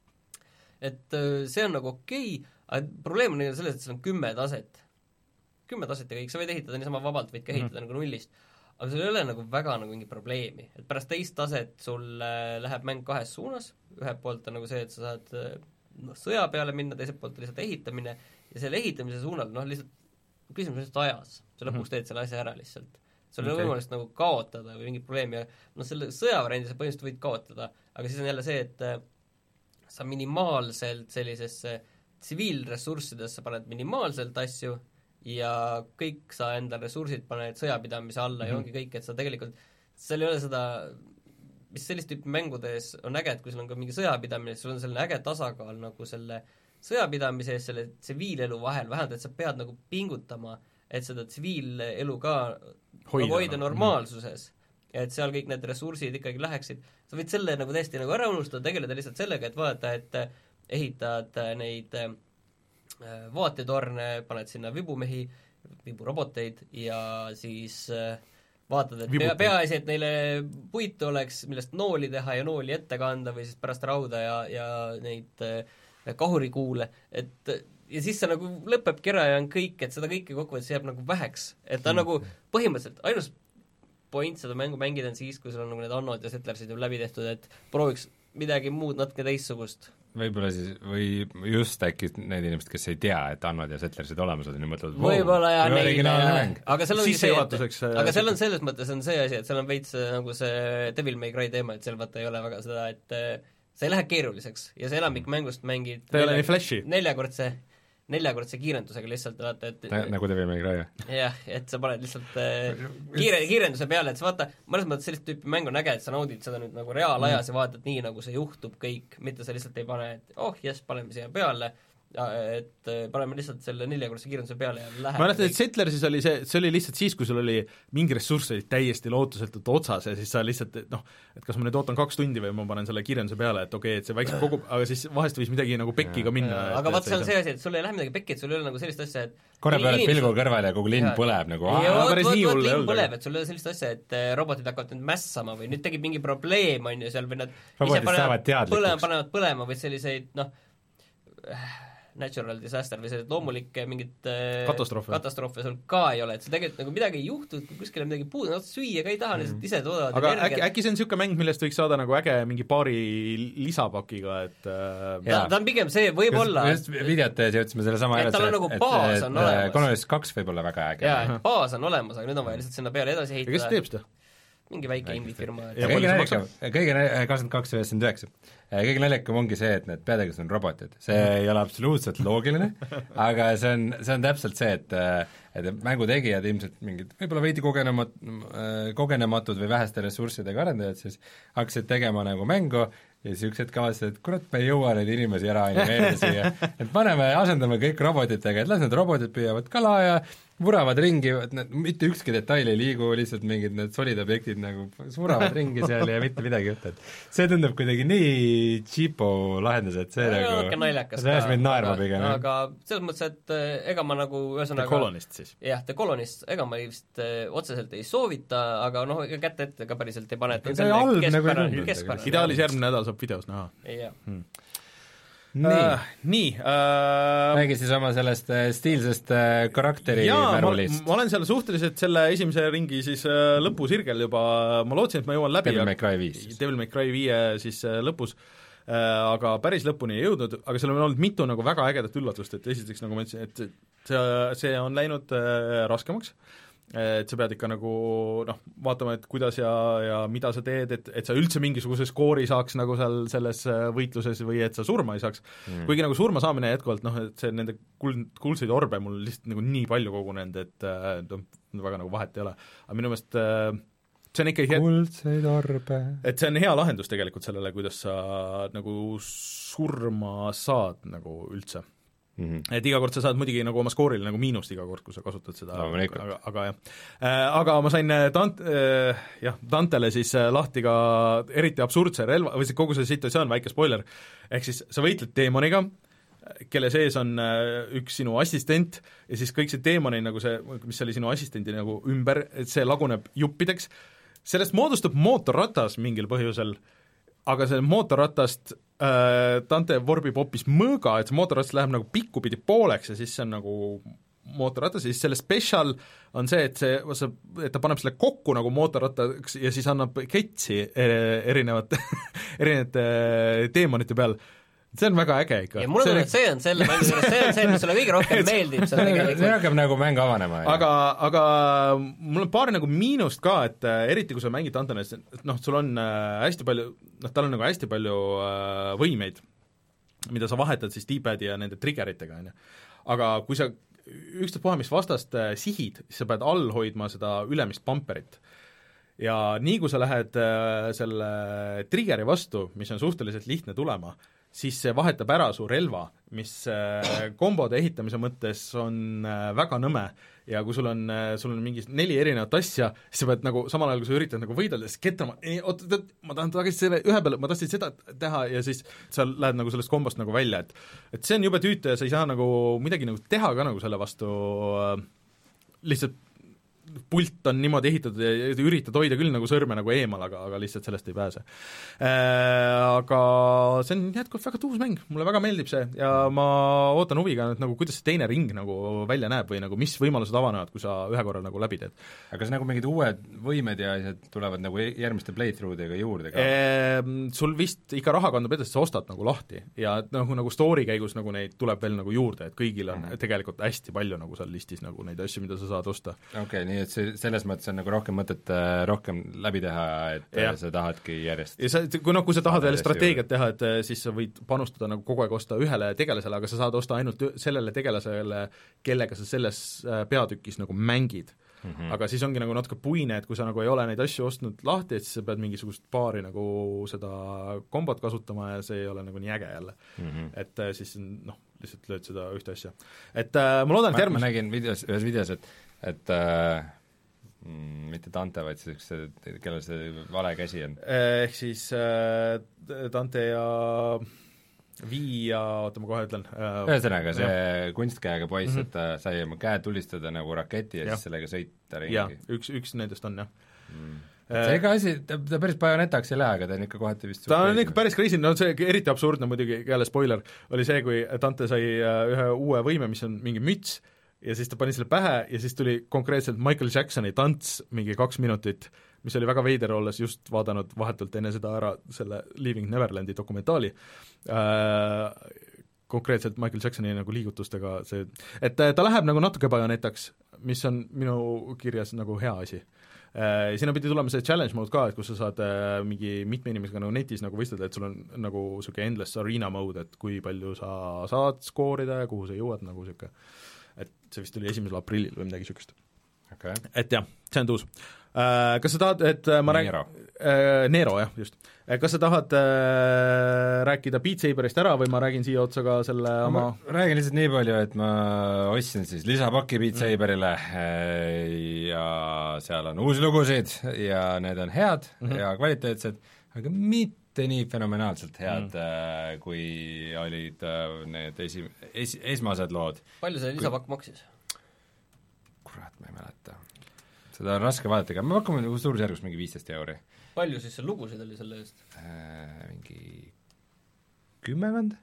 et see on nagu okei okay,, aga probleem on selles, et seal on kümme taset. Kümme taset ja kõik, sa võid ehitada niisama vabalt, võid ka ehitada mm -hmm. nagu nullist. Aga sul ei ole nagu väga nagu mingi probleemi. Et pärast teist taset sul läheb mäng kahes suunas, ühelt poolt on nagu see, et sa saad noh, sõja peale minna, teiselt poolt lihtsalt ehitamine ja selle ehitamise suunal, noh lihtsalt küsimus lihtsalt ajas. Sa lõpuks mm -hmm. teed selle asja ära lihtsalt. Sul okay. on võimalust nagu kaotada või mingit probleemi ja noh, selle sõjavariandi sa põhimõtteliselt võid kaotada, aga siis on jälle see, et sa minimaalselt sellisesse tsiviilressurssidesse paned minimaalselt asju ja kõik sa enda ressursid paned sõjapidamise alla mm -hmm. ja ongi kõik, et sa tegelikult, seal ei ole seda, mis sellist tüüpi mängudes on äge, et kui sul on ka mingi sõjapidamine, sul on selline äge tasakaal nagu selle sõjapidamise ja selle tsiviilelu vahel, vähemalt et sa pead nagu pingutama, et seda tsiviilelu ka hoida, nagu hoida normaalsuses mm. -hmm. et seal kõik need ressursid ikkagi läheksid, sa võid selle nagu täiesti nagu ära unustada, tegeleda lihtsalt sellega, et vaadata, et ehitad neid vaatetorne, paned sinna vibumehi, viburoboteid ja siis vaatad, et pea, peaasi, et neile puitu oleks, millest nooli teha ja nooli ette kanda või siis pärast rauda ja, ja neid kahurikuule, et ja siis see nagu lõpebki ära ja on kõik, et seda kõike kokkuvõttes jääb nagu väheks, et ta on nagu põhimõtteliselt ainus point seda mängu mängida on siis, kui sul on nagu need Annod ja Settlersid ju läbi tehtud, et prooviks midagi muud natuke teistsugust. Võib-olla siis, või just äkki need inimesed, kes ei tea, et Annod ja Settlersid olemas on, ja mõtlevad võib-olla jah, neile, aga seal on see, et, aga seal on selles mõttes on see asi, et seal on veits nagu see Devil May Cry teema, et seal vaata ei ole väga seda, et see ei lähe keeruliseks ja see enamik mängust mängid ta ei ole nii flashi. neljakordse neljakordse kiirendusega lihtsalt vaata, et Nä, nagu Devil May Cry, jah? jah, et sa paned lihtsalt äh, kiire, kiirenduse peale, et sa vaata, mõnes mõttes sellist tüüpi mäng on äge, et sa naudid seda nüüd nagu reaalajas mm. ja vaatad nii, nagu see juhtub kõik, mitte sa lihtsalt ei pane, et oh jess, paneme siia peale et paneme lihtsalt selle neljakordse kiirenduse peale ja läheb. ma mäletan, et Settlersis oli see, see oli lihtsalt siis, kui sul oli mingi ressurss oli täiesti lootusetult otsas ja siis sa lihtsalt, noh, et kas ma nüüd ootan kaks tundi või ma panen selle kiirenduse peale, et okei okay,, et see vaikselt kogub, aga siis vahest võis midagi nagu pekki ka minna. aga vaat see on see asi, et sul ei lähe midagi pekki, et sul ei ole nagu sellist asja, et korra peale pilgu kõrval ja kogu linn ja. põleb nagu ja vot, vot, vot linn põleb, et sul ei ole sellist asja, et robotid hakkavad nüüd mässama või nüüd tegib mingi probleem, on ju, seal või nad robotid saavad teadlikuks. Panevad põlema või selliseid, noh, natural disaster või sellised loomulikke mingit katastroofe. katastroofe sul ka ei ole, et sul tegelikult nagu midagi ei juhtu, kui kuskil on midagi puudu, no süüa ka ei taha, lihtsalt ise toodavad aga äkki, äkki see on niisugune mäng, millest võiks saada nagu äge mingi paari lisapakiga, et ja, ta, ta on pigem see, võib-olla just videot tees jõudsime selle sama et tal on nagu baas on olemas. Colonist kaks võib olla väga äge. jaa, baas on olemas, aga nüüd on vaja lihtsalt sinna peale edasi ehitada. ja kes teeb seda? mingi väike indie-firma. kõige naljakam, kõige kakskümmend kaks üheksakümmend üheksa. Kõige naljakam ongi see, et need peategelased on robotid. See ei ole absoluutselt loogiline, aga see on, see on täpselt see, et et mängu tegijad ilmselt mingid võib-olla veidi kogenemat-, kogenematud või väheste ressurssidega arendajad siis hakkasid tegema nagu mängu ja siis üks hetk avastasid, et kurat, me ei jõua neid inimesi ära animeerida siia, et paneme, asendame kõik robotitega, et las need robotid püüavad kala ja vuravad ringi, et need, mitte ükski detail ei liigu, lihtsalt mingid need solid objektid nagu suravad ringi seal ja mitte midagi juhtu, et see tundub kuidagi nii cheapo lahendus, et see no, nagu naljakas see ajas meid naerma pigem. aga selles mõttes, et ega ma nagu ühesõnaga The Colonist siis? jah, The Colonist, ega ma vist otseselt ei soovita, aga noh, ega kätte ette ka päriselt ei pane, et see on halb nagu ei tundu. Ideaalis järgmine nädal saab videos näha. jah hmm. nii uh,, nii uh, räägi siis oma sellest uh, stiilsest uh, karakteri märulist. Ma, ma olen seal suhteliselt selle esimese ringi siis uh, lõpusirgel juba, ma lootsin, et ma jõuan läbi Devil May Cry viis Devil May Cry viie siis uh, lõpus uh, aga päris lõpuni ei jõudnud, aga seal on olnud mitu nagu väga ägedat üllatust, et esiteks nagu ma ütlesin, et see, see on läinud uh, raskemaks, et sa pead ikka nagu noh, vaatama, et kuidas ja, ja mida sa teed, et, et sa üldse mingisuguse skoori saaks nagu seal selles võitluses või et sa surma ei saaks mm., kuigi nagu surma saamine jätkuvalt noh, et see nende kuld, kuldseid orbe mul lihtsalt nagu nii palju kogunenud, et noh, väga nagu vahet ei ole, aga minu meelest see on ikka hea, kuldseid orbe, et see on hea lahendus tegelikult sellele, kuidas sa nagu surma saad nagu üldse. Mm-hmm. Et iga kord sa saad muidugi nagu oma skoorile nagu miinust iga kord, kui sa kasutad seda no,, aga, aga jah äh,. Aga ma sain Dant- äh,, jah, Dantele siis lahti ka eriti absurdse relva, või see kogu see situatsioon, väike spoiler, ehk siis sa võitled teemoniga, kelle sees on üks sinu assistent ja siis kõik see teemoni nagu see, mis oli sinu assistendi nagu ümber, et see laguneb juppideks, sellest moodustub mootorratas mingil põhjusel, aga see mootorratast äh, Dante vorbib hoopis mõõga, et see mootorratas läheb nagu pikkupidi pooleks ja siis see on nagu mootorratas ja siis selle special on see, et see, et ta paneb selle kokku nagu mootorrattaks ja siis annab ketsi erinevate erinevate teemonite peal. See on väga äge ikka. ja mulle tunne, et see on selle mängu juures, see on see, mis sulle kõige rohkem meeldib. See hakkab nagu mäng avanema. Aga, aga mul on paar nagu miinust ka, et äh, eriti kui sa mängid Antonis, noh, sul on äh, hästi palju, noh, tal on nagu hästi palju äh, võimeid, mida sa vahetad siis D-padi ja nende triggeritega, on ju. Aga kui sa ükstapuha, mis vastast äh, sihid, siis sa pead all hoidma seda ülemist bumperit. Ja nii kui sa lähed äh, selle triggeri vastu, mis on suhteliselt lihtne tulema, siis see vahetab ära su relva, mis kombode ehitamise mõttes on väga nõme ja kui sul on, sul on mingi neli erinevat asja, siis sa pead nagu samal ajal, kui sa üritad nagu võidelda, siis ketrama, ei, oot, oot, ma tahan tagasi selle ühe peale, ma tahtsin seda teha ja siis sa lähed nagu sellest kombost nagu välja, et et see on jube tüütu ja sa ei saa nagu midagi nagu teha ka nagu selle vastu äh, lihtsalt pult on niimoodi ehitatud ja üritad hoida küll nagu sõrme nagu eemal, aga, aga lihtsalt sellest ei pääse äh,. Aga see on jätkuvalt väga tuus mäng, mulle väga meeldib see ja ma ootan huviga, et nagu kuidas see teine ring nagu välja näeb või nagu mis võimalused avanevad, kui sa ühe korral nagu läbi teed. aga kas nagu mingid uued võimed ja asjad tulevad nagu järgmiste playthrough'dega juurde ka? Ehm, sul vist ikka raha kandub edasi, sa ostad nagu lahti ja nagu, nagu story käigus nagu neid tuleb veel nagu juurde, et kõigil on mm. tegelikult hästi palju nagu seal listis nagu neid asju, mida sa saad osta. okei okay,, nii et see, selles mõttes on nagu rohkem mõtet äh, rohkem läbi teha, et ja. sa tahadki järjest ja sa, kui noh, kui sa tahad veel strateegiat teha, et siis sa võid panustada nagu kogu aeg osta ühele tegelasele, aga sa saad osta ainult sellele tegelasele, kellega sa selles peatükis nagu mängid. Mm-hmm. Aga siis ongi nagu natuke puine, et kui sa nagu ei ole neid asju ostnud lahti, et siis sa pead mingisugust paari nagu seda kombot kasutama ja see ei ole nagu nii äge jälle mm. -hmm. et siis noh, lihtsalt lööd seda ühte asja. Et äh, ma loodan, et ma, järgmis... ma nägin videos, ühes videos, et, et äh, mm, mitte Dante, vaid siis see, kellel see vale käsi on. Ehk siis äh, Dante ja Vii ja oota, ma kohe ütlen äh, ühesõnaga, see ja. kunstkäega poiss mm, -hmm. et ta sai oma käe tulistada nagu raketi ja, ja. siis sellega sõita ringi. jah, üks, üks nendest on, jah mm.. see ega asi, ta, ta päris bajonetaks ei lähe, aga ta on ikka kohati vist ta on ikka päris crazy, no see eriti absurdne muidugi, jälle spoiler, oli see, kui Dante sai ühe uue võime, mis on mingi müts, ja siis ta pani selle pähe ja siis tuli konkreetselt Michael Jacksoni tants mingi kaks minutit, mis oli väga veider, olles just vaadanud vahetult enne seda ära selle Leaving Neverlandi dokumentaali äh,, konkreetselt Michael Jacksoni nagu liigutustega see, et ta läheb nagu natuke bajonetaks, mis on minu kirjas nagu hea asi äh,. Sinna pidi tulema see challenge mode ka, et kus sa saad äh, mingi mitme inimesega nagu netis nagu võistleda, et sul on nagu niisugune endless arena mode, et kui palju sa saad skoorida ja kuhu sa jõuad, nagu niisugune, et see vist oli esimesel aprillil või midagi niisugust okay.. Et jah, see on tuus äh,. Kas sa tahad, et ma räägin äh, Nero, jah, just. Kas sa tahad äh, rääkida Beat Saberist ära või ma räägin siia otsa ka selle no, oma ma räägin lihtsalt nii palju, et ma ostsin siis lisapaki Beat Saberile mm. ja seal on uusi lugusid ja need on head mm -hmm. ja kvaliteetsed, aga mitte nii fenomenaalselt head mm., kui olid need esi, es, esmased lood. Palju see lisapakk maksis? Kurat, ma ei mäleta. Seda on raske vaadata, aga me pakume nagu suurusjärgus mingi viisteist euri. Palju siis see lugusid oli selle eest? Äh, mingi kümmekond?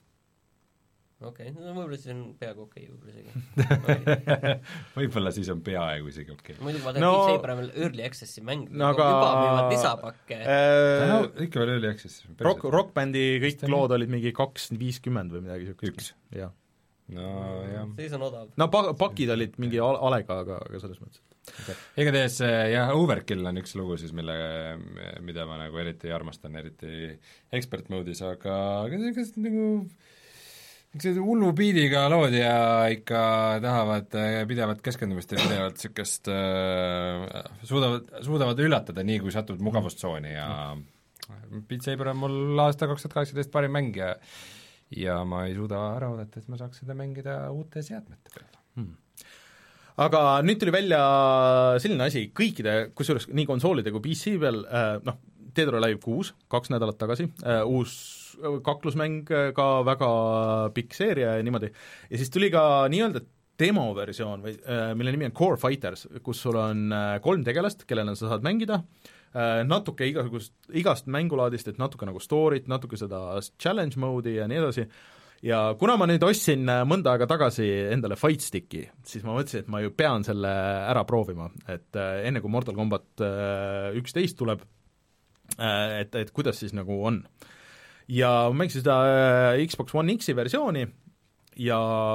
Okei, okay. No võib-olla siis on peaaegu okei okay, võib-olla isegi. Võib-olla siis on peaaegu isegi okei okay. Muidugi ma tean, no, Beat Saber on veel Early Accessi mäng, no, aga juba müüvad lisapakke äh, no, ikka veel Early Access rock, rockbändi kõik lood olid mingi kaks viiskümmend või midagi siukest. Üks? Jah. No jah. Siis on odav. No pa- pakid olid mingi alega, aga, aga selles mõttes okay. Igatahes jah, Overkill on üks lugu siis, mille, mida ma nagu eriti armastan, eriti expert mode'is, aga kas nagu see hullu biidiga lood ja ikka tahavad pidevat keskendumist ja pidevalt niisugust äh, suudavad, suudavad üllatada nii, kui satud mugavustsooni ja Beat Saber on mul aasta kaks tuhat kaheksateist parim mäng ja ja ma ei suuda ära oodata, et ma saaks seda mängida uute seadmete peal hmm. Aga nüüd tuli välja selline asi, kõikide, kusjuures nii konsoolide kui P C peal, noh, Dead or Alive kuus, kaks nädalat tagasi, uus kaklusmäng, ka väga pikk seeria ja niimoodi, ja siis tuli ka nii-öelda demoversioon, või mille nimi on Core Fighters, kus sul on kolm tegelast, kellena sa saad mängida, natuke igasugust, igast mängulaadist, et natuke nagu story't, natuke seda challenge mode'i ja nii edasi, ja kuna ma nüüd ostsin mõnda aega tagasi endale Fight Sticki, siis ma mõtlesin, et ma ju pean selle ära proovima, et enne kui Mortal Combat üksteist tuleb, et, et kuidas siis nagu on. Ja ma mängisin seda Xbox One X-i versiooni ja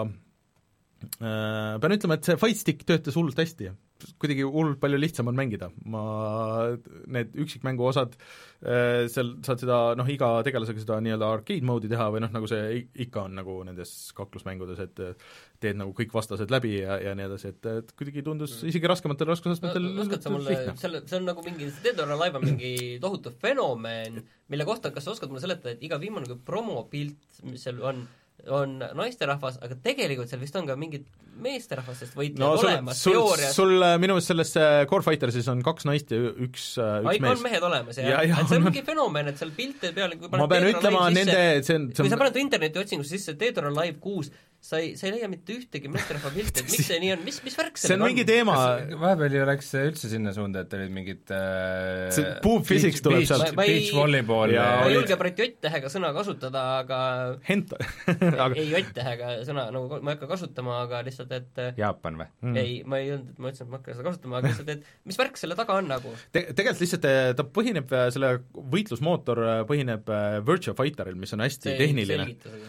äh, pean ütlema, et see Fight Stick töötas hullult hästi, kuidagi hullult palju lihtsam on mängida, ma, need üksikmängu osad, seal saad seda, noh, iga tegelasega seda nii-öelda arcade mode'i teha või noh, nagu see ikka on nagu nendes kaklusmängudes, et teed nagu kõik vastased läbi ja, ja nii edasi, et, et kuidagi tundus isegi raskematel raskusastmetel no, oskad sa mulle, selle, see on nagu mingi, Dead or Alive on mingi tohutu fenomen, mille kohta, kas sa oskad mulle seletada, et iga viimane kui promopilt, mis seal on, on naisterahvas, aga tegelikult seal vist on ka mingid meesterahvastest võitlejad no, olemas sul, teoorias. Sul minu meelest selles Core Fightersis on kaks naist ja üks, üks Ai, mees. On mehed olemas, jah? Ja, ja, et see on on... mingi fenomen, et seal pilte peal kui ma pean ütlema nende see on, see kui sa paned interneti otsingusse sisse Dead or Alive kuus, sa ei, sa ei leia mitte ühtegi meesterahva pilte, et miks see nii on, mis, mis värk see on mingi teema vahepeal ju läks üldse sinna suunda, et olid mingid äh, Boob Physics tuleb sealt beach volleyball ja ma ei julge pärit J-tähega sõna kasutada, aga Henta aga... ei J-tähega sõna, nagu ma ei hakka kasutama, aga lihtsalt, et Jaapan või? Mm. Ei, ma ei öelnud, et ma ütlesin, et ma hakka seda kasutama, aga lihtsalt, et mis värk selle taga on nagu? Te, tegelikult lihtsalt ta põhineb, selle võitlusmootor põhineb Virtua Fighteril, mis on hästi see tehniline.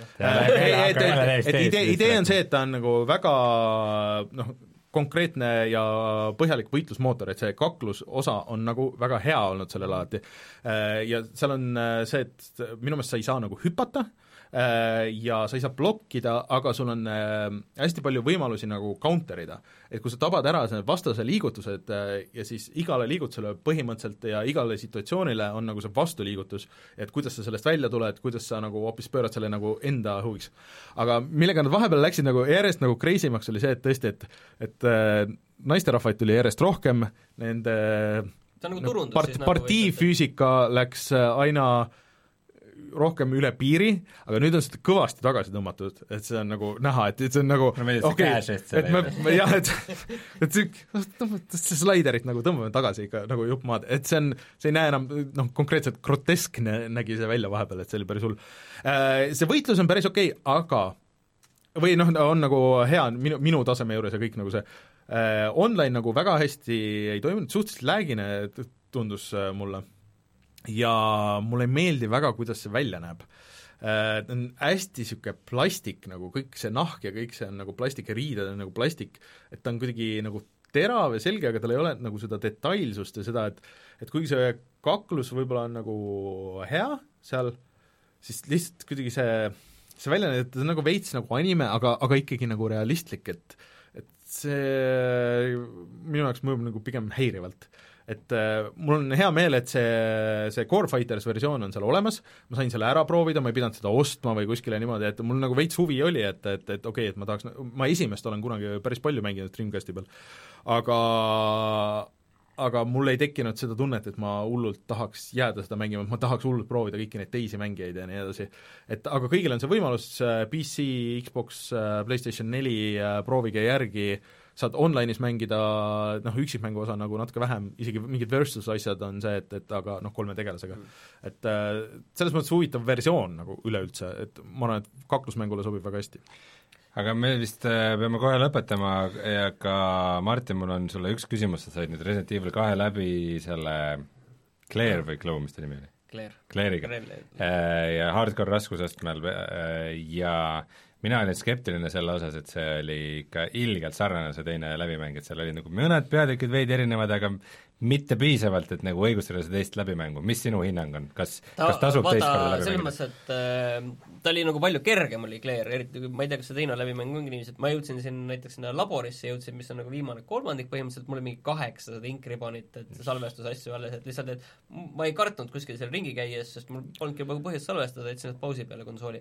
idee, idee on see, et ta on nagu väga noh, konkreetne ja põhjalik võitlusmootor, et see kaklusosa on nagu väga hea olnud sellel alati. Ja seal on see, et minu meelest sa ei saa nagu hüpata, ja sa ei saa blokkida, aga sul on hästi palju võimalusi nagu counter'ida. Et kui sa tabad ära need vastase liigutused ja siis igale liigutusele põhimõtteliselt ja igale situatsioonile on nagu see vastuliigutus, et kuidas sa sellest välja tuled, kuidas sa nagu hoopis pöörad selle nagu enda huviks. Aga millega nad vahepeal läksid nagu järjest nagu crazymaks oli see, et tõesti, et, et naisterahvaid tuli järjest rohkem, nende nagu part, partiifüüsika nagu läks aina rohkem üle piiri, aga nüüd on seda kõvasti tagasi tõmmatud, et see on nagu näha, et, et see on nagu okei, et me, jah, et et see slaiderit nagu tõmbame tagasi ikka nagu jupp maad, et see on, see ei näe enam, noh, konkreetselt groteskne nägi see välja vahepeal, et see oli päris hull. See võitlus on päris okei, aga või noh, on nagu hea minu, minu taseme juures ja kõik nagu see äh, online nagu väga hästi ei toimunud, suhteliselt läägine tundus äh, mulle ja mulle ei meeldi väga, kuidas see välja näeb. Äh, on hästi niisugune plastik, nagu kõik see nahk ja kõik see on nagu plastik ja riided on nagu plastik, et ta on kuidagi nagu terav ja selge, aga tal ei ole nagu seda detailsust ja seda, et et kuigi see kaklus võib-olla on nagu hea seal, siis lihtsalt kuidagi see see välja näeb, et see on nagu veits nagu anime, aga, aga ikkagi nagu realistlik, et et see minu jaoks mõjub nagu pigem häirivalt. Et äh, mul on hea meel, et see, see Core Fighters versioon on seal olemas, ma sain selle ära proovida, ma ei pidanud seda ostma või kuskile niimoodi, et mul nagu veits huvi oli, et, et, et okei okay,, et ma tahaks, ma esimest olen kunagi päris palju mänginud Dreamcasti peal, aga aga mul ei tekkinud seda tunnet, et ma hullult tahaks jääda seda mängima, et ma tahaks hullult proovida kõiki neid teisi mängijaid ja nii edasi. Et aga kõigil on see võimalus, P C, Xbox, PlayStation neli, proovige järgi, saad online'is mängida, noh, üksikmängu osa nagu natuke vähem, isegi mingid versus asjad on see, et, et aga noh, kolme tegelasega. Et selles mõttes huvitav versioon nagu üleüldse, et ma arvan, et kaklusmängule sobib väga hästi. Aga me vist peame kohe lõpetama ja ka Martin, mul on sulle üks küsimus, sa said nüüd Resident Evil kahe läbi selle Claire või Glow, mis ta nimi oli? Claire. Claire'iga. Ja hardcore raskusastmel ja mina olin skeptiline selle osas, et see oli ikka ilgelt sarnane see teine läbimäng, et seal oli nagu mõned peatükid veidi erinevad, aga mitte piisavalt, et nagu õigustada see teist läbimängu. Mis sinu hinnang on? Kas, ta, kas tasub vaata, teist korda läbi selles mõttes, et äh, ta oli nagu palju kergem oli Claire, eriti kui ma ei tea, kas see teine läbimäng ongi niiviisi, et ma jõudsin siin näiteks sinna laborisse, jõudsin, mis on nagu viimane kolmandik põhimõtteliselt, mul oli mingi kaheksa seda inkribanit, et salvestusasju alles, et lihtsalt, et ma ei kartnud kuskil seal ringi käies, sest mul polnudki põhjust salvestada, et sinna pausi peale konsooli.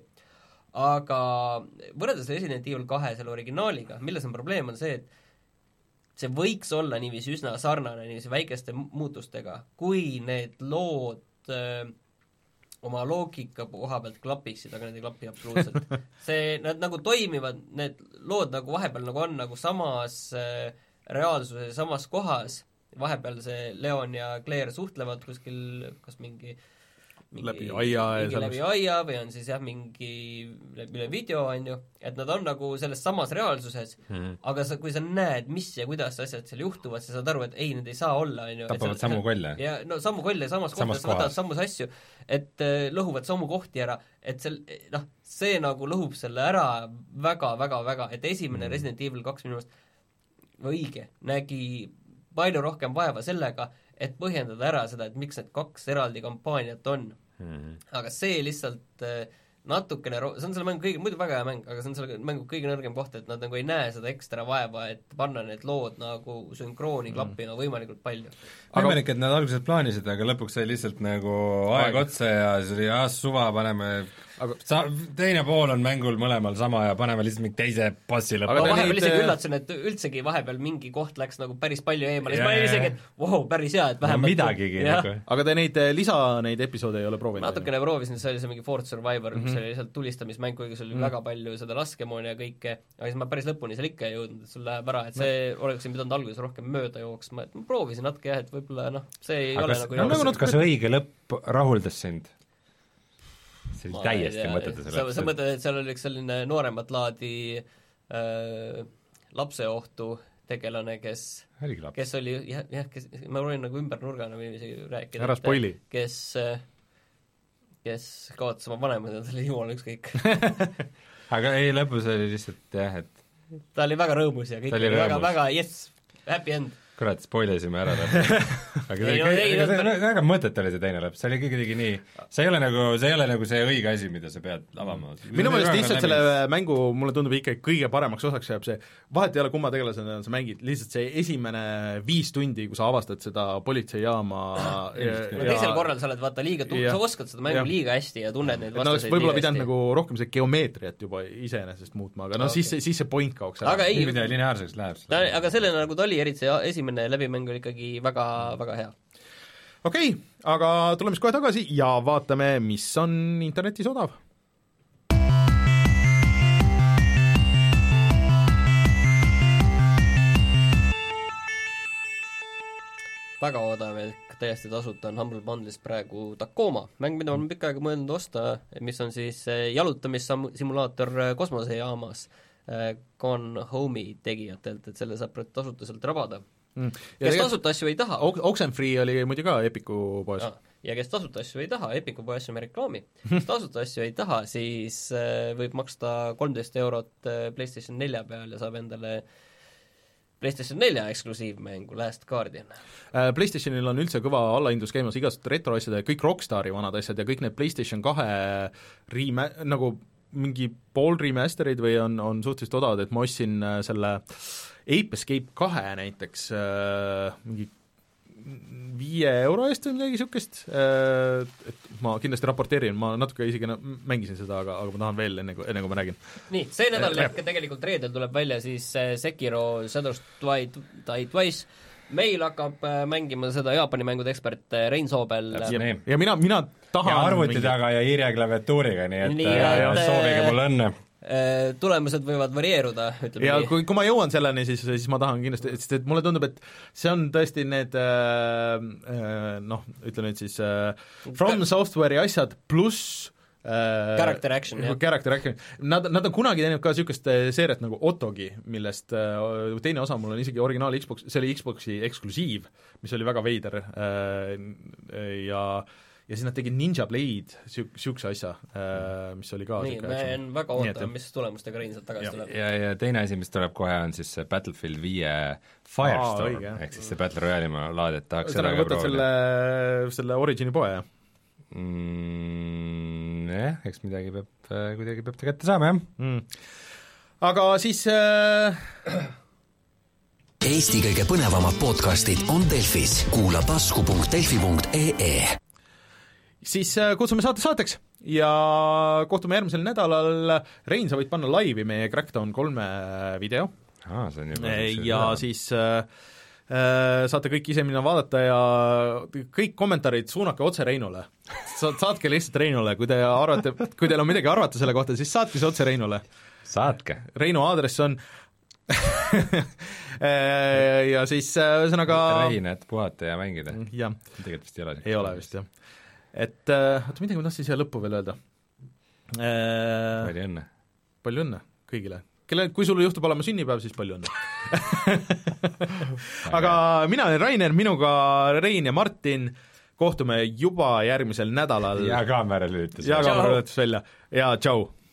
Aga võrreldes Resident Evil kahe selle originaaliga, milles on probleem, on see, et see võiks olla niiviisi üsna sarnane niiviisi väikeste muutustega, kui need lood öö, oma loogika koha pealt klapiksid, aga need ei klapi absoluutselt. See, nad nagu toimivad, need lood nagu vahepeal nagu on nagu samas öö, reaalsuses, samas kohas, vahepeal see Leon ja Claire suhtlevad kuskil, kas mingi mingi, läbi aia mingi läbi aia või on siis jah, mingi üle video, on ju, et nad on nagu selles samas reaalsuses mm, -hmm. aga sa, kui sa näed, mis ja kuidas asjad seal juhtuvad, sa saad aru, et ei, need ei saa olla, on ju. Tapavad samu kolle. Ja no samu kolle samas kohtas, võtavad samus asju, et äh, lõhuvad samu kohti ära, et seal, noh, see nagu lõhub selle ära väga-väga-väga, et esimene mm -hmm. Resident Evil kaks minu meelest õige, nägi palju rohkem vaeva sellega, et põhjendada ära seda, et miks need kaks eraldi kampaaniat on mm.. aga see lihtsalt äh, natukene ro-, see on selle mängu kõige, muidu väga hea mäng, aga see on selle mängu kõige nõrgem koht, et nad nagu ei näe seda ekstra vaeva, et panna need lood nagu sünkrooni klappima mm. võimalikult palju. Võimalik, et nad alguses plaanisid, aga lõpuks sai lihtsalt nagu aeg otsa ja siis oli jah, suva, paneme aga sa, teine pool on mängul mõlemal sama ja paneme lihtsalt mingi teise bossi lõppu. ma vahepeal isegi üllatasin, et üldsegi vahepeal mingi koht läks nagu päris palju eemale, siis ma olin isegi, et wow, päris hea, et vähemalt no midagigi nagu. Aga te neid lisa, neid episoode ei ole proovinud? Natukene proovisin, see oli see mingi Fort Survivor mm, -hmm. mis oli lihtsalt tulistamismäng, kuigi sul oli mm -hmm. väga palju seda laskemooni ja kõike, aga siis ma päris lõpuni seal ikka ei jõudnud, et sul läheb ära, et see no. oleks pidanud alguses rohkem mööda jooksma, et ma proovisin natuke jah, et võib-olla noh, see ei aga ole kas, nagu no, kas õige lõpp rahuldas sind? See oli täiesti mõtete selle sa, sa mõtled, et seal oli üks selline nooremat laadi äh, lapseohtu tegelane, kes kes oli, jah, jah, kes, ma võin nagu ümber nurga nagu isegi rääkida, ära spoili. kes kes kaotas oma vanemad ja ta oli jumala ükskõik. Aga ei, lõpus oli lihtsalt jah, et ta oli väga rõõmus ja kõik oli väga, väga yes, happy end. Kurat, spoilisime ära. aga see, no, ei, ega see väga mõtet oli see teine lõpp, see oli kuidagi nii, see ei ole nagu, see ei ole nagu see õige asi, mida sa pead avama. minu meelest lihtsalt selle mängu, mulle tundub ikka kõige paremaks osaks jääb see, vahet ei ole, kumma tegelasena sa mängid, lihtsalt see esimene viis tundi, kui sa avastad seda politseijaama ja, ja teisel korral sa oled vaata liiga, sa oskad seda mängu ja. liiga hästi ja tunned neid vastaseid no, võib-olla pidanud nagu rohkem see geomeetriat juba iseenesest muutma, aga no okay. siis, siis see point kaoks ära. aga ei, lineaarseks läheb ta, aga sellena, nagu ta oli, eriti see esimene läbimäng oli ikkagi väga, väga hea. okei okay,, aga tuleme siis kohe tagasi ja vaatame, mis on internetis odav. väga odav, ehk täiesti tasuta on Humble Bundle'is praegu Tacoma, mäng, mida olen pikka aega mõelnud osta, mis on siis jalutamissimulaator kosmosejaamas Gone Home'i tegijatelt, et selle saab tasuta sealt rabada mm.. kes tegelikult, tasuta asju ei taha Oxenfree oli muidu ka Epiku poes ja, ja kes tasuta asju ei taha, Epiku poes me reklaami kes tasuta asju ei taha, siis äh, võib maksta kolmteist eurot äh, PlayStation nelja peal ja saab endale PlayStation nelja eksklusiivmängu Last Guardian. PlayStationil on üldse kõva allahindlus käimas igast retroasjad ja kõik Rockstari vanad asjad ja kõik need PlayStation kahe rema-, nagu mingi pool remasterid või on, on suhteliselt odavad, et ma ostsin selle Ape Escape kahe näiteks äh, mingi viie euro eest või midagi niisugust, et ma kindlasti raporteerin, ma natuke isegi mängisin seda, aga, aga ma tahan veel enne, enne kui ma räägin. nii, see nädal ehk tegelikult reedel tuleb välja siis Sekiro Shadows Die Twice, meil hakkab mängima seda Jaapani mängude ekspert Rein Soobel ja, ja mina, mina tahan ja arvuti mingi... taga ja hiire klaviatuuriga, nii et, nii, ja, ja soovige mulle õnne. Tulemused võivad varieeruda, ütleme ja nii. kui, kui ma jõuan selleni, siis, siis ma tahan kindlasti, sest et mulle tundub, et see on tõesti need äh, noh, ütleme nüüd siis äh, From Software'i asjad pluss äh, character action, jah. Character action, nad, nad on kunagi teinud ka niisugust seeriat nagu Otogi, millest äh, teine osa mul on isegi originaal Xbox, see oli Xboxi eksklusiiv, mis oli väga veider äh, ja ja siis nad tegid Ninja Blade, niisuguse asja, mis oli ka nii, me on väga ootama, mis tulemustega Rein sealt tagasi ja, tuleb. ja, ja teine asi, mis tuleb kohe, on siis Battlefield viie Firestorm, ehk siis see Battle Royale'i laad, et tahaks seda ka proovida. selle, selle Origini poe, jah? Mm, jah, eks midagi peab, kuidagi peab ta kätte saama, jah mm.. Aga siis äh... Eesti kõige põnevamad podcastid on Delfis, kuula tasku punkt delfi punkt ee siis kutsume saate saateks ja kohtume järgmisel nädalal. Rein, sa võid panna laivi meie Crackdown kolme video ah, see on juba ja seda. Siis äh, saate kõik ise minna vaadata ja kõik kommentaarid suunake otse Reinule. Saatke lihtsalt Reinule, kui te arvate, kui teil on midagi arvata selle kohta, siis saatke see otse Reinule. Saatke. Reinu aadress on ja siis ühesõnaga Rein, et puhata ja mängida. Tegelikult vist ei ole. Ei ole vist, jah. Et oota, midagi ma tahtsin siia lõppu veel öelda. Palju õnne. Palju õnne kõigile. Kelle, kui sul juhtub olema sünnipäev, siis palju õnne. Aga mina olen Rainer, minuga Rein ja Martin, kohtume juba järgmisel nädalal. Ja kaamera lülitus. Ja kaamera lülitus välja ja tšau.